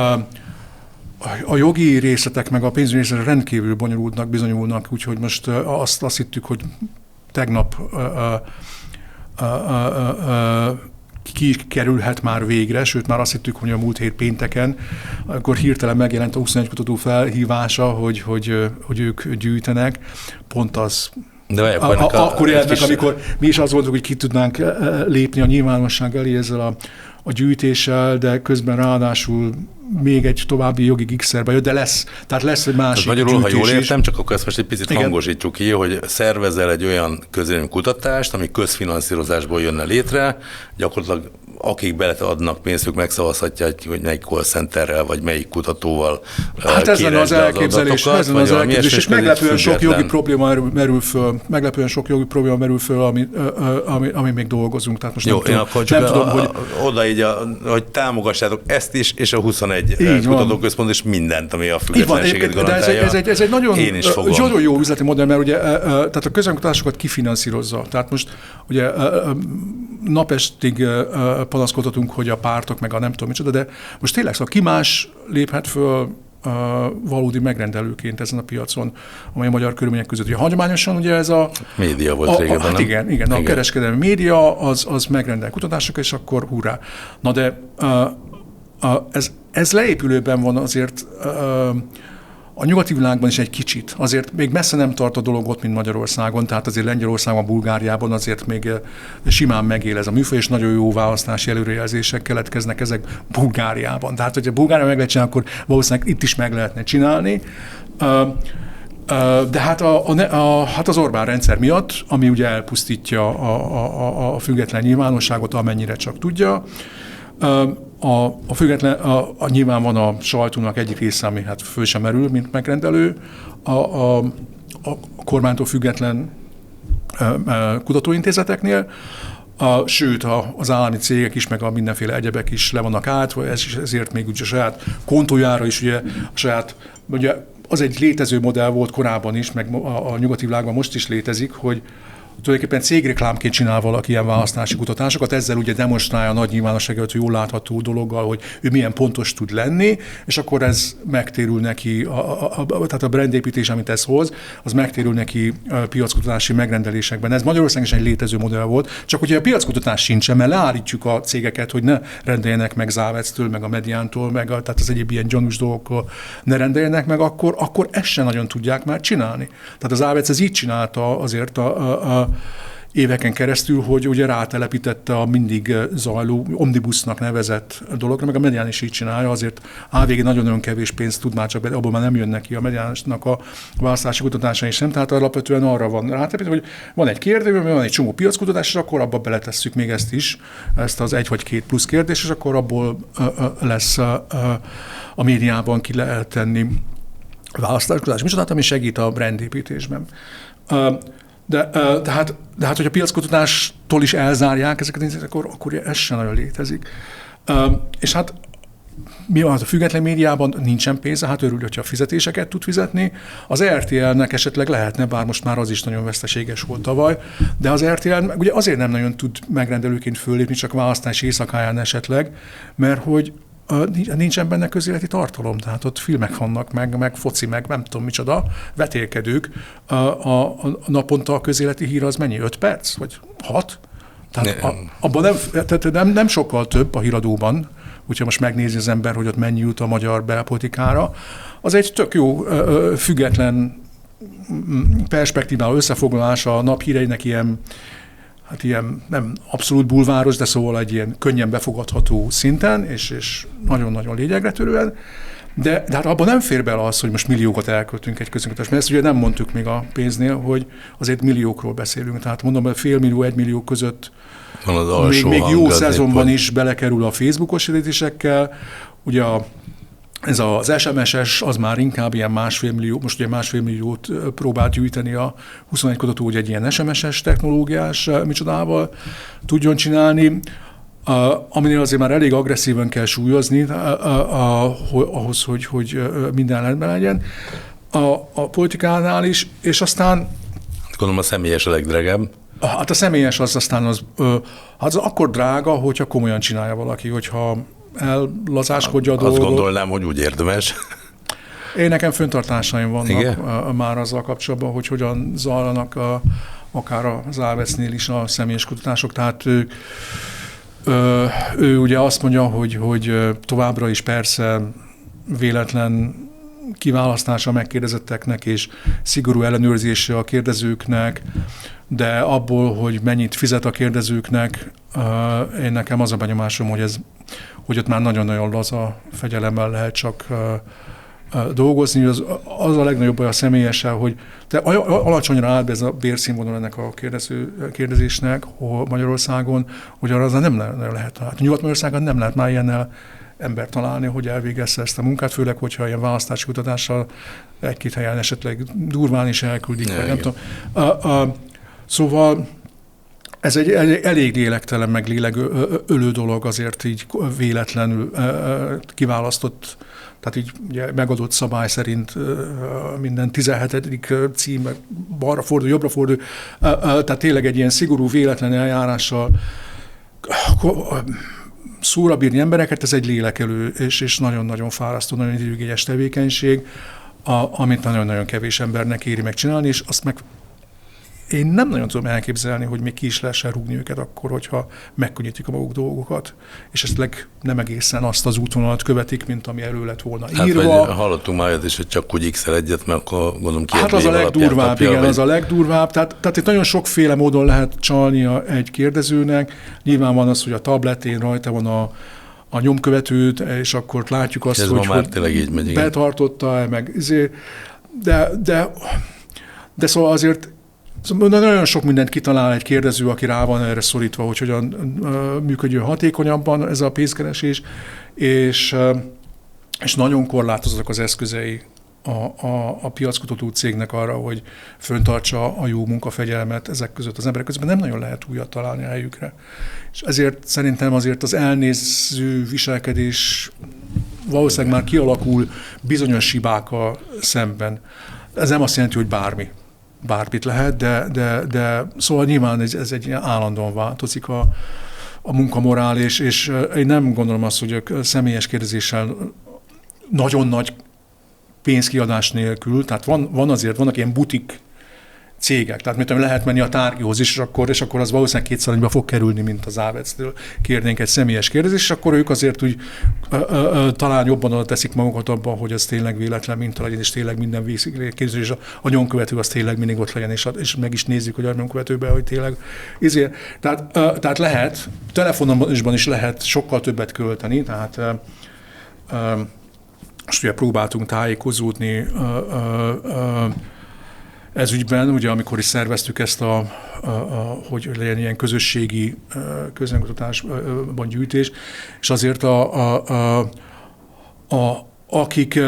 Speaker 2: a jogi részletek meg a pénzügyi részletek rendkívül bonyolultnak bizonyulnak, úgyhogy most azt, azt hittük, hogy tegnap uh, uh, uh, uh, kikerülhet már végre, sőt már azt hittük, hogy a múlt hét pénteken, akkor hirtelen megjelent a huszonegy kutató felhívása, hogy, hogy, hogy ők gyűjtenek, pont az
Speaker 1: De
Speaker 2: a, a, a, akkor jelent meg, amikor mi is azt gondoltuk, hogy ki tudnánk lépni a nyilvánosság elé ezzel a, a gyűjtéssel, de közben ráadásul még egy további jogi gigszerbe jött, de lesz, tehát lesz egy másik
Speaker 1: magyarul,
Speaker 2: gyűjtés.
Speaker 1: Ha jól értem, csak akkor ezt most egy picit Igen. hangosítsuk ki, hogy szervezel egy olyan közvéleménykutatást, ami közfinanszírozásból jönne létre, gyakorlatilag akik beleadnak pénzt, ők megszavazhatják, hogy melyik call centerrel, vagy melyik kutatóval
Speaker 2: hát ezen az elképzelés, az ezen az elképzelés, és meglepően sok jogi probléma merül föl, meglepően sok jogi probléma merül föl, ami, ami, ami még dolgozunk. Tehát most
Speaker 1: Jó,
Speaker 2: nem,
Speaker 1: én
Speaker 2: tudom,
Speaker 1: nem
Speaker 2: a,
Speaker 1: tudom,
Speaker 2: a,
Speaker 1: hogy... Oda így, a, hogy támogassátok ezt is, és a huszonegy kutatóközpont, és mindent, ami a függetlenséget garantálja.
Speaker 2: Ez egy, ez egy nagyon, nagyon jó üzleti modell, mert ugye tehát a közönkutatásokat kifinanszírozza. Tehát most ugye napestig panaszkodhatunk, hogy a pártok, meg a nem tudom micsoda, de most tényleg szóval ki más léphet föl uh, valódi megrendelőként ezen a piacon, amely a magyar körülmények között. Ugye hagyományosan ugye ez a...
Speaker 1: Média volt
Speaker 2: a,
Speaker 1: régebben,
Speaker 2: a, hát igen, igen, igen, a kereskedelmi média az, az megrendel kutatások, és akkor hurrá. Na de uh, uh, ez, ez leépülőben van azért... Uh, A nyugati világban is egy kicsit. Azért még messze nem tart a dolog ott, mint Magyarországon, tehát azért Lengyelországban, Bulgáriában azért még simán megél ez a műfaj, és nagyon jó választási előrejelzések keletkeznek ezek Bulgáriában. Tehát, hogyha Bulgáriában meg lehet csinálni, akkor valószínűleg itt is meg lehetne csinálni. De hát, a, a, a, hát az Orbán rendszer miatt, ami ugye elpusztítja a, a, a független nyilvánosságot, amennyire csak tudja, A, a független, a, a nyilván van a sajtónak egyik része, ami hát föl sem merül, mint megrendelő, a, a, a kormánytól független a, a kutatóintézeteknél, a, sőt a, az állami cégek is, meg a mindenféle egyebek is le vannak átva, ez, ezért még úgy a saját kontójára is, ugye a saját, ugye az egy létező modell volt korábban is, meg a, a nyugati világban most is létezik, hogy tulajdonképpen cégreklámként csinál valaki ilyen választási kutatásokat, ezzel ugye demonstrálja a nagy nyilvánosságot, hogy jól látható dologgal, hogy ő milyen pontos tud lenni, és akkor ez megtérül neki, a, a, a, tehát a brandépítés, amit ez hoz, az megtérül neki a piackutatási megrendelésekben. Ez Magyarországon is egy létező modell volt, csak hogyha a piackutatás sincsen, mert leállítjuk a cégeket, hogy ne rendeljenek meg Závectől, meg a Mediántól, meg a, tehát az egyéb ilyen gyanús dolgokkal ne rendeljenek meg, akkor, akkor ezt sem nagyon tudják már csinálni. Tehát az Závec ez így csinálta azért a, a, a éveken keresztül, hogy ugye rátelepítette a mindig zajló omnibusnak nevezett dologra, meg a Medián is így csinálja, azért á vé gé nagyon-nagyon kevés pénzt tud már, csak abból már nem jönnek ki a Mediánnak a választási kutatása is nem, tehát alapvetően arra van rátelepítve, hogy van egy kérdő, van egy csomó piackutatás, és akkor abba beletesszük még ezt is, ezt az egy vagy két plusz kérdés, és akkor abból lesz a médiában ki lehet tenni választáskutatás micsodát, ami segít a brandépítésben. De, de, hát, de hát, hogy a piackutatástól is elzárják ezeket, akkor, akkor ez sem nagyon létezik. És hát mi van, hát a független médiában nincsen pénze, hát örül, hogyha fizetéseket tud fizetni. Az er té el-nek esetleg lehetne, bár most már az is nagyon veszteséges volt tavaly, de az er té el ugye azért nem nagyon tud megrendelőként föllépni, csak választás éjszakáján esetleg, mert hogy nincsen benne közéleti tartalom, tehát ott filmek vannak, meg, meg foci, meg nem tudom micsoda, vetélkedők. A, a, a naponta a közéleti hír az mennyi? öt perc? Vagy hat? Tehát a, abban nem, tehát nem, nem sokkal több a híradóban, hogyha most megnézi az ember, hogy ott mennyi jut a magyar belpolitikára. Az egy tök jó, független perspektívával összefoglalása a naphíreinek ilyen, hát ilyen nem abszolút bulváros, de szóval egy ilyen könnyen befogadható szinten, és, és nagyon-nagyon lényegre törően. De, de hát abban nem fér bele az, hogy most milliókat elköltünk egy közönkötésre, mert ezt ugye nem mondtuk még a pénznél, hogy azért milliókról beszélünk. Tehát mondom, hogy fél millió, egy millió között még, még jó szezonban is belekerül a Facebookos hirdetésekkel. Ugye a, ez az es em es-es, az már inkább ilyen másfél millió, most ugye másfél milliót próbált gyűjteni a huszonegy kutató, hogy egy ilyen es em es-es technológiás micsodával tudjon csinálni. Uh, aminél azért már elég agresszíven kell súlyozni uh, uh, ahhoz, hogy, hogy minden rendben legyen. A, a politikánál is, és aztán...
Speaker 1: Gondolom a személyes a legdrágább.
Speaker 2: Hát a személyes az aztán az, uh, az akkor drága, hogyha komolyan csinálja valaki, hogyha ellazáskodja a dolgot.
Speaker 1: Azt gondolnám, hogy úgy érdemes.
Speaker 2: Én nekem föntartásaim vannak
Speaker 1: Igen?
Speaker 2: már azzal kapcsolatban, hogy hogyan zajlanak a, akár a Závecnél is a személyes kutatások, tehát ő, ő, ő ugye azt mondja, hogy, hogy továbbra is persze véletlen kiválasztása megkérdezetteknek és szigorú ellenőrzése a kérdezőknek, de abból, hogy mennyit fizet a kérdezőknek, én nekem az a benyomásom, hogy, ez, hogy ott már nagyon-nagyon laza fegyelemmel lehet csak dolgozni. Az, az a legnagyobb baj a személyessel, hogy te alacsonyra állt be ez a bérszínvonal ennek a kérdező, kérdezésnek Magyarországon, hogy arra az nem lehet. Hát Nyugat-Magyarországon nem lehet már ilyennel embert találni, hogy elvégezze ezt a munkát, főleg, hogyha ilyen választási kutatással egy-két helyen esetleg durván is elküldik, vagy nem tudom. A, a, szóval ez egy elég lélektelen, meg lélekölő dolog azért így véletlenül kiválasztott, tehát így ugye megadott szabály szerint minden tizenhetedik cím, balra fordul, jobbra fordul, tehát tényleg egy ilyen szigorú, véletlen eljárással szóra bírni embereket, ez egy lélekelő, és, és nagyon-nagyon fárasztó, nagyon időigényes tevékenység, a, amit nagyon-nagyon kevés embernek éri megcsinálni, és azt meg én nem nagyon tudom elképzelni, hogy még ki is lehessen rúgni őket akkor, hogyha megkönnyítik a maguk dolgokat, és esetleg nem egészen azt az útvonalat követik, mint ami elő lett volna írva.
Speaker 1: Hát hallottunk már is, hogy csak úgy x-el egyet, mert akkor gondolom ki.
Speaker 2: Hát az a legdurvább, igen, vagy... az a legdurvább. Tehát, tehát itt nagyon sokféle módon lehet csalni egy kérdezőnek. Nyilván van az, hogy a tabletén rajta van a, a nyomkövetőt, és akkor látjuk azt,
Speaker 1: ez
Speaker 2: hogy,
Speaker 1: hogy
Speaker 2: betartotta, meg de, de, de szóval azért szóval nagyon sok mindent kitalál egy kérdező, aki rá van erre szorítva, hogy hogyan működjön hatékonyabban ez a pénzkeresés, és, és nagyon korlátozottak az eszközei a, a, a piackutató cégnek arra, hogy föntartsa a jó munkafegyelmet ezek között, az emberek között, nem nagyon lehet újat találni a helyükre. És ezért szerintem azért az elnéző viselkedés valószínűleg már kialakul bizonyos hibákkal szemben. Ez nem azt jelenti, hogy bármi. bármit lehet, de, de, de szóval nyilván ez, ez egy ilyen állandóan változik a, a munkamorál, és, és én nem gondolom azt, hogy a személyes kérdezéssel nagyon nagy pénzkiadás nélkül, tehát van, van azért, vannak ilyen butik cégek, tehát mit tudom, lehet menni a tárgyhoz is, és akkor, és akkor az valószínűleg kétszer annyiba fog kerülni, mint az Ávectől kérnénk egy személyes kérdezést, és akkor ők azért úgy ö, ö, ö, talán jobban oda teszik magukat abban, hogy ez tényleg véletlen minta legyen, és tényleg minden kérdés, és a, a nyomkövető az tényleg mindig ott legyen, és, a, és meg is nézzük, hogy a nyomkövetőben, hogy tényleg ezért. Tehát, ö, tehát lehet, telefonomban is lehet sokkal többet költeni, tehát ö, ö, most ugye próbáltunk tájékozódni ö, ö, ö, ez ügyben, ugye amikor is szerveztük ezt, a, a, a, hogy legyen ilyen közösségi közönkutatásban gyűjtés, és azért a, a, a, a, akik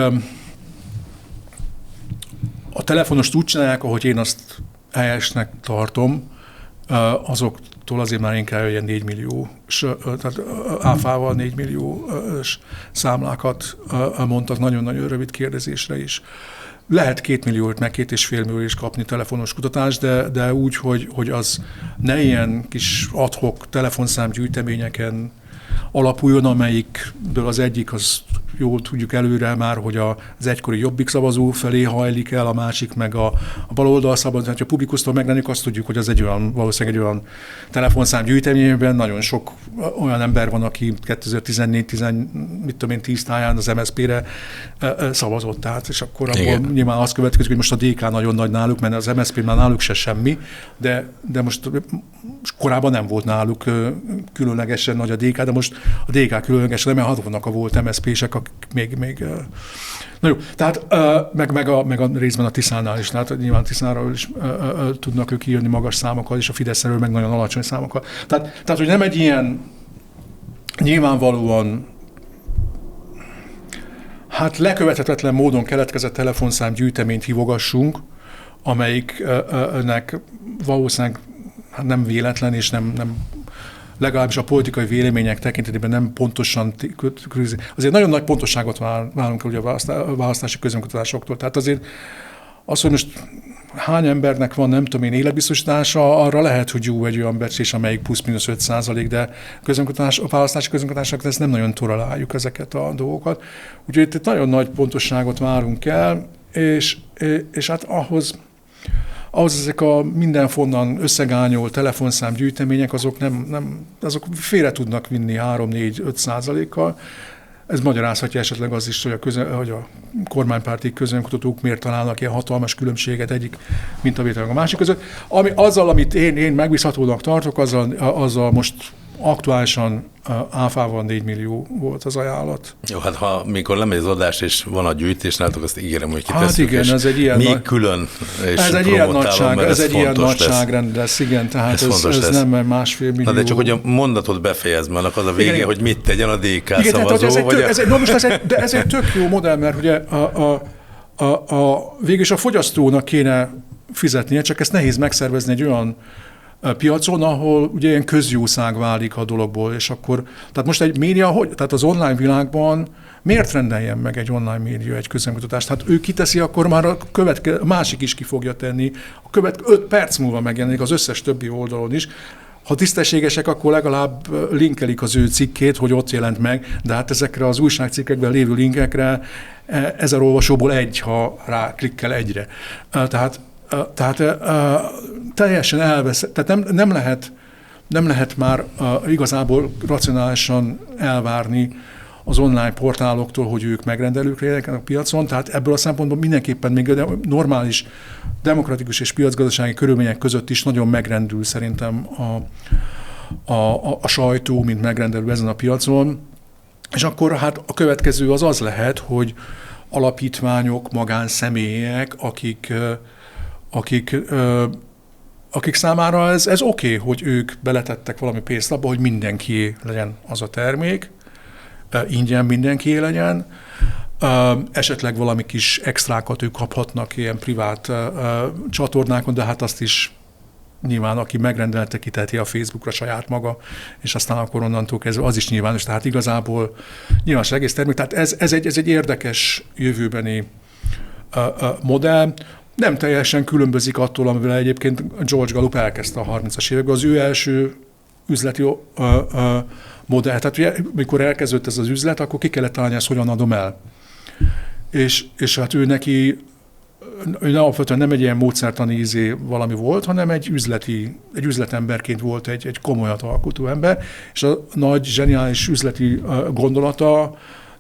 Speaker 2: a telefonost úgy csinálják, ahogy én azt helyesnek tartom, azoktól azért már inkább ilyen négy millió, tehát áfával négy millió számlákat mondtak nagyon-nagyon rövid kérdezésre is. Lehet két milliót, meg két és fél millió is kapni telefonos kutatást, de, de úgy, hogy, hogy az ne ilyen kis ad-hoc telefonszámgyűjteményeken alapuljon, amelyikből az egyik, az jól tudjuk előre már, hogy az egykori Jobbik szavazó felé hajlik el, a másik meg a, a baloldal szabad. Ha publikusztól meglenjük, azt tudjuk, hogy az egy olyan, valószínűleg egy olyan telefonszámgyűjteményben nagyon sok olyan ember van, aki kétezer-tizennégy tíz táján az em es zé pére szavazott át, és akkor abból igen. Nyilván azt következik, hogy most a dé ká nagyon nagy náluk, mert az em es zé pé már náluk se semmi, de, de most korábban nem volt náluk különlegesen nagy a dé ká, de most a dé ká különlegesen, mert hat vannak a volt em es zé pések, akik még, még na jó, tehát meg, meg, a, meg a részben a Tiszánál is, tehát nyilván Tiszánáról is tudnak ők kijönni magas számokkal, és a Fideszről meg nagyon alacsony számokkal. Tehát, tehát, hogy nem egy ilyen nyilvánvalóan hát lekövethetetlen módon keletkezett telefonszám gyűjteményt hívogassunk, amelyiknek valószínűleg hát nem véletlen, és nem, nem legalábbis a politikai vélemények tekintetében nem pontosan, azért nagyon nagy pontosságot várunk el ugye a választási közönkutatásoktól. Tehát azért az, hogy most hány embernek van, nem tudom én, életbiztosítása, arra lehet, hogy jó egy olyan becslés, amelyik plusz-minusz öt százalék, de közönkutatás, a választási közönkutatások ezt nem nagyon toleráljuk ezeket a dolgokat. Úgyhogy itt nagyon nagy pontosságot várunk el, és, és hát ahhoz, ahhoz ezek a mindenfonnan összegányolt telefonszámgyűjtemények, azok, nem, nem, azok félre tudnak vinni három-négy-öt százalékkal. Ez magyarázhatja esetleg az is, hogy a, köze, hogy a kormánypárti közönkutatók miért találnak ilyen hatalmas különbséget egyik mintavételnek a másik között. Ami, azzal, amit én, én megbízhatónak tartok, azzal, azzal most aktuálisan áfával négy millió volt az ajánlat.
Speaker 1: Jó, hát ha mikor lemegy az adás és van a gyűjtés nálatok, azt ígérem, hogy kitesszük.
Speaker 2: Hát igen, ez egy ilyen
Speaker 1: még
Speaker 2: nagy,
Speaker 1: külön és
Speaker 2: ez egy ilyen nagyság, ez, ez egy ilyen
Speaker 1: nagyságrend
Speaker 2: lesz, igen, tehát ez, ez, ez nem másfél millió.
Speaker 1: Na de csak, hogy a mondatot befejezd, mert az a vége, igen, hogy mit tegyen a dé ká igen, szavazó.
Speaker 2: Ez egy,
Speaker 1: vagy
Speaker 2: tök,
Speaker 1: a...
Speaker 2: ez egy, no most ez egy, de ez egy tök jó modell, mert ugye a, a, a, a, végülis a fogyasztónak kéne fizetnie, csak ezt nehéz megszervezni egy olyan piacon, ahol ugye ilyen közjószág válik a dologból, és akkor, tehát most egy média, hogy, tehát az online világban miért rendeljen meg egy online média egy közönkutatást? Hát ő kiteszi, akkor már a, követke, a másik is ki fogja tenni, a követ öt perc múlva megjelenik az összes többi oldalon is. Ha tisztességesek, akkor legalább linkelik az ő cikkét, hogy ott jelent meg, de hát ezekre az újságcikkekben lévő linkekre ezer olvasóból egy, ha rá klikkel egyre. Tehát Tehát uh, teljesen elvesz, tehát nem, nem, lehet, nem lehet már uh, igazából racionálisan elvárni az online portáloktól, hogy ők megrendelők legyenek a piacon, tehát ebből a szempontból mindenképpen még a normális, demokratikus és piacgazdasági körülmények között is nagyon megrendül szerintem a, a, a, a sajtó, mint megrendelő ezen a piacon, és akkor hát a következő az az lehet, hogy alapítványok, magánszemélyek, akik Akik, ö, akik számára ez, ez oké, okay, hogy ők beletettek valami pénzt abba, hogy mindenkié legyen az a termék, ö, ingyen mindenkié legyen, ö, esetleg valami kis extrákat ők kaphatnak ilyen privát ö, ö, csatornákon, de hát azt is nyilván, aki megrendelte, kiteheti a Facebookra saját maga, és aztán akkor onnantól kezdve az is nyilvános, tehát igazából nyilvános egész termék. Tehát ez, ez, egy, ez egy érdekes jövőbeni ö, ö, modell. nem teljesen különbözik attól, amivel egyébként George Gallup elkezdte a harmincas években. Az ő első üzleti uh, uh, modell. Tehát ugye, mikor elkezdődött ez az üzlet, akkor ki kellett találni, ezt hogyan adom el. És, és hát ő neki ő alapvetően nem egy ilyen módszertani izé valami volt, hanem egy üzleti, egy üzletemberként volt egy, egy komolyat alkotó ember, és a nagy, zseniális üzleti gondolata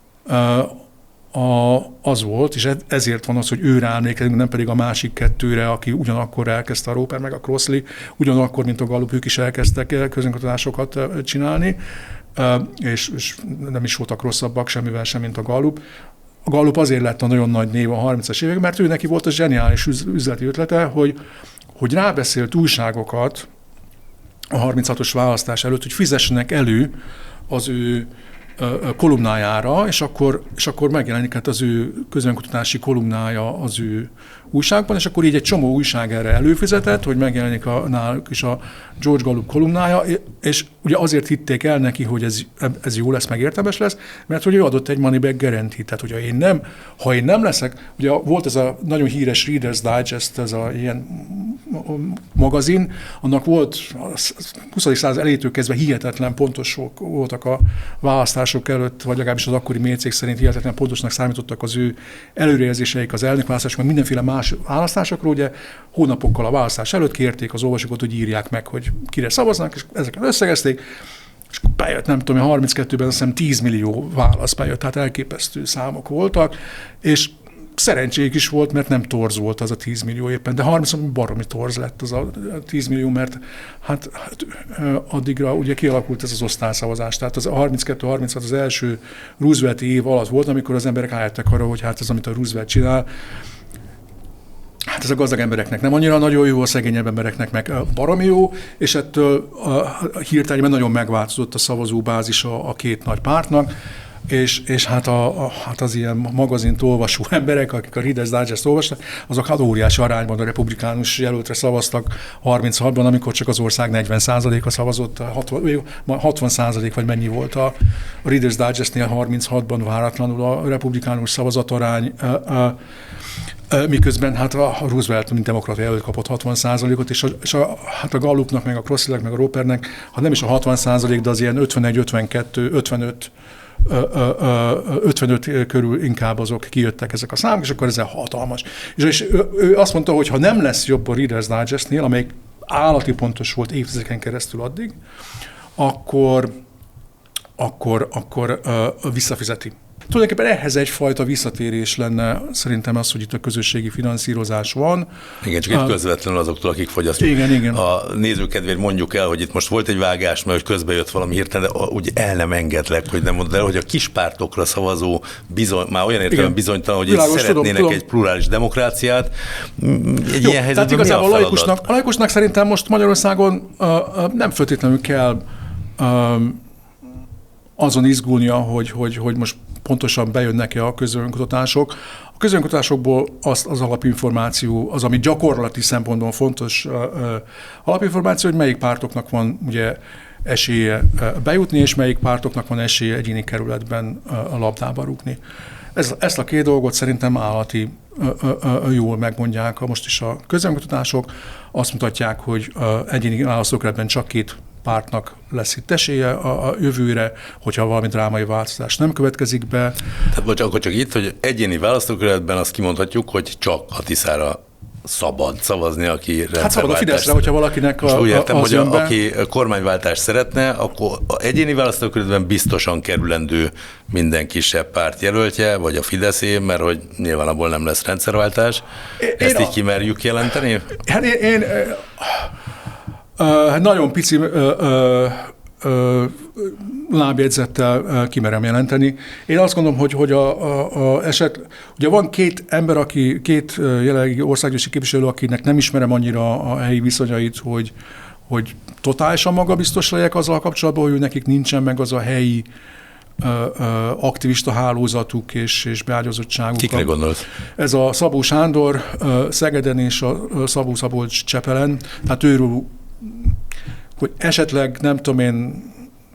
Speaker 2: az volt, és ezért van az, hogy őre emlékezünk, nem pedig a másik kettőre, aki ugyanakkor elkezdte, a Roper meg a Crossley, ugyanakkor, mint a Gallup, ők is elkezdtek közönkutatásokat csinálni, és, és nem is voltak rosszabbak semmivel sem, mint a Gallup. A Gallup azért lett a nagyon nagy név a harmincas években, mert ő neki volt a zseniális üzleti ötlete, hogy, hogy rábeszélt újságokat a harminchatos választás előtt, hogy fizessenek elő az ő kolumnájára, és akkor, és akkor megjelenik hát az ő közönkutatási kolumnája az ő újságban, és akkor így egy csomó újság erre előfizetett, hogy megjelenik a, náluk is a George Gallup kolumnája, és ugye azért hitték el neki, hogy ez, ez jó lesz, meg értelmes lesz, mert hogy ő adott egy money back guarantee, tehát hogyha én nem, ha én nem leszek, ugye volt ez a nagyon híres Reader's Digest, ez a ilyen magazin, annak volt huszadik század elejétől kezdve hihetetlen pontosok voltak a választások előtt, vagy legalábbis az akkori mércék szerint hihetetlen pontosnak számítottak az ő előrejelzéseik az elnökválasztások, meg mindenféle más választásokról, ugye hónapokkal a választás előtt kérték az olvasókat, hogy írják meg, hogy kire szavaznak, és ezeket összegezték, és bejött, nem tudom, harminckettőben azt hiszem tíz millió válasz bejött, tehát elképesztő számok voltak, és szerencséjük is volt, mert nem torz volt az a tíz millió éppen, de harmincban baromi torz lett az a tíz millió, mert hát, hát addigra ugye kialakult ez az osztályszavazás. Tehát az a harminckettő harminchat az első Roosevelt év alatt volt, amikor az emberek rájöttek arra, hogy hát ez, amit a Roosevelt csinál, hát ez a gazdag embereknek nem annyira nagyon jó, a szegényebb embereknek meg baromi jó, és ettől a hirtelenben nagyon megváltozott a szavazóbázis a, a két nagy pártnak, és, és hát, a, a, hát az ilyen magazint olvasó emberek, akik a Reader's Digest olvastak, azok hát óriási arányban a republikánus jelöltre szavaztak harminchatban, amikor csak az ország negyven százaléka szavazott, hatvan százalék vagy mennyi volt a, a Reader's Digestnél harminchatban váratlanul a republikánus szavazatarány, miközben hát a Roosevelt, mint demokrata jelölt kapott hatvan százalékot, és, a, és a, hát a Gallupnak, meg a Crossleynek, meg a Ropernek, hát nem is a hatvan százalék, de az ilyen ötvenegy, ötvenkettő, ötvenöt, ötvenöt körül inkább azok kijöttek ezek a számok, és akkor ez hatalmas. És, és ő, ő azt mondta, hogy ha nem lesz jobb a Reader's Digestnél, amelyik állati pontos volt évtizedeken keresztül addig, akkor, akkor, akkor uh, visszafizeti. Tulajdonképpen ehhez egyfajta visszatérés lenne szerintem az, hogy itt a közösségi finanszírozás van.
Speaker 1: Igen, csak itt közvetlenül azoktól, akik fogyasztók.
Speaker 2: Igen, igen.
Speaker 1: A nézőkedvéért mondjuk el, hogy itt most volt egy vágás, mert hogy közbe jött valami hirtelen, de úgy el nem engedlek, hogy nem mondod el, hogy a kispártokra szavazó bizony, már olyan értelemben bizonytalan, hogy Világos, itt szeretnének tudom, tudom. egy plurális demokráciát. Egy Jó, ilyen helyzetben mi a feladat? A laikusnak, a laikusnak szerintem most Magyarországon uh, uh, nem feltétlenül kell uh, azon izgulnia, hogy, hogy, hogy most pontosan bejönnek-e a közönkutatások. A közönkutatásokból az, az alapinformáció, az, ami gyakorlati szempontból fontos uh, uh, alapinformáció, hogy melyik pártoknak van ugye esélye uh, bejutni, és melyik pártoknak van esélye egyéni kerületben uh, a labdába rúgni. Ez, ezt a két dolgot szerintem állati uh, uh, uh, jól megmondják most is a közönkutatások. Azt mutatják, hogy uh, egyéni választókerületben csak két pártnak lesz itt esélye a, a jövőre, hogyha valami drámai változás nem következik be. Tehát vagy akkor csak itt, hogy egyéni választókerületben azt kimondhatjuk, hogy csak a Tiszára szabad szavazni, aki rendszerváltást.
Speaker 2: Hát szabad a Fideszre, hogyha valakinek
Speaker 1: most
Speaker 2: a,
Speaker 1: úgy értem,
Speaker 2: az
Speaker 1: hogy
Speaker 2: önben...
Speaker 1: a, aki kormányváltást szeretne, akkor a egyéni választókerületben biztosan kerülendő minden kisebb párt jelöltje, vagy a Fideszé, mert hogy nyilván abból nem lesz rendszerváltás. Én Ezt én így a... kimerjük jelenteni?
Speaker 2: Hát én... én Uh, nagyon pici uh, uh, uh, lábjegyzettel uh, kimerem jelenteni. Én azt gondolom, hogy, hogy a, a, a eset, ugye van két ember, aki, két uh, jelenlegi országgyűlési képviselő, akinek nem ismerem annyira a helyi viszonyait, hogy, hogy totálisan magabiztos legyek azzal kapcsolatban, hogy nekik nincsen meg az a helyi uh, uh, aktivista hálózatuk és, és beágyazottságuk.
Speaker 1: Kikre gondolsz?
Speaker 2: Ez a Szabó Sándor uh, Szegeden és a Szabó Szabolcs Csepelen, tehát őről hogy esetleg, nem tudom én,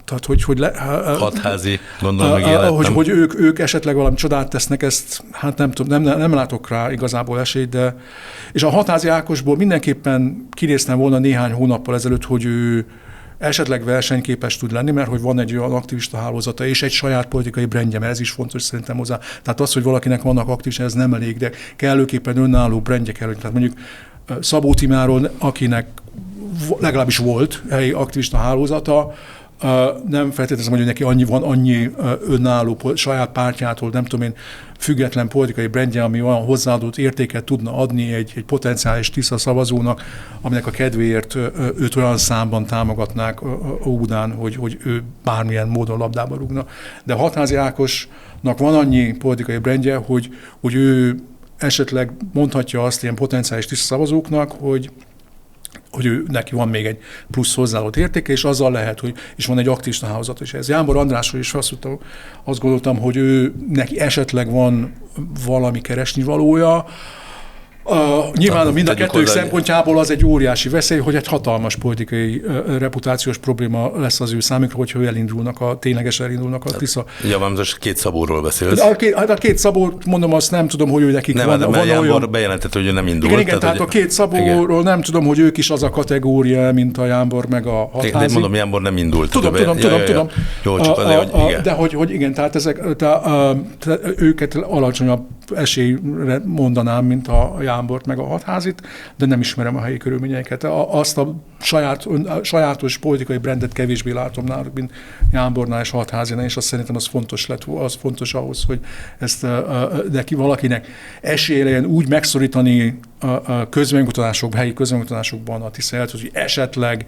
Speaker 2: Tehát, hogy, hogy le,
Speaker 1: hatházi, gondolom megjelentem.
Speaker 2: Hogy, hogy ők, ők esetleg valami csodát tesznek, ezt hát nem tudom, nem, nem látok rá igazából esélyt, de és a Hatházi Ákosból mindenképpen kinéztem volna néhány hónappal ezelőtt, hogy ő esetleg versenyképes tud lenni, mert hogy van egy olyan aktivista hálózata és egy saját politikai brandje, mert ez is fontos szerintem hozzá. Tehát az, hogy valakinek vannak aktivista, ez nem elég, de kellőképpen önálló brandje kell. Tehát mondjuk Szabó Timáról, akinek legalábbis volt helyi aktivista hálózata, nem feltétlenül, hogy neki annyi van, annyi önálló saját pártjától, nem tudom én, független politikai brandje, ami olyan hozzáadott értéket tudna adni egy, egy potenciális Tisza szavazónak, aminek a kedvéért őt olyan számban támogatnák Óbudán, hogy, hogy ő bármilyen módon labdába rúgna. De Hatházi Ákosnak van annyi politikai brandje, hogy, hogy ő esetleg mondhatja azt ilyen potenciális Tisza szavazóknak, hogy hogy ő, neki van még egy plusz hozzáadott értéke, és azzal lehet, hogy és van egy aktivista hálózat is. Ez Jámbor Andrásról is azt, tudtam, azt gondoltam, hogy ő neki esetleg van valami keresnivalója. Uh, nyilván mind a kettők szempontjából az egy óriási veszély, hogy egy hatalmas politikai uh, reputációs probléma lesz az ő számukra, hogyha elindulnak a, ténylegesen elindulnak a Tisza.
Speaker 1: Ja, van most két Szabóról beszélsz.
Speaker 2: A két, a két Szabót, mondom, azt nem tudom, hogy ő nekik
Speaker 1: nem,
Speaker 2: van,
Speaker 1: de
Speaker 2: van
Speaker 1: Jámbor
Speaker 2: olyan...
Speaker 1: bejelentett, hogy ő nem indult.
Speaker 2: Igen, igen, tehát,
Speaker 1: tehát
Speaker 2: a két Szabóról igen. Nem tudom, hogy ők is az a kategória, mint a Jámbor meg a Hatházi.
Speaker 1: De mondom, Jámbor nem indult.
Speaker 2: Tudom, tudom, tudom, ja, tudom.
Speaker 1: Jó, csak azért, hogy igen.
Speaker 2: De hogy, hogy igen, tehát ezek, de, de őket alacsonyabb esélyre mondanám, mint a Jámbort meg a Hatházit, de nem ismerem a helyi körülményeiket. Azt a saját, a sajátos politikai brandet kevésbé látom náluk, mint Jámbornál és Hatházinál, és azt szerintem az fontos lett, az fontos ahhoz, hogy ezt neki valakinek esélye legyen úgy megszorítani a közvéleménykutatások, helyi közvéleménykutatásokban a Tisza, hogy esetleg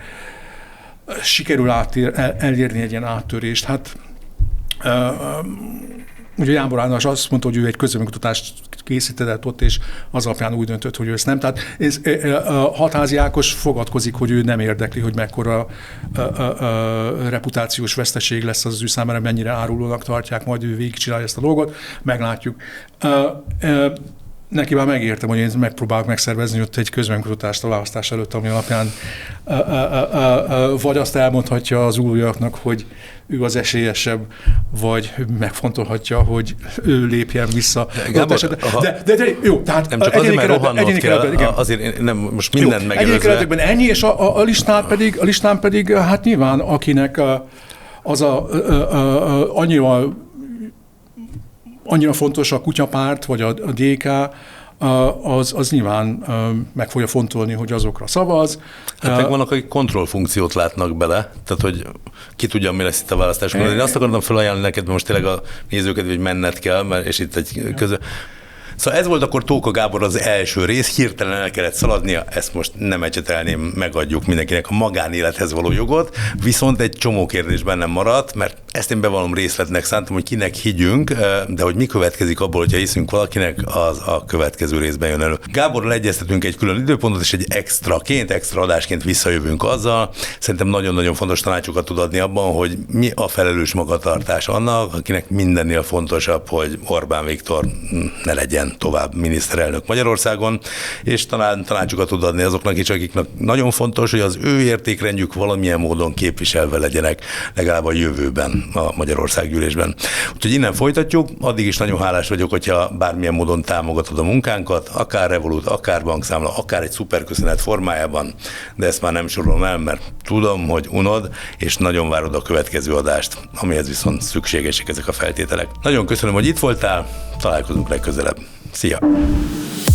Speaker 2: sikerül átér, elérni egy ilyen áttörést. Hát ugye Jámbor András azt mondta, hogy ő egy közvéleménykutatást készített ott, és az alapján úgy döntött, hogy ő ezt nem. Tehát ez, a Hatházi Ákos fogadkozik, hogy ő nem érdekli, hogy mekkora a, a, a reputációs veszteség lesz az, az ő számára, mennyire árulónak tartják, majd ő végigcsinálja ezt a dolgot, meglátjuk. A, a, Neki már megértem, hogy én megpróbálok megszervezni ott egy közvéleménykutatást a választás előtt, ami alapján a, a, a, a, vagy azt elmondhatja az újjaknak, hogy ő az esélyesebb, vagy megfontolhatja, hogy ő lépjen vissza.
Speaker 1: Gábor,
Speaker 2: de, de, de jó, tehát
Speaker 1: nem csak azért, mert rohannod kell, igen. Azért nem, most mindent megelőzve.
Speaker 2: Ennyi, és a, a, a, listán pedig, a listán pedig, hát nyilván akinek a, az a, a, a, a annyira annyira fontos a kutyapárt, vagy a, a dé ká, az, az nyilván meg fogja fontolni, hogy azokra szavaz.
Speaker 1: Hát meg vannak, akik kontrollfunkciót látnak bele, tehát hogy ki tudja, mi lesz itt a választáson. Én azt akartam felajánlani neked, mert most tényleg a nézőket, hogy menned kell, mert, és itt egy közö... Szóval ez volt akkor Tóka Gábor az első rész, hirtelen el kellett szaladnia, ezt most nem ecsetelném, megadjuk mindenkinek a magánélethez való jogot, viszont egy csomó kérdés bennem maradt, mert ezt én bevallom részletnek szántam, hogy kinek higgyünk, de hogy mi következik abból, hogyha hiszünk valakinek, az a következő részben jön elő. Gáborral egyeztetünk egy külön időpontot, és egy extraként, extra adásként visszajövünk azzal. Szerintem nagyon-nagyon fontos tanácsokat tud adni abban, hogy mi a felelős magatartás annak, akinek mindennél fontosabb, hogy Orbán Viktor ne legyen tovább miniszterelnök Magyarországon, és talán tanácsokat tud adni azoknak is, akiknek nagyon fontos, hogy az ő értékrendjük valamilyen módon képviselve legyenek, legalább a jövőben a Magyarország gyűlésben. Úgyhogy innen folytatjuk, addig is nagyon hálás vagyok, hogyha bármilyen módon támogatod a munkánkat, akár Revolut, akár bankszámla, akár egy szuperköszönet formájában, de ezt már nem sorolom el, mert tudom, hogy unod, és nagyon várod a következő adást, amihez viszont szükségesek ezek a feltételek. Nagyon köszönöm, hogy itt voltál, találkozunk legközelebb. Szia!